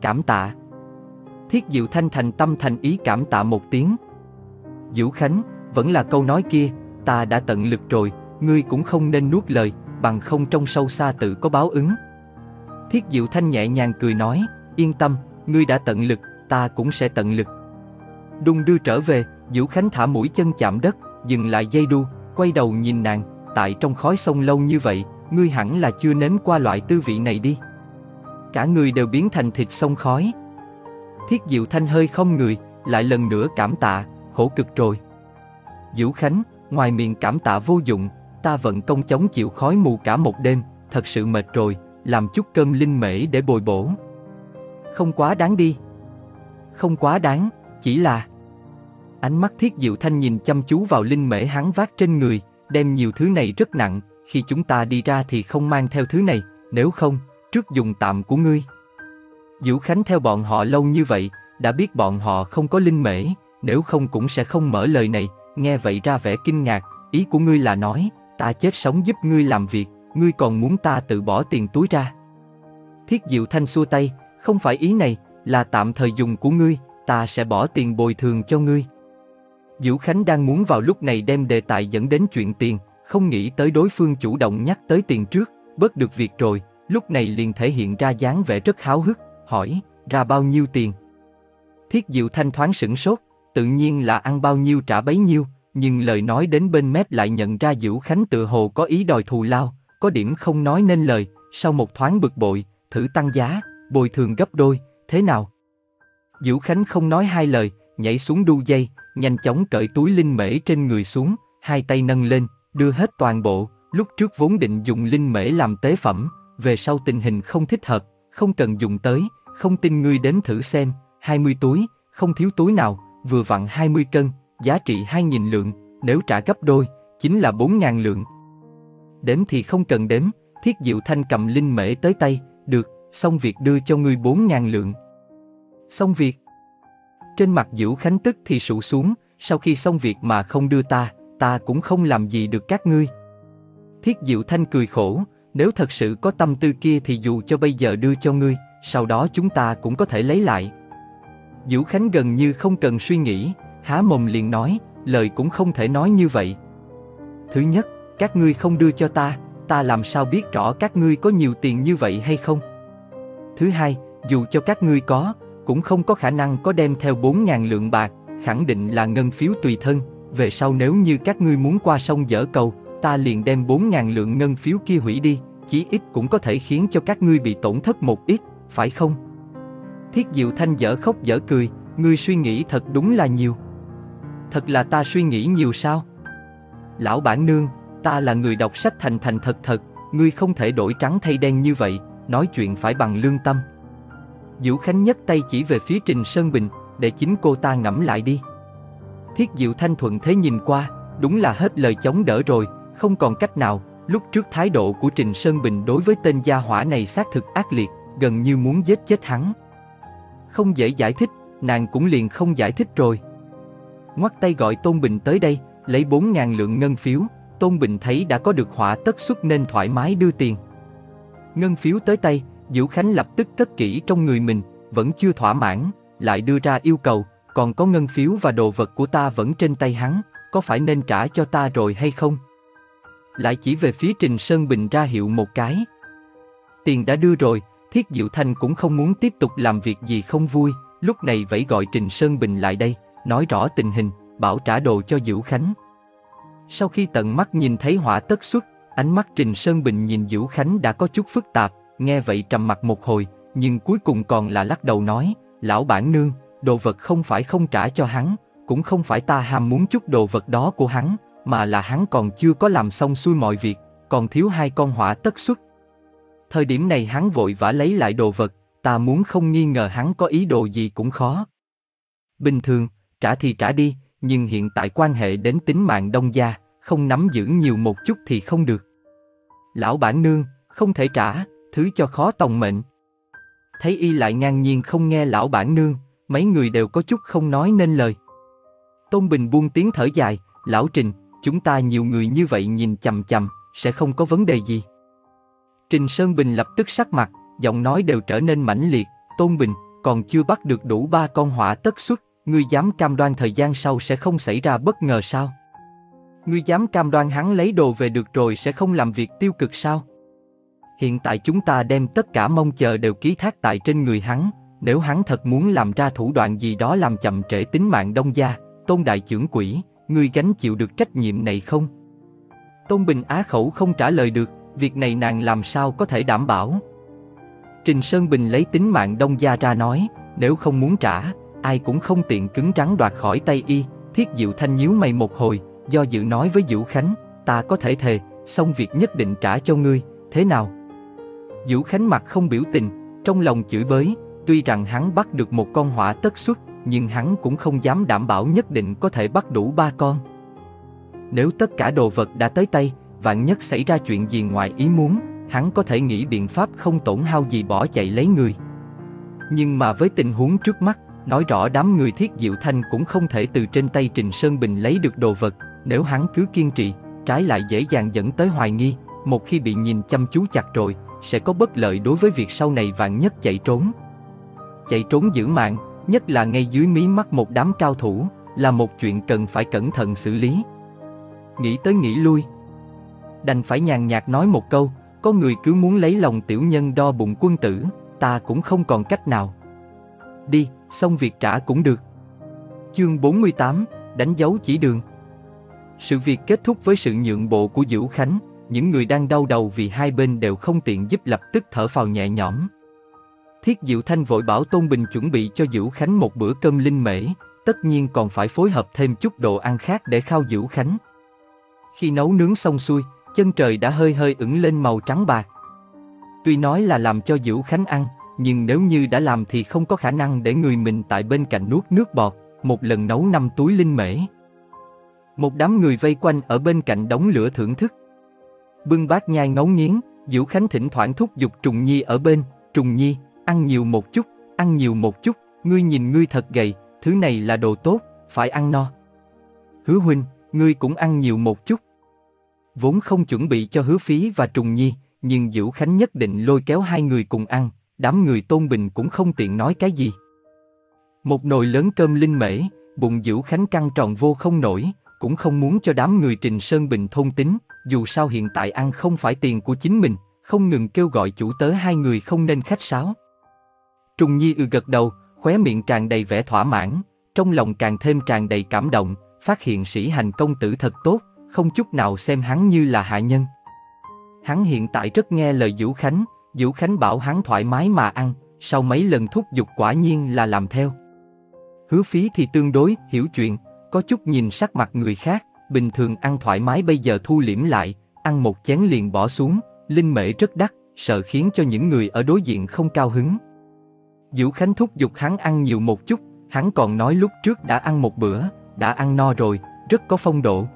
cảm tạ. Thiết Diệu Thanh thành tâm thành ý cảm tạ một tiếng. Vũ Khánh, vẫn là câu nói kia, ta đã tận lực rồi, ngươi cũng không nên nuốt lời, bằng không trong sâu xa tự có báo ứng. Thiết Diệu Thanh nhẹ nhàng cười nói, yên tâm, ngươi đã tận lực, ta cũng sẽ tận lực. Đung đưa trở về, Vũ Khánh thả mũi chân chạm đất, dừng lại dây đu, quay đầu nhìn nàng, tại trong khói sông lâu như vậy, ngươi hẳn là chưa nếm qua loại tư vị này đi. Cả người đều biến thành thịt sông khói. Thiết Diệu Thanh hơi không người, lại lần nữa cảm tạ, khổ cực rồi. Vũ Khánh, ngoài miệng cảm tạ vô dụng, ta vận công chống chịu khói mù cả một đêm, thật sự mệt rồi, làm chút cơm linh mễ để bồi bổ. Không quá đáng đi. Không quá đáng, chỉ là... Ánh mắt Thiết Diệu Thanh nhìn chăm chú vào linh mễ hắn vác trên người, đem nhiều thứ này rất nặng, khi chúng ta đi ra thì không mang theo thứ này, nếu không, trước dùng tạm của ngươi. Vũ Khánh theo bọn họ lâu như vậy, đã biết bọn họ không có linh mễ, nếu không cũng sẽ không mở lời này, nghe vậy ra vẻ kinh ngạc, ý của ngươi là nói, ta chết sống giúp ngươi làm việc, ngươi còn muốn ta tự bỏ tiền túi ra. Thiết Diệu Thanh xua tay, không phải ý này, là tạm thời dùng của ngươi, ta sẽ bỏ tiền bồi thường cho ngươi. Vũ Khánh đang muốn vào lúc này đem đề tài dẫn đến chuyện tiền, không nghĩ tới đối phương chủ động nhắc tới tiền trước, bớt được việc rồi, lúc này liền thể hiện ra dáng vẻ rất háo hức, hỏi, ra bao nhiêu tiền? Thiết Diệu Thanh thoáng sửng sốt, tự nhiên là ăn bao nhiêu trả bấy nhiêu, nhưng lời nói đến bên mép lại nhận ra Vũ Khánh tự hồ có ý đòi thù lao, có điểm không nói nên lời, sau một thoáng bực bội, thử tăng giá, bồi thường gấp đôi, thế nào? Vũ Khánh không nói hai lời, nhảy xuống đu dây, nhanh chóng cởi túi linh mễ trên người xuống, hai tay nâng lên, đưa hết toàn bộ, lúc trước vốn định dùng linh mễ làm tế phẩm, về sau tình hình không thích hợp, không cần dùng tới, không tin ngươi đếm thử xem, hai mươi túi, không thiếu túi nào, vừa vặn hai mươi cân, giá trị hai nghìn lượng, nếu trả gấp đôi, chính là bốn nghìn lượng. Đếm thì không cần đếm, Thiết Diệu Thanh cầm linh mễ tới tay, được, xong việc đưa cho ngươi bốn nghìn lượng. Xong việc. Trên mặt Vũ Khánh tức thì sụ xuống, sau khi xong việc mà không đưa ta, ta cũng không làm gì được các ngươi. Thiết Diệu Thanh cười khổ, nếu thật sự có tâm tư kia thì dù cho bây giờ đưa cho ngươi, sau đó chúng ta cũng có thể lấy lại. Vũ Khánh gần như không cần suy nghĩ, há mồm liền nói, lời cũng không thể nói như vậy. Thứ nhất, các ngươi không đưa cho ta, ta làm sao biết rõ các ngươi có nhiều tiền như vậy hay không? Thứ hai, dù cho các ngươi có, cũng không có khả năng có đem theo bốn nghìn lượng bạc, khẳng định là ngân phiếu tùy thân, về sau nếu như các ngươi muốn qua sông dỡ cầu, ta liền đem bốn nghìn lượng ngân phiếu kia hủy đi, chí ít cũng có thể khiến cho các ngươi bị tổn thất một ít, phải không? Thiết Diệu Thanh dở khóc dở cười, ngươi suy nghĩ thật đúng là nhiều. Thật là ta suy nghĩ nhiều sao? Lão bản nương, ta là người đọc sách thành thành thật thật, ngươi không thể đổi trắng thay đen như vậy, nói chuyện phải bằng lương tâm. Vũ Khánh nhấc tay chỉ về phía Trình Sơn Bình, để chính cô ta ngẫm lại đi. Thiết Diệu Thanh thuận thế nhìn qua, đúng là hết lời chống đỡ rồi, không còn cách nào, lúc trước thái độ của Trình Sơn Bình đối với tên gia hỏa này xác thực ác liệt, gần như muốn giết chết hắn. Không dễ giải thích, nàng cũng liền không giải thích rồi. Ngoắt tay gọi Tôn Bình tới đây, lấy bốn nghìn lượng ngân phiếu, Tôn Bình thấy đã có được họa tất xuất nên thoải mái đưa tiền. Ngân phiếu tới tay, Vũ Khánh lập tức cất kỹ trong người mình, vẫn chưa thỏa mãn, lại đưa ra yêu cầu, còn có ngân phiếu và đồ vật của ta vẫn trên tay hắn, có phải nên trả cho ta rồi hay không? Lại chỉ về phía Trình Sơn Bình ra hiệu một cái. Tiền đã đưa rồi, Thiết Diệu Thanh cũng không muốn tiếp tục làm việc gì không vui, lúc này vẫy gọi Trình Sơn Bình lại đây, nói rõ tình hình, bảo trả đồ cho Vũ Khánh. Sau khi tận mắt nhìn thấy họa tất xuất, ánh mắt Trình Sơn Bình nhìn Vũ Khánh đã có chút phức tạp, nghe vậy trầm mặt một hồi, nhưng cuối cùng còn là lắc đầu nói, lão bản nương, đồ vật không phải không trả cho hắn, cũng không phải ta ham muốn chút đồ vật đó của hắn, mà là hắn còn chưa có làm xong xuôi mọi việc, còn thiếu hai con họa tất xuất. Thời điểm này hắn vội vã lấy lại đồ vật, ta muốn không nghi ngờ hắn có ý đồ gì cũng khó. Bình thường, trả thì trả đi, nhưng hiện tại quan hệ đến tính mạng Đông gia, không nắm giữ nhiều một chút thì không được. Lão bản nương, không thể trả, thứ cho khó tòng mệnh. Thấy y lại ngang nhiên không nghe lão bản nương, mấy người đều có chút không nói nên lời. Tôn Bình buông tiếng thở dài, lão Trình, chúng ta nhiều người như vậy nhìn chằm chằm, sẽ không có vấn đề gì. Trình Sơn Bình lập tức sắc mặt, giọng nói đều trở nên mãnh liệt, Tôn Bình, còn chưa bắt được đủ ba con hỏa tất xuất, ngươi dám cam đoan thời gian sau sẽ không xảy ra bất ngờ sao? Ngươi dám cam đoan hắn lấy đồ về được rồi sẽ không làm việc tiêu cực sao? Hiện tại chúng ta đem tất cả mong chờ đều ký thác tại trên người hắn, nếu hắn thật muốn làm ra thủ đoạn gì đó làm chậm trễ tính mạng Đông gia, Tôn đại trưởng quỹ, ngươi gánh chịu được trách nhiệm này không? Tôn Bình á khẩu không trả lời được, việc này nàng làm sao có thể đảm bảo. Trình Sơn Bình lấy tính mạng Đông gia ra nói, nếu không muốn trả, ai cũng không tiện cứng rắn đoạt khỏi tay y. Thiết Diệu Thanh nhíu mày một hồi, do dự nói với Vũ Khánh, ta có thể thề, xong việc nhất định trả cho ngươi, thế nào? Vũ Khánh mặt không biểu tình, trong lòng chửi bới, tuy rằng hắn bắt được một con hỏa tất xuất, nhưng hắn cũng không dám đảm bảo nhất định có thể bắt đủ ba con. Nếu tất cả đồ vật đã tới tay, vạn nhất xảy ra chuyện gì ngoài ý muốn, hắn có thể nghĩ biện pháp không tổn hao gì bỏ chạy lấy người. Nhưng mà với tình huống trước mắt, nói rõ đám người Thiết Diệu Thanh cũng không thể từ trên tay Trình Sơn Bình lấy được đồ vật, nếu hắn cứ kiên trì, trái lại dễ dàng dẫn tới hoài nghi, một khi bị nhìn chăm chú chặt rồi, sẽ có bất lợi đối với việc sau này vạn nhất chạy trốn. Chạy trốn giữ mạng, nhất là ngay dưới mí mắt một đám cao thủ, là một chuyện cần phải cẩn thận xử lý. Nghĩ tới nghĩ lui, đành phải nhàn nhạt nói một câu, có người cứ muốn lấy lòng tiểu nhân đo bụng quân tử, ta cũng không còn cách nào. Đi, xong việc trả cũng được. Chương bốn mươi tám, đánh dấu chỉ đường. Sự việc kết thúc với sự nhượng bộ của Vũ Khánh, những người đang đau đầu vì hai bên đều không tiện giúp lập tức thở phào nhẹ nhõm. Thiết Diệu Thanh vội bảo Tôn Bình chuẩn bị cho Vũ Khánh một bữa cơm linh mễ, tất nhiên còn phải phối hợp thêm chút đồ ăn khác để khao Vũ Khánh. Khi nấu nướng xong xuôi, chân trời đã hơi hơi ửng lên màu trắng bạc. Tuy nói là làm cho Vũ Khánh ăn, nhưng nếu như đã làm thì không có khả năng để người mình tại bên cạnh nuốt nước bọt, một lần nấu năm túi linh mễ. Một đám người vây quanh ở bên cạnh đống lửa thưởng thức. Bưng bát nhai ngấu nghiến, Vũ Khánh thỉnh thoảng thúc giục Trùng Nhi ở bên, Trùng Nhi, ăn nhiều một chút, ăn nhiều một chút, ngươi nhìn ngươi thật gầy, thứ này là đồ tốt, phải ăn no. Hứa huynh, ngươi cũng ăn nhiều một chút. Vốn không chuẩn bị cho Hứa Phí và Trùng Nhi, nhưng Vũ Khánh nhất định lôi kéo hai người cùng ăn, đám người Tôn Bình cũng không tiện nói cái gì. Một nồi lớn cơm linh mễ, bụng Vũ Khánh căng tròn vô không nổi, cũng không muốn cho đám người Trình Sơn Bình thôn tính, dù sao hiện tại ăn không phải tiền của chính mình, không ngừng kêu gọi chủ tớ hai người không nên khách sáo. Trùng Nhi ừ gật đầu, khóe miệng tràn đầy vẻ thỏa mãn, trong lòng càng thêm tràn đầy cảm động, phát hiện Sĩ Hành công tử thật tốt, không chút nào xem hắn như là hạ nhân. Hắn hiện tại rất nghe lời Vũ Khánh, Vũ Khánh bảo hắn thoải mái mà ăn, sau mấy lần thúc giục quả nhiên là làm theo. Hứa Phí thì tương đối hiểu chuyện, có chút nhìn sắc mặt người khác, bình thường ăn thoải mái bây giờ thu liễm lại, ăn một chén liền bỏ xuống, linh mễ rất đắt, sợ khiến cho những người ở đối diện không cao hứng. Vũ Khánh thúc giục hắn ăn nhiều một chút, hắn còn nói lúc trước đã ăn một bữa, đã ăn no rồi, rất có phong độ.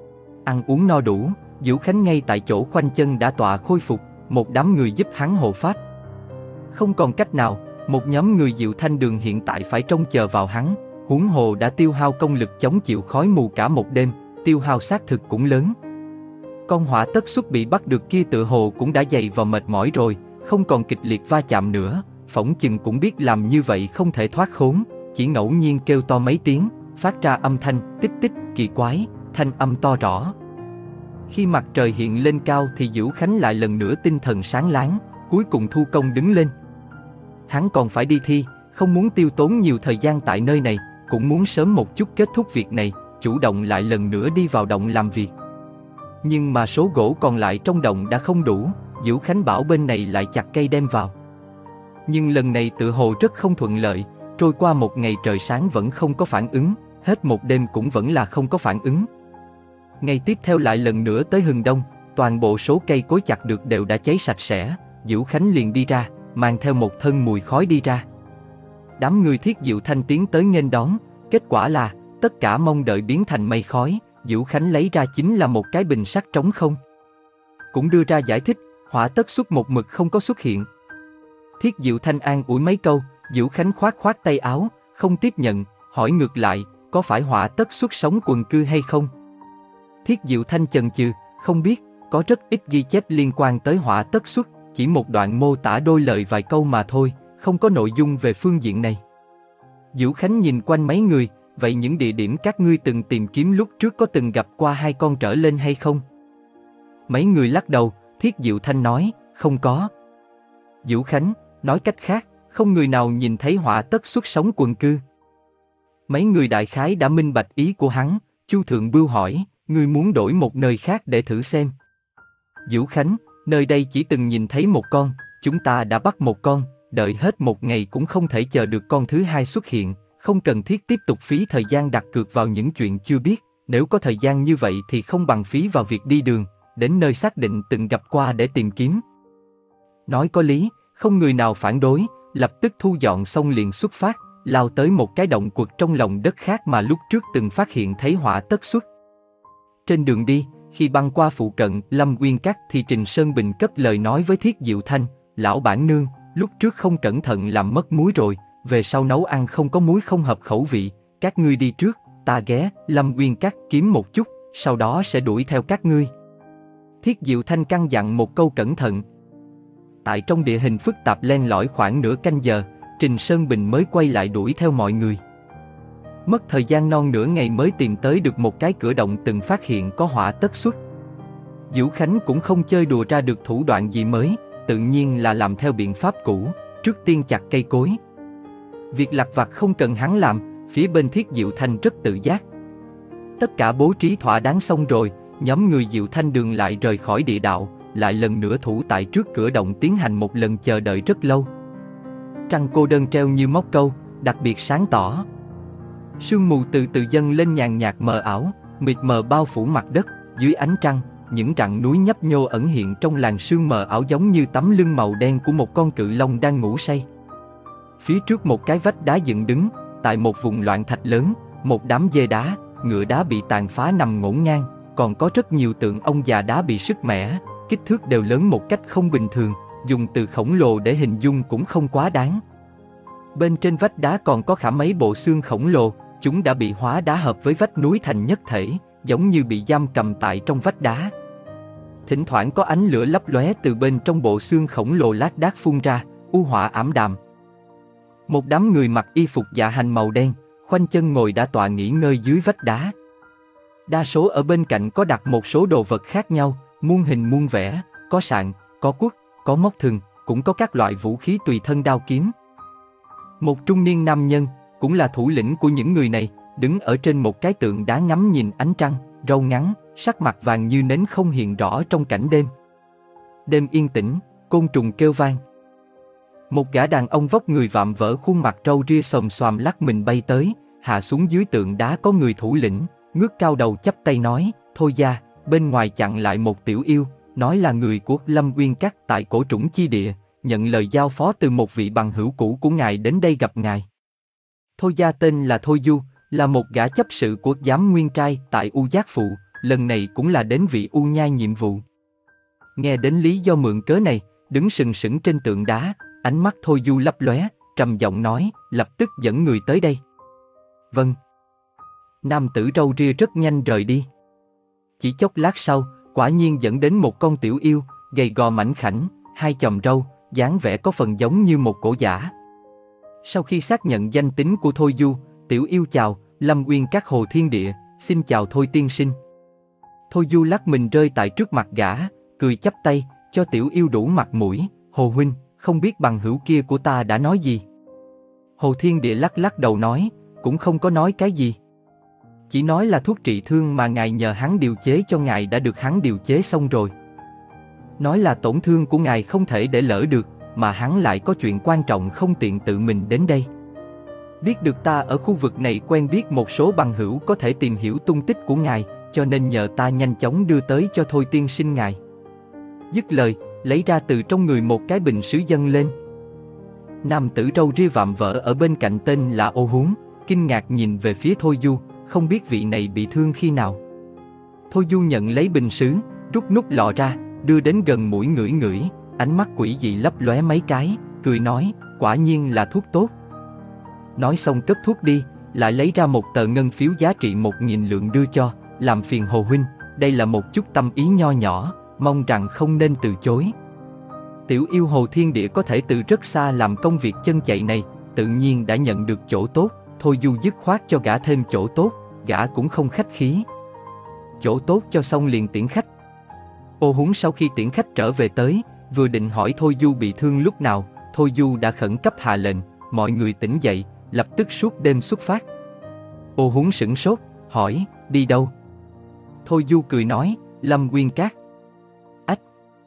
Ăn uống no đủ, Vũ Khánh ngay tại chỗ khoanh chân đã tọa khôi phục, một đám người giúp hắn hộ pháp. Không còn cách nào, một nhóm người Diệu Thanh Đường hiện tại phải trông chờ vào hắn, huống hồ đã tiêu hao công lực chống chịu khói mù cả một đêm, tiêu hao xác thực cũng lớn. Con hỏa tất xuất bị bắt được kia tựa hồ cũng đã dày vào mệt mỏi rồi, không còn kịch liệt va chạm nữa, phỏng chừng cũng biết làm như vậy không thể thoát khốn, chỉ ngẫu nhiên kêu to mấy tiếng, phát ra âm thanh tích tích kỳ quái, thanh âm to rõ. Khi mặt trời hiện lên cao thì Vũ Khánh lại lần nữa tinh thần sáng láng, cuối cùng thu công đứng lên. Hắn còn phải đi thi, không muốn tiêu tốn nhiều thời gian tại nơi này, cũng muốn sớm một chút kết thúc việc này, chủ động lại lần nữa đi vào động làm việc. Nhưng mà số gỗ còn lại trong động đã không đủ, Vũ Khánh bảo bên này lại chặt cây đem vào. Nhưng lần này tự hồ rất không thuận lợi, trôi qua một ngày trời sáng vẫn không có phản ứng, hết một đêm cũng vẫn là không có phản ứng. Ngày tiếp theo lại lần nữa tới hừng đông, toàn bộ số cây cối chặt được đều đã cháy sạch sẽ, Vũ Khánh liền đi ra, mang theo một thân mùi khói đi ra. Đám người Thiết Diệu Thanh tiến tới nghênh đón, kết quả là, tất cả mong đợi biến thành mây khói, Vũ Khánh lấy ra chính là một cái bình sắt trống không. Cũng đưa ra giải thích, hỏa tất xuất một mực không có xuất hiện. Thiết Diệu Thanh an ủi mấy câu, Vũ Khánh khoát khoát tay áo, không tiếp nhận, hỏi ngược lại, có phải hỏa tất xuất sống quần cư hay không? Thiết Diệu Thanh chần chừ, không biết, có rất ít ghi chép liên quan tới hỏa tất xuất, chỉ một đoạn mô tả đôi lời vài câu mà thôi, không có nội dung về phương diện này. Vũ Khánh nhìn quanh mấy người, vậy những địa điểm các ngươi từng tìm kiếm lúc trước có từng gặp qua hai con trở lên hay không? Mấy người lắc đầu, Thiết Diệu Thanh nói, không có. Vũ Khánh, nói cách khác, không người nào nhìn thấy họa tất xuất sống quần cư. Mấy người đại khái đã minh bạch ý của hắn. Chu Thượng Bưu hỏi, ngươi muốn đổi một nơi khác để thử xem. Vũ Khánh, nơi đây chỉ từng nhìn thấy một con, chúng ta đã bắt một con, đợi hết một ngày cũng không thể chờ được con thứ hai xuất hiện, không cần thiết tiếp tục phí thời gian đặt cược vào những chuyện chưa biết, nếu có thời gian như vậy thì không bằng phí vào việc đi đường, đến nơi xác định từng gặp qua để tìm kiếm. Nói có lý, không người nào phản đối, lập tức thu dọn xong liền xuất phát, lao tới một cái động quật trong lòng đất khác mà lúc trước từng phát hiện thấy họa tất xuất. Trên đường đi, khi băng qua phụ cận Lâm Uyên Các thì Trình Sơn Bình cất lời nói với Thiết Diệu Thanh, lão bản nương, lúc trước không cẩn thận làm mất muối rồi, về sau nấu ăn không có muối không hợp khẩu vị, các ngươi đi trước, ta ghé Lâm Uyên Các kiếm một chút, sau đó sẽ đuổi theo các ngươi. Thiết Diệu Thanh căn dặn một câu cẩn thận. Tại trong địa hình phức tạp len lỏi khoảng nửa canh giờ, Trình Sơn Bình mới quay lại đuổi theo mọi người. Mất thời gian non nửa ngày mới tìm tới được một cái cửa động từng phát hiện có họa tất xuất. Vũ Khánh cũng không chơi đùa ra được thủ đoạn gì mới, tự nhiên là làm theo biện pháp cũ, trước tiên chặt cây cối. Việc lặt vặt không cần hắn làm, phía bên Thiết Diệu Thanh rất tự giác. Tất cả bố trí thỏa đáng xong rồi, nhóm người Diệu Thanh Đường lại rời khỏi địa đạo, lại lần nữa thủ tại trước cửa động tiến hành một lần chờ đợi rất lâu. Trăng cô đơn treo như móc câu, đặc biệt sáng tỏ. Sương mù từ từ dâng lên nhàn nhạt mờ ảo, mịt mờ bao phủ mặt đất, dưới ánh trăng, những rặng núi nhấp nhô ẩn hiện trong làn sương mờ ảo giống như tấm lưng màu đen của một con cự long đang ngủ say. Phía trước một cái vách đá dựng đứng, tại một vùng loạn thạch lớn, một đám dê đá, ngựa đá bị tàn phá nằm ngổn ngang, còn có rất nhiều tượng ông già đá bị sứt mẻ, kích thước đều lớn một cách không bình thường, dùng từ khổng lồ để hình dung cũng không quá đáng. Bên trên vách đá còn có khả mấy bộ xương khổng lồ, chúng đã bị hóa đá hợp với vách núi thành nhất thể, giống như bị giam cầm tại trong vách đá. Thỉnh thoảng có ánh lửa lấp lóe từ bên trong bộ xương khổng lồ lác đác phun ra, u họa ảm đạm. Một đám người mặc y phục dạ hành màu đen, khoanh chân ngồi đã tọa nghỉ ngơi dưới vách đá. Đa số ở bên cạnh có đặt một số đồ vật khác nhau, muôn hình muôn vẻ, có sạn, có cuốc, có móc thừng, cũng có các loại vũ khí tùy thân đao kiếm. Một trung niên nam nhân, cũng là thủ lĩnh của những người này, đứng ở trên một cái tượng đá ngắm nhìn ánh trăng, râu ngắn, sắc mặt vàng như nến không hiện rõ trong cảnh đêm. Đêm yên tĩnh, côn trùng kêu vang. Một gã đàn ông vóc người vạm vỡ khuôn mặt râu ria xồm xoàm lắc mình bay tới, hạ xuống dưới tượng đá có người thủ lĩnh, ngước cao đầu chắp tay nói, thôi gia, bên ngoài chặn lại một tiểu yêu, nói là người của Lâm Uyên Các tại cổ trũng chi địa, nhận lời giao phó từ một vị bằng hữu cũ của ngài đến đây gặp ngài. Thôi gia tên là Thôi Du, là một gã chấp sự của giám nguyên trai tại U Giác Phụ, lần này cũng là đến vị U Nhai nhiệm vụ. Nghe đến lý do mượn cớ này, đứng sừng sững trên tượng đá, ánh mắt Thôi Du lấp lóe, trầm giọng nói, lập tức dẫn người tới đây. Vâng. Nam tử râu ria rất nhanh rời đi. Chỉ chốc lát sau, quả nhiên dẫn đến một con tiểu yêu, gầy gò mảnh khảnh, hai chòm râu, dáng vẻ có phần giống như một cổ giả. Sau khi xác nhận danh tính của Thôi Du, tiểu yêu chào, Lâm Uyên Các Hồ Thiên Địa, xin chào Thôi tiên sinh. Thôi Du lắc mình rơi tại trước mặt gã, cười chắp tay, cho tiểu yêu đủ mặt mũi, Hồ huynh, không biết bằng hữu kia của ta đã nói gì. Hồ Thiên Địa lắc lắc đầu nói, cũng không có nói cái gì. Chỉ nói là thuốc trị thương mà ngài nhờ hắn điều chế cho ngài đã được hắn điều chế xong rồi. Nói là tổn thương của ngài không thể để lỡ được, mà hắn lại có chuyện quan trọng không tiện tự mình đến đây. Biết được ta ở khu vực này quen biết một số bằng hữu có thể tìm hiểu tung tích của ngài, cho nên nhờ ta nhanh chóng đưa tới cho Thôi tiên sinh ngài. Dứt lời, lấy ra từ trong người một cái bình sứ dâng lên. Nam tử râu ria vạm vỡ ở bên cạnh tên là Ô Huống, kinh ngạc nhìn về phía Thôi Du, không biết vị này bị thương khi nào. Thôi Du nhận lấy bình sứ, rút nút lọ ra, đưa đến gần mũi ngửi ngửi, ánh mắt quỷ dị lấp lóe mấy cái, cười nói, quả nhiên là thuốc tốt. Nói xong cất thuốc đi, lại lấy ra một tờ ngân phiếu giá trị một nghìn lượng đưa cho, làm phiền Hồ huynh, đây là một chút tâm ý nho nhỏ, mong rằng không nên từ chối. Tiểu yêu hồ thiên địa có thể từ rất xa làm công việc chân chạy này, tự nhiên đã nhận được chỗ tốt, Thôi Du dứt khoát cho gã thêm chỗ tốt, gã cũng không khách khí. Chỗ tốt cho xong liền tiễn khách. Ô Huống sau khi tiễn khách trở về tới, vừa định hỏi Thôi Du bị thương lúc nào, Thôi Du đã khẩn cấp hạ lệnh, mọi người tỉnh dậy, lập tức suốt đêm xuất phát. Ô Huống sửng sốt, hỏi, đi đâu? Thôi Du cười nói, Lâm Nguyên Cát. Ách!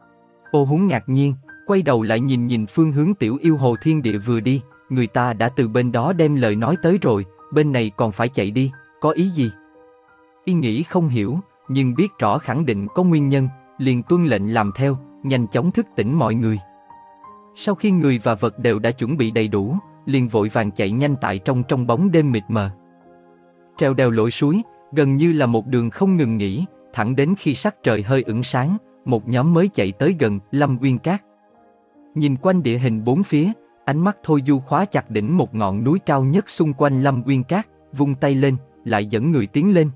Ô Huống ngạc nhiên, quay đầu lại nhìn nhìn phương hướng tiểu yêu hồ thiên địa vừa đi, người ta đã từ bên đó đem lời nói tới rồi, bên này còn phải chạy đi, có ý gì? Y nghĩ không hiểu, nhưng biết rõ khẳng định có nguyên nhân, liền tuân lệnh làm theo, nhanh chóng thức tỉnh mọi người. Sau khi người và vật đều đã chuẩn bị đầy đủ, liền vội vàng chạy nhanh tại trong trong bóng đêm mịt mờ. Trèo đèo lội suối, gần như là một đường không ngừng nghỉ, thẳng đến khi sắc trời hơi ửng sáng, một nhóm mới chạy tới gần Lâm Nguyên Cát. Nhìn quanh địa hình bốn phía, ánh mắt Thôi Du khóa chặt đỉnh một ngọn núi cao nhất xung quanh Lâm Nguyên Cát, vung tay lên, lại dẫn người tiến lên.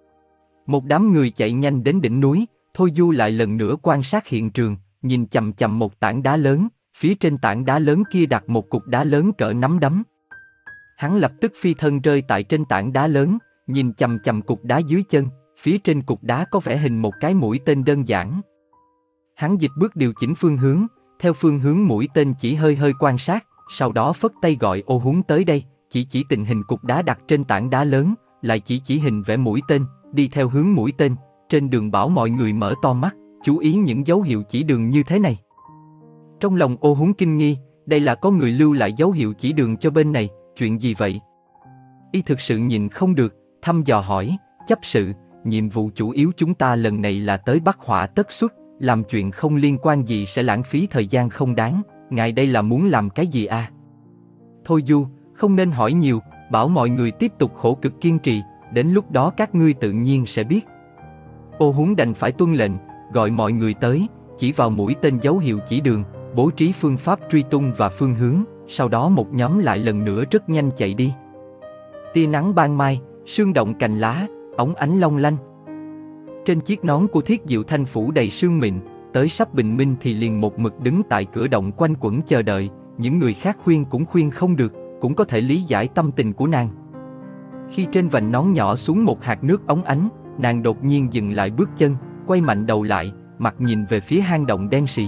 Một đám người chạy nhanh đến đỉnh núi, Thôi Du lại lần nữa quan sát hiện trường, nhìn chằm chằm một tảng đá lớn, phía trên tảng đá lớn kia đặt một cục đá lớn cỡ nắm đấm. Hắn lập tức phi thân rơi tại trên tảng đá lớn, nhìn chằm chằm cục đá dưới chân, phía trên cục đá có vẽ hình một cái mũi tên đơn giản. Hắn dịch bước điều chỉnh phương hướng, theo phương hướng mũi tên chỉ hơi hơi quan sát, sau đó phất tay gọi Ô Huống tới đây, chỉ chỉ tình hình cục đá đặt trên tảng đá lớn, lại chỉ chỉ hình vẽ mũi tên, đi theo hướng mũi tên, trên đường bảo mọi người mở to mắt, chú ý những dấu hiệu chỉ đường như thế này. Trong lòng Ô Huống kinh nghi, đây là có người lưu lại dấu hiệu chỉ đường cho bên này, chuyện gì vậy? Y thực sự nhìn không được, thăm dò hỏi, chấp sự, nhiệm vụ chủ yếu chúng ta lần này là tới Bắc Hỏa Tất Xuất, làm chuyện không liên quan gì sẽ lãng phí thời gian không đáng, ngài đây là muốn làm cái gì à? Thôi Du, không nên hỏi nhiều, bảo mọi người tiếp tục khổ cực kiên trì, đến lúc đó các ngươi tự nhiên sẽ biết. Ô Huống đành phải tuân lệnh, gọi mọi người tới, chỉ vào mũi tên dấu hiệu chỉ đường, bố trí phương pháp truy tung và phương hướng, sau đó một nhóm lại lần nữa rất nhanh chạy đi. Tia nắng ban mai, sương động cành lá, óng ánh long lanh. Trên chiếc nón của Thiết Diệu Thanh phủ đầy sương mịn, tới sắp bình minh thì liền một mực đứng tại cửa động quanh quẩn chờ đợi, những người khác khuyên cũng khuyên không được, cũng có thể lý giải tâm tình của nàng. Khi trên vành nón nhỏ xuống một hạt nước óng ánh, nàng đột nhiên dừng lại bước chân, quay mạnh đầu lại, mặt nhìn về phía hang động đen sì.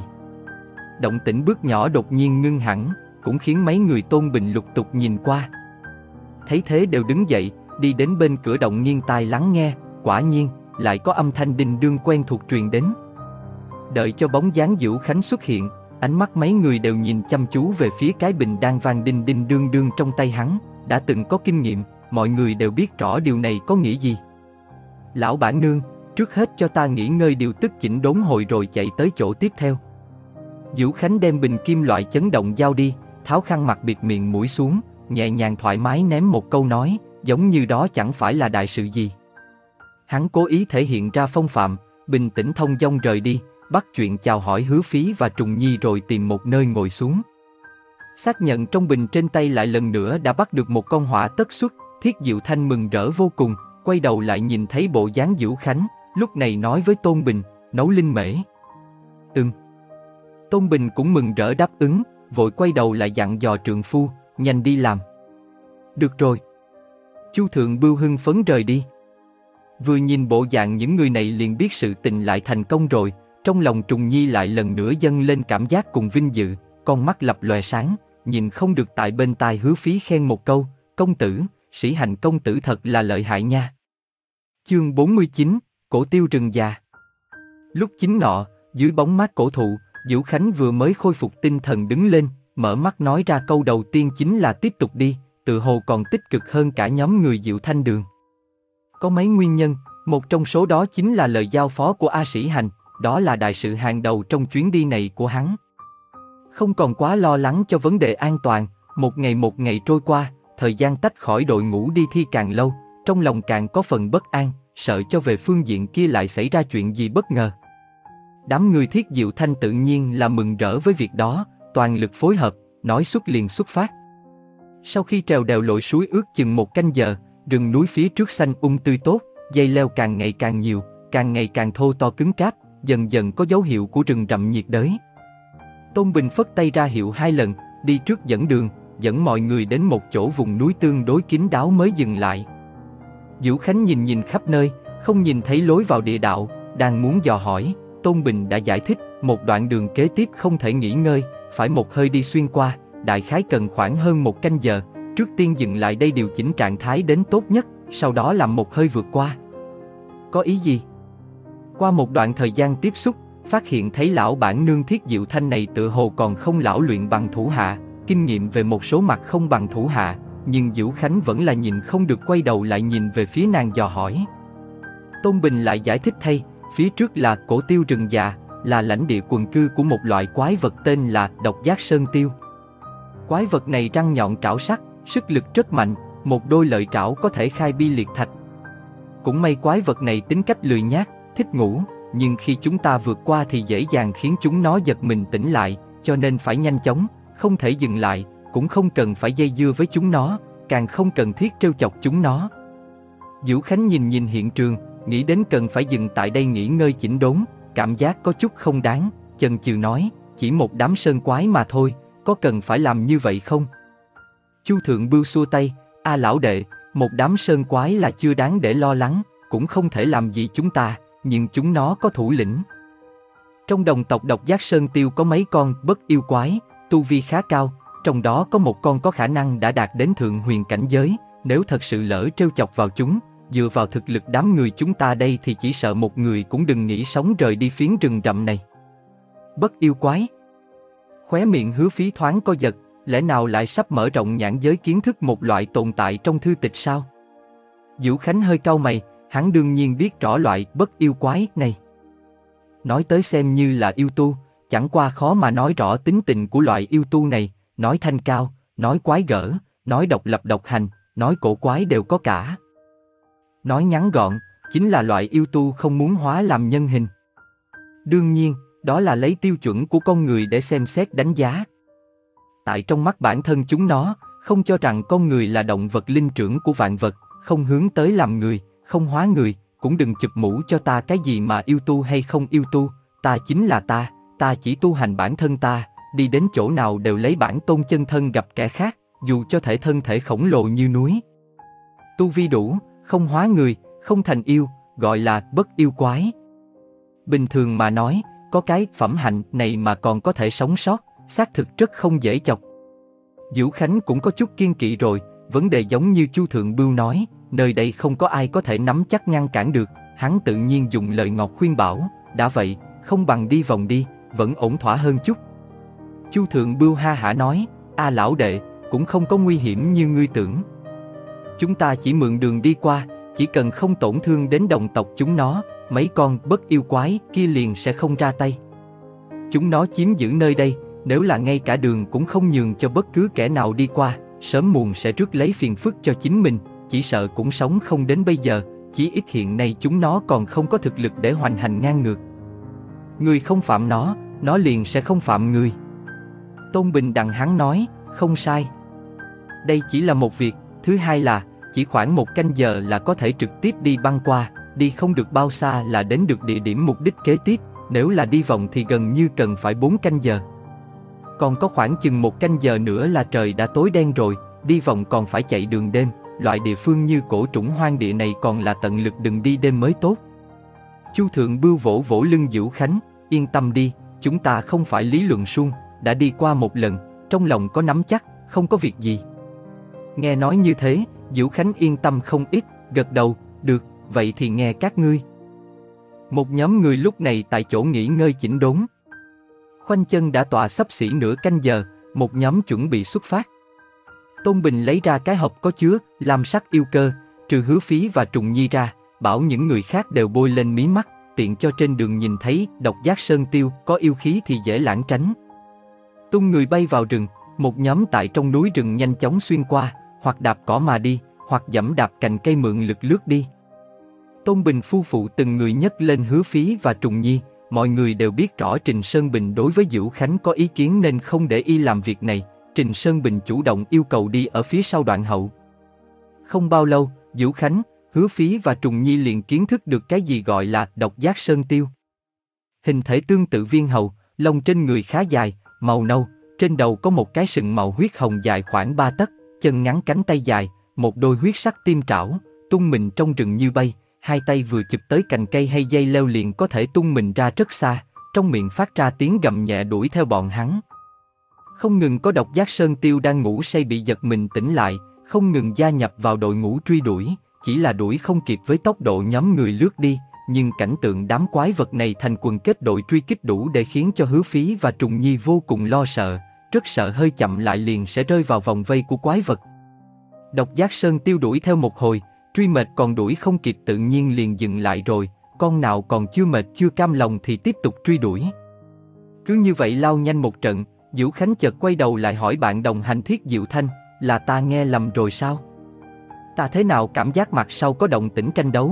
Động tĩnh bước nhỏ đột nhiên ngưng hẳn, cũng khiến mấy người Tôn Bình lục tục nhìn qua. Thấy thế đều đứng dậy, đi đến bên cửa động nghiêng tai lắng nghe, quả nhiên, lại có âm thanh đinh đương quen thuộc truyền đến. Đợi cho bóng dáng Vũ Khánh xuất hiện, ánh mắt mấy người đều nhìn chăm chú về phía cái bình đang vang đinh đinh đương đương trong tay hắn, đã từng có kinh nghiệm, mọi người đều biết rõ điều này có nghĩa gì. Lão bản nương, trước hết cho ta nghỉ ngơi điều tức chỉnh đốn hồi rồi chạy tới chỗ tiếp theo. Vũ Khánh đem bình kim loại chấn động giao đi, tháo khăn mặt bịt miệng mũi xuống, nhẹ nhàng thoải mái ném một câu nói, giống như đó chẳng phải là đại sự gì. Hắn cố ý thể hiện ra phong phạm, bình tĩnh thông dong rời đi, bắt chuyện chào hỏi Hứa Phí và Trùng Nhi rồi tìm một nơi ngồi xuống. Xác nhận trong bình trên tay lại lần nữa đã bắt được một con hỏa tất xuất, Thiết Diệu Thanh mừng rỡ vô cùng, quay đầu lại nhìn thấy bộ dáng Vũ Khánh, lúc này nói với Tôn Bình, nấu linh mễ. Ừm. Tôn Bình cũng mừng rỡ đáp ứng, vội quay đầu lại dặn dò trượng phu, nhanh đi làm. Được rồi. Chu Thượng Bưu hưng phấn rời đi. Vừa nhìn bộ dạng những người này liền biết sự tình lại thành công rồi, trong lòng Trùng Nhi lại lần nữa dâng lên cảm giác cùng vinh dự, con mắt lập lòe sáng, nhìn không được tại bên tai Hứa Phí khen một câu, công tử, Sĩ Hành công tử thật là lợi hại nha. Chương bốn mươi chín, Cổ Tiêu Rừng Già. Lúc chính nọ, dưới bóng mát cổ thụ, Vũ Khánh vừa mới khôi phục tinh thần đứng lên, mở mắt nói ra câu đầu tiên chính là tiếp tục đi, tự hồ còn tích cực hơn cả nhóm người Diệu Thanh Đường. Có mấy nguyên nhân, một trong số đó chính là lời giao phó của A Sĩ Hành, đó là đại sự hàng đầu trong chuyến đi này của hắn. Không còn quá lo lắng cho vấn đề an toàn, một ngày một ngày trôi qua, thời gian tách khỏi đội ngũ đi thi càng lâu, trong lòng càng có phần bất an, sợ cho về phương diện kia lại xảy ra chuyện gì bất ngờ. Đám người Thiết Diệu Thanh tự nhiên là mừng rỡ với việc đó, toàn lực phối hợp, nói xuất liền xuất phát. Sau khi trèo đèo lội suối ước chừng một canh giờ, rừng núi phía trước xanh um tươi tốt, dây leo càng ngày càng nhiều, càng ngày càng thô to cứng cáp, dần dần có dấu hiệu của rừng rậm nhiệt đới. Tôn Bình phất tay ra hiệu hai lần, đi trước dẫn đường, dẫn mọi người đến một chỗ vùng núi tương đối kín đáo mới dừng lại. Diệu Khánh nhìn nhìn khắp nơi, không nhìn thấy lối vào địa đạo, đang muốn dò hỏi, Tôn Bình đã giải thích, một đoạn đường kế tiếp không thể nghỉ ngơi, phải một hơi đi xuyên qua, đại khái cần khoảng hơn một canh giờ, trước tiên dừng lại đây điều chỉnh trạng thái đến tốt nhất, sau đó làm một hơi vượt qua. Có ý gì? Qua một đoạn thời gian tiếp xúc, phát hiện thấy lão bản nương Thiết Diệu Thanh này tựa hồ còn không lão luyện bằng thủ hạ, kinh nghiệm về một số mặt không bằng thủ hạ, nhưng Diệu Khánh vẫn là nhìn không được quay đầu lại nhìn về phía nàng dò hỏi. Tôn Bình lại giải thích thay, phía trước là cổ tiêu rừng già, là lãnh địa quần cư của một loại quái vật tên là độc giác sơn tiêu. Quái vật này răng nhọn trảo sắc, sức lực rất mạnh, một đôi lợi trảo có thể khai bi liệt thạch. Cũng may quái vật này tính cách lười nhác, thích ngủ, nhưng khi chúng ta vượt qua thì dễ dàng khiến chúng nó giật mình tỉnh lại, cho nên phải nhanh chóng, không thể dừng lại, cũng không cần phải dây dưa với chúng nó, càng không cần thiết trêu chọc chúng nó. Diệu Khánh nhìn nhìn hiện trường, nghĩ đến cần phải dừng tại đây nghỉ ngơi chỉnh đốn, cảm giác có chút không đáng, chần chừ nói, chỉ một đám sơn quái mà thôi, có cần phải làm như vậy không? Chu Thượng Bưu xua tay, a lão đệ, một đám sơn quái là chưa đáng để lo lắng, cũng không thể làm gì chúng ta, nhưng chúng nó có thủ lĩnh. Trong đồng tộc độc giác sơn tiêu có mấy con bất yêu quái, tu vi khá cao, trong đó có một con có khả năng đã đạt đến thượng huyền cảnh giới, nếu thật sự lỡ trêu chọc vào chúng, dựa vào thực lực đám người chúng ta đây thì chỉ sợ một người cũng đừng nghĩ sống rời đi phiến rừng rậm này. Bất yêu quái. Khóe miệng Hứa Phí thoáng co giật, lẽ nào lại sắp mở rộng nhãn giới kiến thức một loại tồn tại trong thư tịch sao? Diệu Khánh hơi cau mày, hắn đương nhiên biết rõ loại bất yêu quái này. Nói tới xem như là yêu tu, chẳng qua khó mà nói rõ tính tình của loại yêu tu này, nói thanh cao, nói quái gở, nói độc lập độc hành, nói cổ quái đều có cả. Nói ngắn gọn, chính là loại yêu tu không muốn hóa làm nhân hình. Đương nhiên, đó là lấy tiêu chuẩn của con người để xem xét đánh giá. Tại trong mắt bản thân chúng nó, không cho rằng con người là động vật linh trưởng của vạn vật, không hướng tới làm người, không hóa người, cũng đừng chụp mũ cho ta cái gì mà yêu tu hay không yêu tu, ta chính là ta, ta chỉ tu hành bản thân ta, đi đến chỗ nào đều lấy bản tôn chân thân gặp kẻ khác, dù cho thể thân thể khổng lồ như núi. Tu vi đủ, không hóa người, không thành yêu, gọi là bất yêu quái. Bình thường mà nói, có cái phẩm hạnh này mà còn có thể sống sót, xác thực rất không dễ chọc. Diệu Khánh cũng có chút kiên kỵ rồi, vấn đề giống như Chu Thượng Bưu nói, nơi đây không có ai có thể nắm chắc ngăn cản được, hắn tự nhiên dùng lời ngọt khuyên bảo, đã vậy, không bằng đi vòng đi, vẫn ổn thỏa hơn chút. Chu Thượng Bưu ha hả nói, a lão đệ, cũng không có nguy hiểm như ngươi tưởng. Chúng ta chỉ mượn đường đi qua, chỉ cần không tổn thương đến đồng tộc chúng nó, mấy con bất yêu quái kia liền sẽ không ra tay. Chúng nó chiếm giữ nơi đây, nếu là ngay cả đường cũng không nhường cho bất cứ kẻ nào đi qua, sớm muộn sẽ rước lấy phiền phức cho chính mình, chỉ sợ cũng sống không đến bây giờ, chỉ ít hiện nay chúng nó còn không có thực lực để hoành hành ngang ngược. Người không phạm nó, nó liền sẽ không phạm người. Tôn Bình đằng hắn nói, không sai. Đây chỉ là một việc, thứ hai là, chỉ khoảng một canh giờ là có thể trực tiếp đi băng qua, đi không được bao xa là đến được địa điểm mục đích kế tiếp, nếu là đi vòng thì gần như cần phải bốn canh giờ. Còn có khoảng chừng một canh giờ nữa là trời đã tối đen rồi, đi vòng còn phải chạy đường đêm, loại địa phương như cổ trũng hoang địa này còn là tận lực đừng đi đêm mới tốt. Chu Thượng Bưu vỗ vỗ lưng Diệu Khánh, yên tâm đi, chúng ta không phải lý luận suông, đã đi qua một lần, trong lòng có nắm chắc, không có việc gì. Nghe nói như thế, Diệu Khánh yên tâm không ít, gật đầu, được, vậy thì nghe các ngươi. Một nhóm người lúc này tại chỗ nghỉ ngơi chỉnh đốn. Khoanh chân đã tọa xấp xỉ nửa canh giờ, một nhóm chuẩn bị xuất phát. Tôn Bình lấy ra cái hộp có chứa lam sắc yêu cơ, trừ Hứa Phí và Trùng Nhi ra, bảo những người khác đều bôi lên mí mắt, tiện cho trên đường nhìn thấy độc giác sơn tiêu có yêu khí thì dễ lãng tránh. Tung người bay vào rừng, một nhóm tại trong núi rừng nhanh chóng xuyên qua, hoặc đạp cỏ mà đi, hoặc giẫm đạp cành cây mượn lực lướt đi. Tôn Bình phu phụ từng người nhấc lên Hứa Phí và Trùng Nhi, mọi người đều biết rõ Trình Sơn Bình đối với Diệu Khánh có ý kiến nên không để y làm việc này, Trình Sơn Bình chủ động yêu cầu đi ở phía sau đoạn hậu. Không bao lâu, Diệu Khánh, Hứa Phí và Trùng Nhi liền kiến thức được cái gì gọi là độc giác sơn tiêu. Hình thể tương tự viên hầu, lông trên người khá dài, màu nâu, trên đầu có một cái sừng màu huyết hồng dài khoảng ba tấc, chân ngắn cánh tay dài, một đôi huyết sắc tim trảo, tung mình trong rừng như bay, hai tay vừa chụp tới cành cây hay dây leo liền có thể tung mình ra rất xa, trong miệng phát ra tiếng gầm nhẹ đuổi theo bọn hắn. Không ngừng có độc giác sơn tiêu đang ngủ say bị giật mình tỉnh lại, không ngừng gia nhập vào đội ngũ truy đuổi, chỉ là đuổi không kịp với tốc độ nhóm người lướt đi, nhưng cảnh tượng đám quái vật này thành quần kết đội truy kích đủ để khiến cho Hứa Phí và Trùng Nhi vô cùng lo sợ, rất sợ hơi chậm lại liền sẽ rơi vào vòng vây của quái vật. Độc giác sơn tiêu đuổi theo một hồi, truy mệt còn đuổi không kịp tự nhiên liền dừng lại rồi, con nào còn chưa mệt chưa cam lòng thì tiếp tục truy đuổi. Cứ như vậy lao nhanh một trận, Vũ Khánh chợt quay đầu lại hỏi bạn đồng hành Thiết Diệu Thanh, là ta nghe lầm rồi sao? Ta thế nào cảm giác mặt sau có động tĩnh tranh đấu?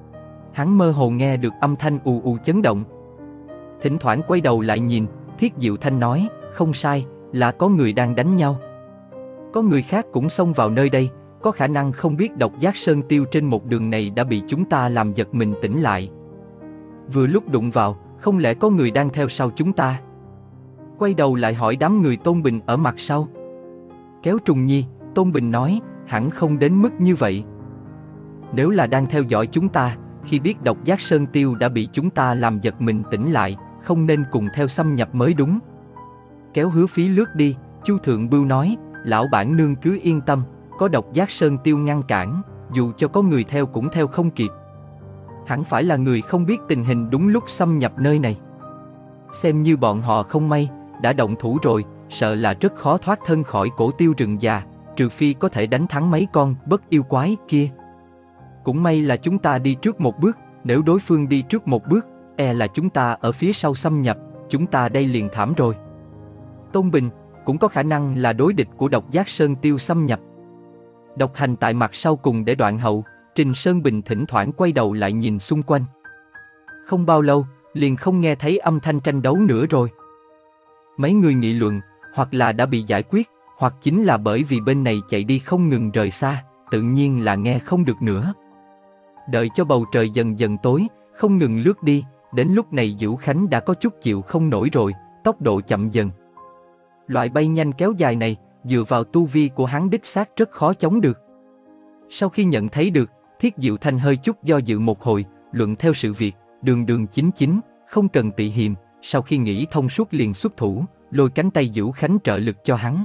Hắn mơ hồ nghe được âm thanh ù ù chấn động. Thỉnh thoảng quay đầu lại nhìn, Thiết Diệu Thanh nói, không sai, là có người đang đánh nhau. Có người khác cũng xông vào nơi đây, có khả năng không biết độc giác sơn tiêu trên một đường này đã bị chúng ta làm giật mình tỉnh lại. Vừa lúc đụng vào, không lẽ có người đang theo sau chúng ta? Quay đầu lại hỏi đám người Tôn Bình ở mặt sau. Kéo Trùng Nhi, Tôn Bình nói, hẳn không đến mức như vậy. Nếu là đang theo dõi chúng ta, khi biết độc giác sơn tiêu đã bị chúng ta làm giật mình tỉnh lại, không nên cùng theo xâm nhập mới đúng. Kéo Hứa Phí lướt đi, Chu Thượng Bưu nói, lão bản nương cứ yên tâm, có độc giác sơn tiêu ngăn cản, dù cho có người theo cũng theo không kịp. Hẳn phải là người không biết tình hình đúng lúc xâm nhập nơi này. Xem như bọn họ không may, đã động thủ rồi, sợ là rất khó thoát thân khỏi cổ tiêu rừng già, trừ phi có thể đánh thắng mấy con bất yêu quái kia. Cũng may là chúng ta đi trước một bước, nếu đối phương đi trước một bước, e là chúng ta ở phía sau xâm nhập, chúng ta đây liền thảm rồi. Tôn Bình, cũng có khả năng là đối địch của độc giác sơn tiêu xâm nhập. Độc hành tại mặt sau cùng để đoạn hậu, Trình Sơn Bình thỉnh thoảng quay đầu lại nhìn xung quanh. Không bao lâu, liền không nghe thấy âm thanh tranh đấu nữa rồi. Mấy người nghị luận, hoặc là đã bị giải quyết, hoặc chính là bởi vì bên này chạy đi không ngừng rời xa, tự nhiên là nghe không được nữa. Đợi cho bầu trời dần dần tối, không ngừng lướt đi, đến lúc này Vũ Khánh đã có chút chịu không nổi rồi, tốc độ chậm dần. Loại bay nhanh kéo dài này, dựa vào tu vi của hắn đích xác rất khó chống được. Sau khi nhận thấy được, Thiết Diệu Thanh hơi chút do dự một hồi, luận theo sự việc, đường đường chính chính, không cần tị hiềm, sau khi nghĩ thông suốt liền xuất thủ, lôi cánh tay Vũ Khánh trợ lực cho hắn.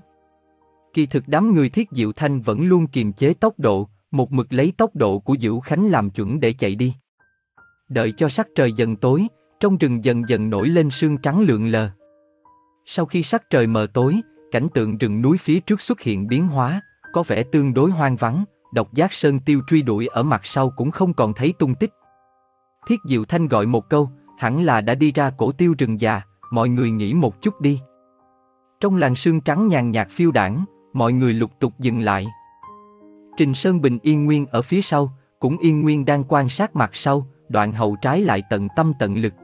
Kỳ thực đám người Thiết Diệu Thanh vẫn luôn kiềm chế tốc độ, một mực lấy tốc độ của Vũ Khánh làm chuẩn để chạy đi. Đợi cho sắc trời dần tối, trong rừng dần dần nổi lên sương trắng lượn lờ. Sau khi sắc trời mờ tối, cảnh tượng rừng núi phía trước xuất hiện biến hóa, có vẻ tương đối hoang vắng, độc giác sơn tiêu truy đuổi ở mặt sau cũng không còn thấy tung tích. Thiết Diệu Thanh gọi một câu, hẳn là đã đi ra cổ tiêu rừng già, mọi người nghỉ một chút đi. Trong làn sương trắng nhàn nhạt phiêu đãng, mọi người lục tục dừng lại. Trình Sơn Bình yên nguyên ở phía sau, cũng yên nguyên đang quan sát mặt sau, đoạn hậu trái lại tận tâm tận lực.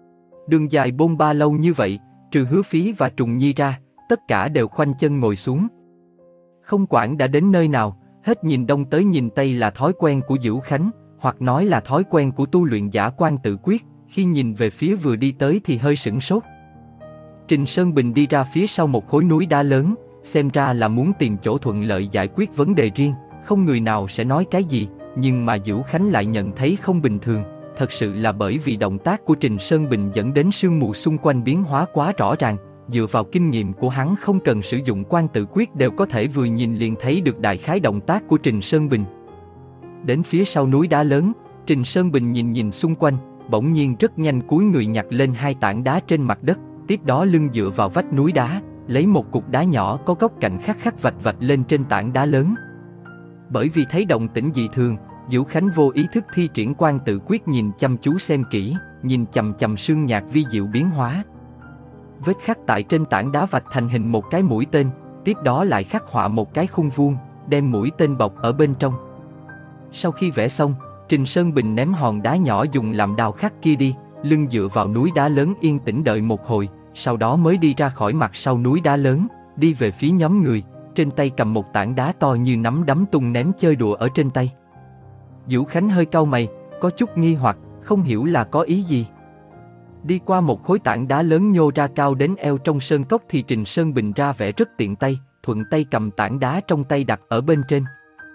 Đường dài bôn ba lâu như vậy, trừ Hứa Phí và Trùng Nhi ra, tất cả đều khoanh chân ngồi xuống. Không quản đã đến nơi nào, hết nhìn đông tới nhìn tây là thói quen của Vũ Khánh, hoặc nói là thói quen của tu luyện giả Quan Tự Quyết, khi nhìn về phía vừa đi tới thì hơi sửng sốt. Trình Sơn Bình đi ra phía sau một khối núi đá lớn, xem ra là muốn tìm chỗ thuận lợi giải quyết vấn đề riêng, không người nào sẽ nói cái gì, nhưng mà Vũ Khánh lại nhận thấy không bình thường, thật sự là bởi vì động tác của Trình Sơn Bình dẫn đến sương mù xung quanh biến hóa quá rõ ràng, dựa vào kinh nghiệm của hắn không cần sử dụng Quan Tự Quyết đều có thể vừa nhìn liền thấy được đại khái động tác của Trình Sơn Bình. Đến phía sau núi đá lớn, Trình Sơn Bình nhìn nhìn xung quanh, bỗng nhiên rất nhanh cúi người nhặt lên hai tảng đá trên mặt đất, tiếp đó lưng dựa vào vách núi đá, lấy một cục đá nhỏ có góc cạnh khắc khắc vạch vạch lên trên tảng đá lớn. Bởi vì thấy động tĩnh dị thường, Vũ Khánh vô ý thức thi triển Quan Tự Quyết nhìn chăm chú xem kỹ, nhìn chằm chằm sương nhạt vi diệu biến hóa. Vết khắc tại trên tảng đá vạch thành hình một cái mũi tên, tiếp đó lại khắc họa một cái khung vuông, đem mũi tên bọc ở bên trong. Sau khi vẽ xong, Trình Sơn Bình ném hòn đá nhỏ dùng làm đao khắc kia đi, lưng dựa vào núi đá lớn yên tĩnh đợi một hồi, sau đó mới đi ra khỏi mặt sau núi đá lớn, đi về phía nhóm người, trên tay cầm một tảng đá to như nắm đấm tung ném chơi đùa ở trên tay. Vũ Khánh hơi cau mày, có chút nghi hoặc, không hiểu là có ý gì. Đi qua một khối tảng đá lớn nhô ra cao đến eo trong sơn cốc thì Trình Sơn Bình ra vẻ rất tiện tay, thuận tay cầm tảng đá trong tay đặt ở bên trên.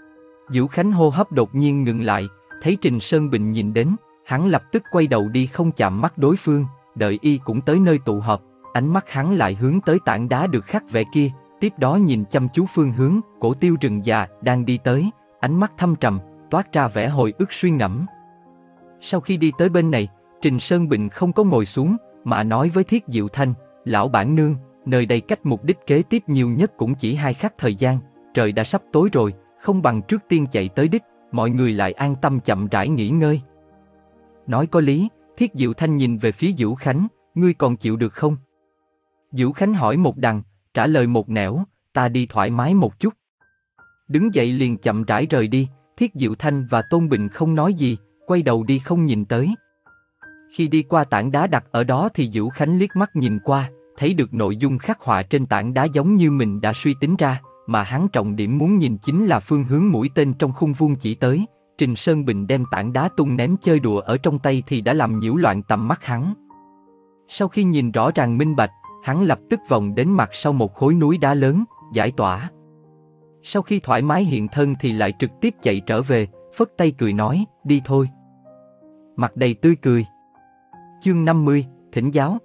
Vũ Khánh hô hấp đột nhiên ngừng lại, thấy Trình Sơn Bình nhìn đến, hắn lập tức quay đầu đi không chạm mắt đối phương, đợi y cũng tới nơi tụ họp, ánh mắt hắn lại hướng tới tảng đá được khắc vẽ kia, tiếp đó nhìn chăm chú phương hướng, Cổ Tiêu Rừng Già đang đi tới, ánh mắt thâm trầm, toát ra vẻ hồi ức suy ngẫm. Sau khi đi tới bên này, Trình Sơn Bình không có ngồi xuống, mà nói với Thiết Diệu Thanh, lão bản nương, nơi đây cách mục đích kế tiếp nhiều nhất cũng chỉ hai khắc thời gian, trời đã sắp tối rồi, không bằng trước tiên chạy tới đích, mọi người lại an tâm chậm rãi nghỉ ngơi. Nói có lý, Thiết Diệu Thanh nhìn về phía Vũ Khánh, ngươi còn chịu được không? Vũ Khánh hỏi một đằng, trả lời một nẻo, ta đi thoải mái một chút. Đứng dậy liền chậm rãi rời đi, Thiết Diệu Thanh và Tôn Bình không nói gì, quay đầu đi không nhìn tới. Khi đi qua tảng đá đặt ở đó thì Vũ Khánh liếc mắt nhìn qua, thấy được nội dung khắc họa trên tảng đá giống như mình đã suy tính ra, mà hắn trọng điểm muốn nhìn chính là phương hướng mũi tên trong khung vuông chỉ tới. Trình Sơn Bình đem tảng đá tung ném chơi đùa ở trong tay thì đã làm nhiễu loạn tầm mắt hắn. Sau khi nhìn rõ ràng minh bạch, hắn lập tức vòng đến mặt sau một khối núi đá lớn, giải tỏa. Sau khi thoải mái hiện thân thì lại trực tiếp chạy trở về, phất tay cười nói, đi thôi. Mặt đầy tươi cười. Chương năm mươi, thỉnh giáo.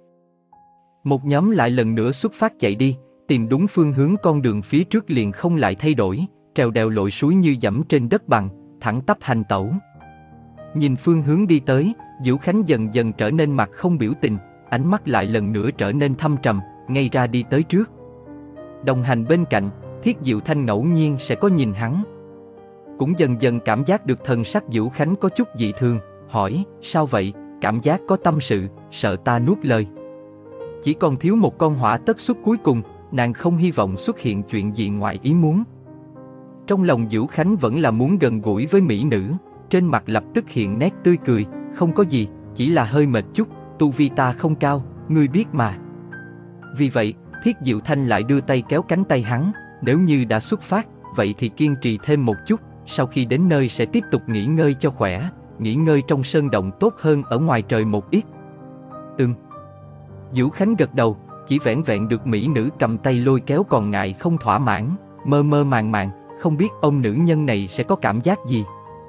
Một nhóm lại lần nữa xuất phát chạy đi, tìm đúng phương hướng con đường phía trước liền không lại thay đổi, trèo đèo lội suối như dẫm trên đất bằng, thẳng tắp hành tẩu. Nhìn phương hướng đi tới, Vũ Khánh dần dần trở nên mặt không biểu tình, ánh mắt lại lần nữa trở nên thâm trầm, ngay ra đi tới trước. Đồng hành bên cạnh, Thiết Diệu Thanh ngẫu nhiên sẽ có nhìn hắn. Cũng dần dần cảm giác được thần sắc Vũ Khánh có chút dị thường, hỏi, sao vậy, cảm giác có tâm sự, sợ ta nuốt lời. Chỉ còn thiếu một con hỏa tất xuất cuối cùng, nàng không hy vọng xuất hiện chuyện gì ngoài ý muốn. Trong lòng Vũ Khánh vẫn là muốn gần gũi với mỹ nữ, trên mặt lập tức hiện nét tươi cười, không có gì, chỉ là hơi mệt chút, tu vi ta không cao, ngươi biết mà. Vì vậy, Thiết Diệu Thanh lại đưa tay kéo cánh tay hắn, nếu như đã xuất phát, vậy thì kiên trì thêm một chút, sau khi đến nơi sẽ tiếp tục nghỉ ngơi cho khỏe, nghỉ ngơi trong sơn động tốt hơn ở ngoài trời một ít. Ừm. Vũ Khánh gật đầu, chỉ vẻn vẹn được mỹ nữ cầm tay lôi kéo còn ngại không thỏa mãn, mơ mơ màng màng, không biết ông nữ nhân này sẽ có cảm giác gì.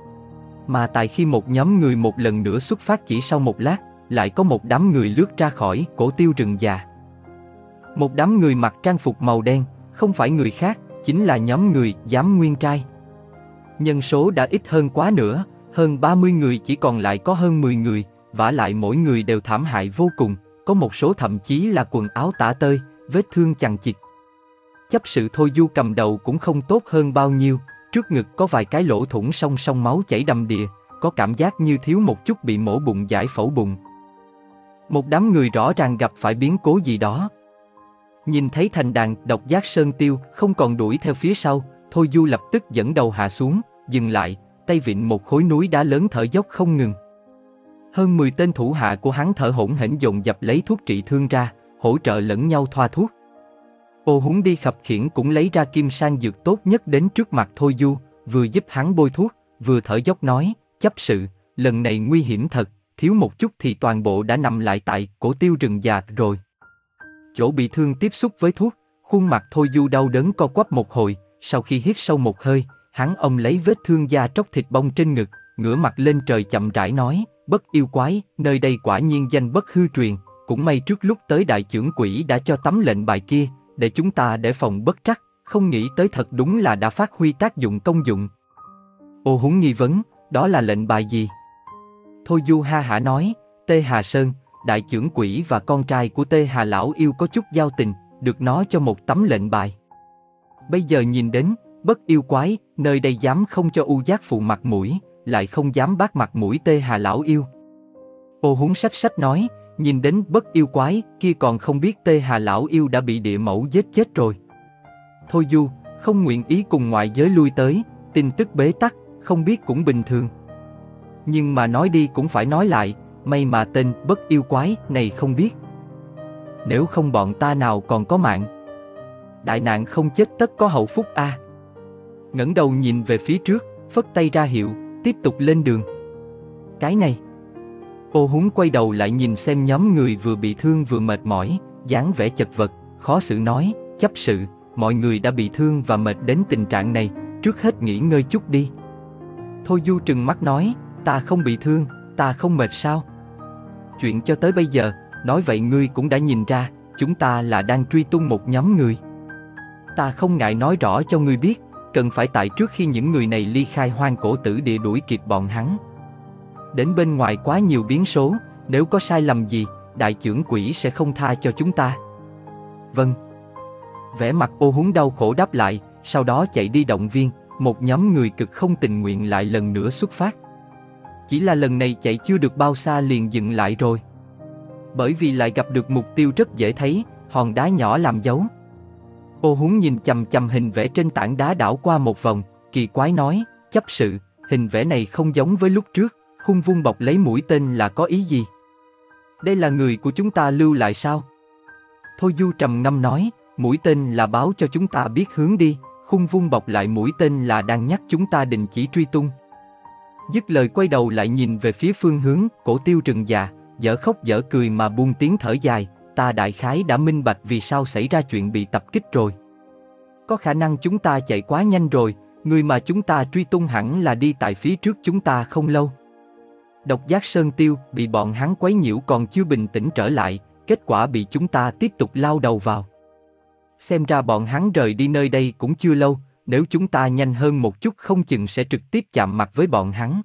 Mà tại khi một nhóm người một lần nữa xuất phát chỉ sau một lát, lại có một đám người lướt ra khỏi Cổ Tiêu Rừng Già. Một đám người mặc trang phục màu đen, không phải người khác, chính là nhóm người Giám Nguyên Trai. Nhân số đã ít hơn quá nữa, hơn ba mươi người chỉ còn lại có hơn mười người, vả lại mỗi người đều thảm hại vô cùng, có một số thậm chí là quần áo tả tơi, vết thương chằng chịt. Chấp sự Thôi Du cầm đầu cũng không tốt hơn bao nhiêu, trước ngực có vài cái lỗ thủng song song máu chảy đầm đìa, có cảm giác như thiếu một chút bị mổ bụng giải phẫu bụng. Một đám người rõ ràng gặp phải biến cố gì đó. Nhìn thấy thành đàn Độc Giác Sơn Tiêu không còn đuổi theo phía sau, Thôi Du lập tức dẫn đầu hạ xuống, dừng lại, tay vịn một khối núi đá lớn thở dốc không ngừng. Hơn mười tên thủ hạ của hắn thở hổn hển dồn dập lấy thuốc trị thương ra, hỗ trợ lẫn nhau thoa thuốc. Ô Húng đi khập khiễng cũng lấy ra kim sang dược tốt nhất đến trước mặt Thôi Du, vừa giúp hắn bôi thuốc, vừa thở dốc nói, chấp sự, lần này nguy hiểm thật, thiếu một chút thì toàn bộ đã nằm lại tại Cổ Tiêu Rừng Già rồi. Chỗ bị thương tiếp xúc với thuốc, khuôn mặt Thôi Du đau đớn co quắp một hồi, sau khi hít sâu một hơi, hắn ông lấy vết thương da tróc thịt bong trên ngực, ngửa mặt lên trời chậm rãi nói, Bất yêu quái, nơi đây quả nhiên danh bất hư truyền, cũng may trước lúc tới đại chưởng quỷ đã cho tấm lệnh bài kia, để chúng ta để phòng bất trắc, không nghĩ tới thật đúng là đã phát huy tác dụng công dụng. Ô Húng nghi vấn, đó là lệnh bài gì? Thôi Du ha hả nói, Tê Hà Sơn, đại chưởng quỷ và con trai của Tê Hà Lão Yêu có chút giao tình, được nó cho một tấm lệnh bài. Bây giờ nhìn đến, Bất yêu quái, nơi đây dám không cho U Giác Phụ mặt mũi, lại không dám bác mặt mũi Tê Hà Lão Yêu. Ô Húng sách sách nói, nhìn đến Bất yêu quái, kia còn không biết Tê Hà Lão Yêu đã bị địa mẫu giết chết rồi. Thôi Du, không nguyện ý cùng ngoại giới lui tới, tin tức bế tắc, không biết cũng bình thường. Nhưng mà nói đi cũng phải nói lại, may mà tên Bất yêu quái này không biết. Nếu không bọn ta nào còn có mạng. Đại nạn không chết tất có hậu phúc a. À. Ngẩng đầu nhìn về phía trước, phất tay ra hiệu, tiếp tục lên đường. Cái này, Ô Húng quay đầu lại nhìn xem nhóm người vừa bị thương vừa mệt mỏi, dáng vẻ chật vật, khó xử nói, chấp sự, mọi người đã bị thương và mệt đến tình trạng này, trước hết nghỉ ngơi chút đi. Thôi Du trừng mắt nói, ta không bị thương, ta không mệt sao? Chuyện cho tới bây giờ, nói vậy ngươi cũng đã nhìn ra, chúng ta là đang truy tung một nhóm người. Ta không ngại nói rõ cho ngươi biết, cần phải tại trước khi những người này ly khai Hoang Cổ Tử Địa đuổi kịp bọn hắn. Đến bên ngoài quá nhiều biến số, nếu có sai lầm gì, đại chưởng quỷ sẽ không tha cho chúng ta. Vâng. Vẻ mặt Ô Húng đau khổ đáp lại, sau đó chạy đi động viên, một nhóm người cực không tình nguyện lại lần nữa xuất phát. Chỉ là lần này chạy chưa được bao xa liền dừng lại rồi. Bởi vì lại gặp được mục tiêu rất dễ thấy, hòn đá nhỏ làm dấu. Ô Húng nhìn chằm chằm hình vẽ trên tảng đá đảo qua một vòng, kỳ quái nói, chấp sự, hình vẽ này không giống với lúc trước, khung vuông bọc lấy mũi tên là có ý gì? Đây là người của chúng ta lưu lại sao? Thôi Du trầm ngâm nói, mũi tên là báo cho chúng ta biết hướng đi, khung vuông bọc lại mũi tên là đang nhắc chúng ta đình chỉ truy tung. Dứt lời quay đầu lại nhìn về phía phương hướng, Cổ Tiêu rừng già, dở khóc dở cười mà buông tiếng thở dài, ta đại khái đã minh bạch vì sao xảy ra chuyện bị tập kích rồi. Có khả năng chúng ta chạy quá nhanh rồi, người mà chúng ta truy tung hẳn là đi tại phía trước chúng ta không lâu. Độc Giác Sơn Tiêu bị bọn hắn quấy nhiễu còn chưa bình tĩnh trở lại, kết quả bị chúng ta tiếp tục lao đầu vào. Xem ra bọn hắn rời đi nơi đây cũng chưa lâu, nếu chúng ta nhanh hơn một chút không chừng sẽ trực tiếp chạm mặt với bọn hắn.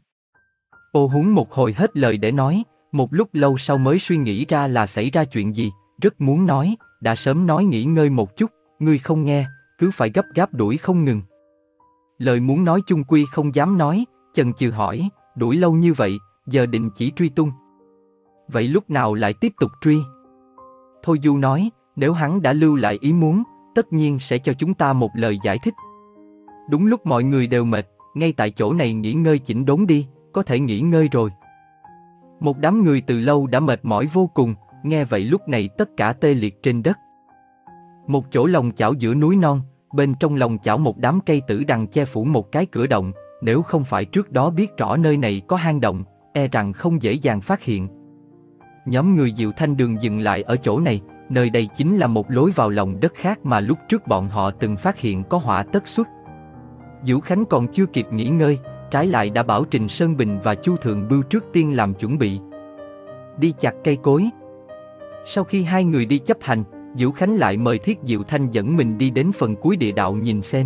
Ô Húng một hồi hết lời để nói, một lúc lâu sau mới suy nghĩ ra là xảy ra chuyện gì, rất muốn nói, đã sớm nói nghỉ ngơi một chút, ngươi không nghe, cứ phải gấp gáp đuổi không ngừng. Lời muốn nói chung quy không dám nói, chần chừ hỏi, đuổi lâu như vậy, giờ định chỉ truy tung. Vậy lúc nào lại tiếp tục truy? Thôi Du nói, nếu hắn đã lưu lại ý muốn, tất nhiên sẽ cho chúng ta một lời giải thích. Đúng lúc mọi người đều mệt, ngay tại chỗ này nghỉ ngơi chỉnh đốn đi, có thể nghỉ ngơi rồi. Một đám người từ lâu đã mệt mỏi vô cùng, nghe vậy lúc này tất cả tê liệt trên đất. Một chỗ lòng chảo giữa núi non, bên trong lòng chảo một đám cây tử đằng che phủ một cái cửa động, nếu không phải trước đó biết rõ nơi này có hang động, e rằng không dễ dàng phát hiện. Nhóm người Diệu Thanh Đường dừng lại ở chỗ này, nơi đây chính là một lối vào lòng đất khác mà lúc trước bọn họ từng phát hiện có hỏa tất xuất. Vũ Khánh còn chưa kịp nghỉ ngơi, trái lại đã bảo Trình Sơn Bình và Chu Thượng Bưu trước tiên làm chuẩn bị. Đi chặt cây cối. Sau khi hai người đi chấp hành, Vũ Khánh lại mời Thiết Diệu Thanh dẫn mình đi đến phần cuối địa đạo nhìn xem.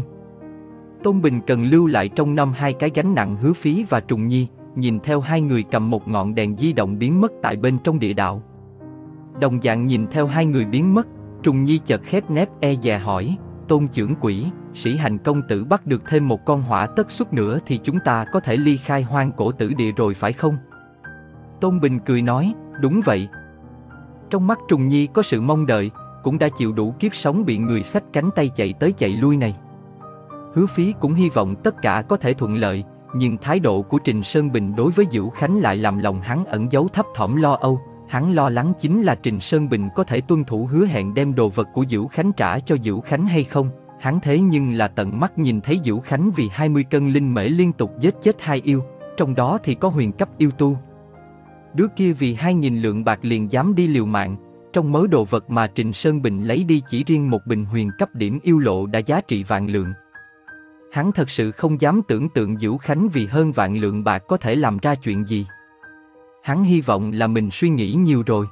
Tôn Bình cần lưu lại trong năm hai cái gánh nặng Hứa Phí và Trùng Nhi, nhìn theo hai người cầm một ngọn đèn di động biến mất tại bên trong địa đạo. Đồng dạng nhìn theo hai người biến mất, Trùng Nhi chợt khép nép e dè hỏi, Tôn trưởng quỷ, Sĩ Hành công tử bắt được thêm một con hỏa tất xuất nữa thì chúng ta có thể ly khai Hoang Cổ Tử Địa rồi phải không? Tôn Bình cười nói, đúng vậy. Trong mắt Trùng Nhi có sự mong đợi, cũng đã chịu đủ kiếp sống bị người xách cánh tay chạy tới chạy lui này. Hứa Phí cũng hy vọng tất cả có thể thuận lợi, nhưng thái độ của Trình Sơn Bình đối với Vũ Khánh lại làm lòng hắn ẩn giấu thấp thỏm lo âu. Hắn lo lắng chính là Trình Sơn Bình có thể tuân thủ hứa hẹn đem đồ vật của Vũ Khánh trả cho Vũ Khánh hay không. Hắn thế nhưng là tận mắt nhìn thấy Vũ Khánh vì hai mươi cân linh mễ liên tục giết chết hai yêu, trong đó thì có huyền cấp yêu tu. Đứa kia vì hai nghìn lượng bạc liền dám đi liều mạng, trong mớ đồ vật mà Trình Sơn Bình lấy đi chỉ riêng một bình huyền cấp điểm yêu lộ đã giá trị vạn lượng. Hắn thật sự không dám tưởng tượng Vũ Khánh vì hơn vạn lượng bạc có thể làm ra chuyện gì. Hắn hy vọng là mình suy nghĩ nhiều rồi.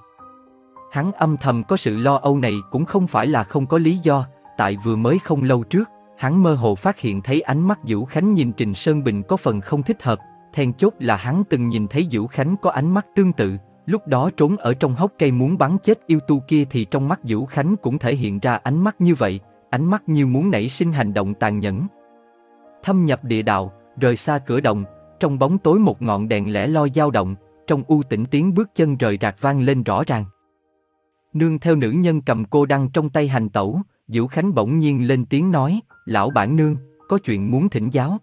Hắn âm thầm có sự lo âu này cũng không phải là không có lý do, tại vừa mới không lâu trước, hắn mơ hồ phát hiện thấy ánh mắt Vũ Khánh nhìn Trình Sơn Bình có phần không thích hợp, then chốt là hắn từng nhìn thấy Vũ Khánh có ánh mắt tương tự, lúc đó trốn ở trong hốc cây muốn bắn chết yêu tu kia thì trong mắt Vũ Khánh cũng thể hiện ra ánh mắt như vậy, ánh mắt như muốn nảy sinh hành động tàn nhẫn. Thâm nhập địa đạo, rời xa cửa động, trong bóng tối một ngọn đèn lẻ loi dao động, trong u tĩnh tiếng bước chân rời rạc vang lên rõ ràng. Nương theo nữ nhân cầm cô đăng trong tay hành tẩu, Vũ Khánh bỗng nhiên lên tiếng nói, lão bản nương, có chuyện muốn thỉnh giáo.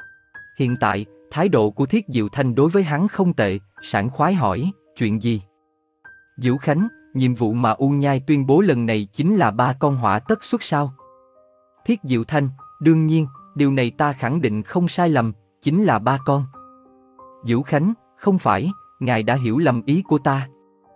Hiện tại, thái độ của Thiết Diệu Thanh đối với hắn không tệ, sảng khoái hỏi, chuyện gì? Vũ Khánh, nhiệm vụ mà U Nhai tuyên bố lần này chính là ba con hỏa tất xuất sao? Thiết Diệu Thanh, đương nhiên, điều này ta khẳng định không sai lầm, chính là ba con. Vũ Khánh, không phải, ngài đã hiểu lầm ý của ta.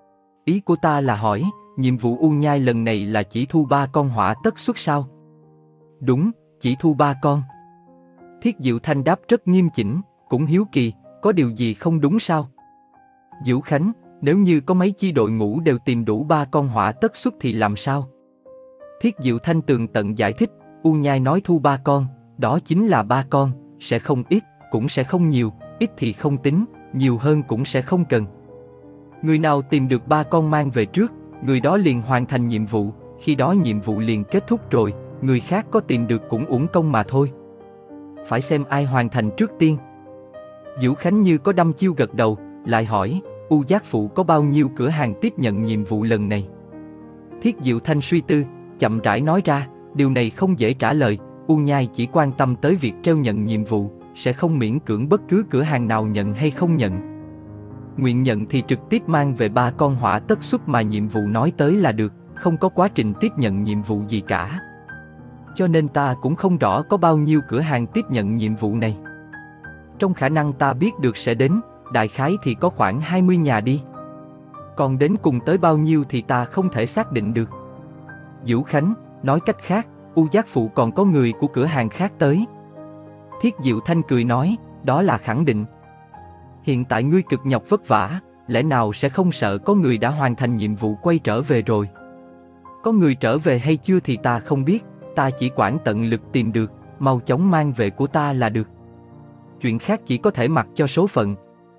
Ý của ta là hỏi, nhiệm vụ U Nhai lần này là chỉ thu ba con hỏa tất xuất sao? Đúng, chỉ thu ba con. Thiết Diệu Thanh đáp rất nghiêm chỉnh, cũng hiếu kỳ, có điều gì không đúng sao? Diệu Khánh, nếu như có mấy chi đội ngũ đều tìm đủ ba con hỏa tất xuất thì làm sao? Thiết Diệu Thanh tường tận giải thích, U Nhai nói thu ba con, đó chính là ba con, sẽ không ít, cũng sẽ không nhiều, ít thì không tính, nhiều hơn cũng sẽ không cần. Người nào tìm được ba con mang về trước, người đó liền hoàn thành nhiệm vụ, khi đó nhiệm vụ liền kết thúc rồi, người khác có tìm được cũng uổng công mà thôi. Phải xem ai hoàn thành trước tiên. Diệu Khánh như có đăm chiêu gật đầu, lại hỏi, U Giác Phụ có bao nhiêu cửa hàng tiếp nhận nhiệm vụ lần này? Thiết Diệu Thanh suy tư, chậm rãi nói ra, điều này không dễ trả lời, U Nhai chỉ quan tâm tới việc treo nhận nhiệm vụ, sẽ không miễn cưỡng bất cứ cửa hàng nào nhận hay không nhận. Nguyện nhận thì trực tiếp mang về ba con hỏa tất xuất mà nhiệm vụ nói tới là được, không có quá trình tiếp nhận nhiệm vụ gì cả. Cho nên ta cũng không rõ có bao nhiêu cửa hàng tiếp nhận nhiệm vụ này. Trong khả năng ta biết được sẽ đến, đại khái thì có khoảng hai mươi nhà đi. Còn đến cùng tới bao nhiêu thì ta không thể xác định được. Diệu Khánh, nói cách khác, U Giác Phụ còn có người của cửa hàng khác tới. Thiết Diệu Thanh cười nói, đó là khẳng định. Hiện tại ngươi cực nhọc vất vả, lẽ nào sẽ không sợ có người đã hoàn thành nhiệm vụ quay trở về rồi? Có người trở về hay chưa thì ta không biết, ta chỉ quản tận lực tìm được, mau chóng mang về của ta là được. Chuyện khác chỉ có thể mặc cho số phận.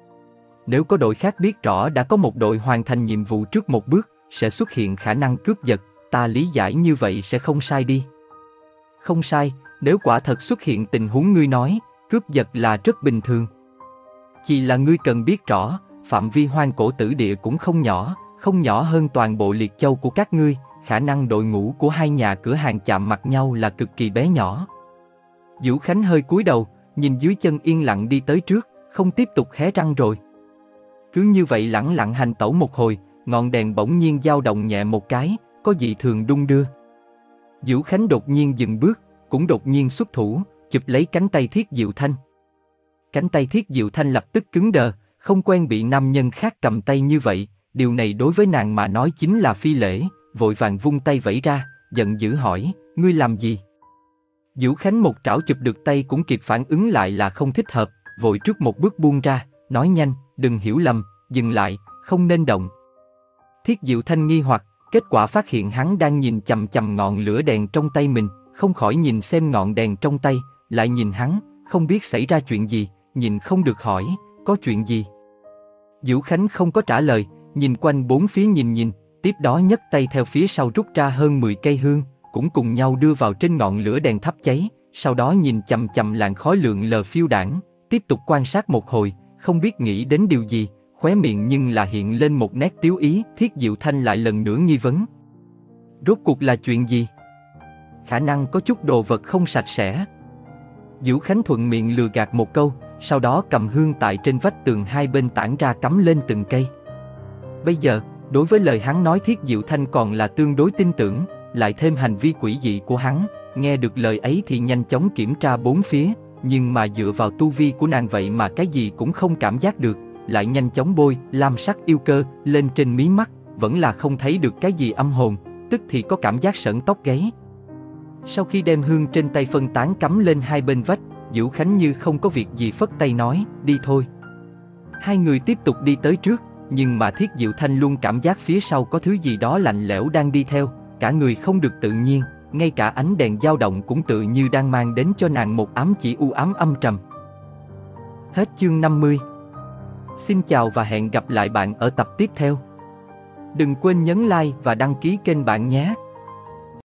Nếu có đội khác biết rõ đã có một đội hoàn thành nhiệm vụ trước một bước, sẽ xuất hiện khả năng cướp giật, ta lý giải như vậy sẽ không sai đi. Không sai, nếu quả thật xuất hiện tình huống ngươi nói, cướp giật là rất bình thường. Chỉ là ngươi cần biết rõ, phạm vi hoang cổ tử địa cũng không nhỏ, không nhỏ hơn toàn bộ liệt châu của các ngươi, khả năng đội ngũ của hai nhà cửa hàng chạm mặt nhau là cực kỳ bé nhỏ. Diệu Khánh hơi cúi đầu, nhìn dưới chân yên lặng đi tới trước, không tiếp tục hé răng rồi. Cứ như vậy lẳng lặng hành tẩu một hồi, ngọn đèn bỗng nhiên dao động nhẹ một cái, có dị thường đung đưa. Diệu Khánh đột nhiên dừng bước, cũng đột nhiên xuất thủ, chụp lấy cánh tay Thiết Diệu Thanh. Cánh tay Thiết Diệu Thanh lập tức cứng đờ, không quen bị nam nhân khác cầm tay như vậy, điều này đối với nàng mà nói chính là phi lễ, vội vàng vung tay vẫy ra, giận dữ hỏi, ngươi làm gì? Diệu Khánh một trảo chụp được tay cũng kịp phản ứng lại là không thích hợp, vội trước một bước buông ra, nói nhanh, đừng hiểu lầm, dừng lại, không nên động. Thiết Diệu Thanh nghi hoặc, kết quả phát hiện hắn đang nhìn chằm chằm ngọn lửa đèn trong tay mình, không khỏi nhìn xem ngọn đèn trong tay, lại nhìn hắn, không biết xảy ra chuyện gì, nhìn không được hỏi, có chuyện gì? Diệu Khánh không có trả lời, nhìn quanh bốn phía nhìn nhìn, tiếp đó nhấc tay theo phía sau rút ra hơn mười cây hương, cũng cùng nhau đưa vào trên ngọn lửa đèn thắp cháy, sau đó nhìn chằm chằm làn khói lượn lờ phiêu đãng, tiếp tục quan sát một hồi, không biết nghĩ đến điều gì, khóe miệng nhưng là hiện lên một nét tiếu ý. Thiết Diệu Thanh lại lần nữa nghi vấn. Rốt cuộc là chuyện gì? Khả năng có chút đồ vật không sạch sẽ. Diệu Khánh thuận miệng lừa gạt một câu, sau đó cầm hương tại trên vách tường hai bên tản ra cắm lên từng cây. Bây giờ, đối với lời hắn nói Thiết Diệu Thanh còn là tương đối tin tưởng, lại thêm hành vi quỷ dị của hắn, nghe được lời ấy thì nhanh chóng kiểm tra bốn phía, nhưng mà dựa vào tu vi của nàng vậy mà cái gì cũng không cảm giác được, lại nhanh chóng bôi lam sắc yêu cơ lên trên mí mắt, vẫn là không thấy được cái gì âm hồn, tức thì có cảm giác sởn tóc gáy. Sau khi đem hương trên tay phân tán cắm lên hai bên vách, Diệu Khánh như không có việc gì phất tay nói, đi thôi. Hai người tiếp tục đi tới trước, nhưng mà Thiết Diệu Thanh luôn cảm giác phía sau có thứ gì đó lạnh lẽo đang đi theo, cả người không được tự nhiên, ngay cả ánh đèn dao động cũng tự như đang mang đến cho nàng một ám chỉ u ám âm trầm. Hết chương năm mươi. Xin chào và hẹn gặp lại bạn ở tập tiếp theo. Đừng quên nhấn like và đăng ký kênh bạn nhé.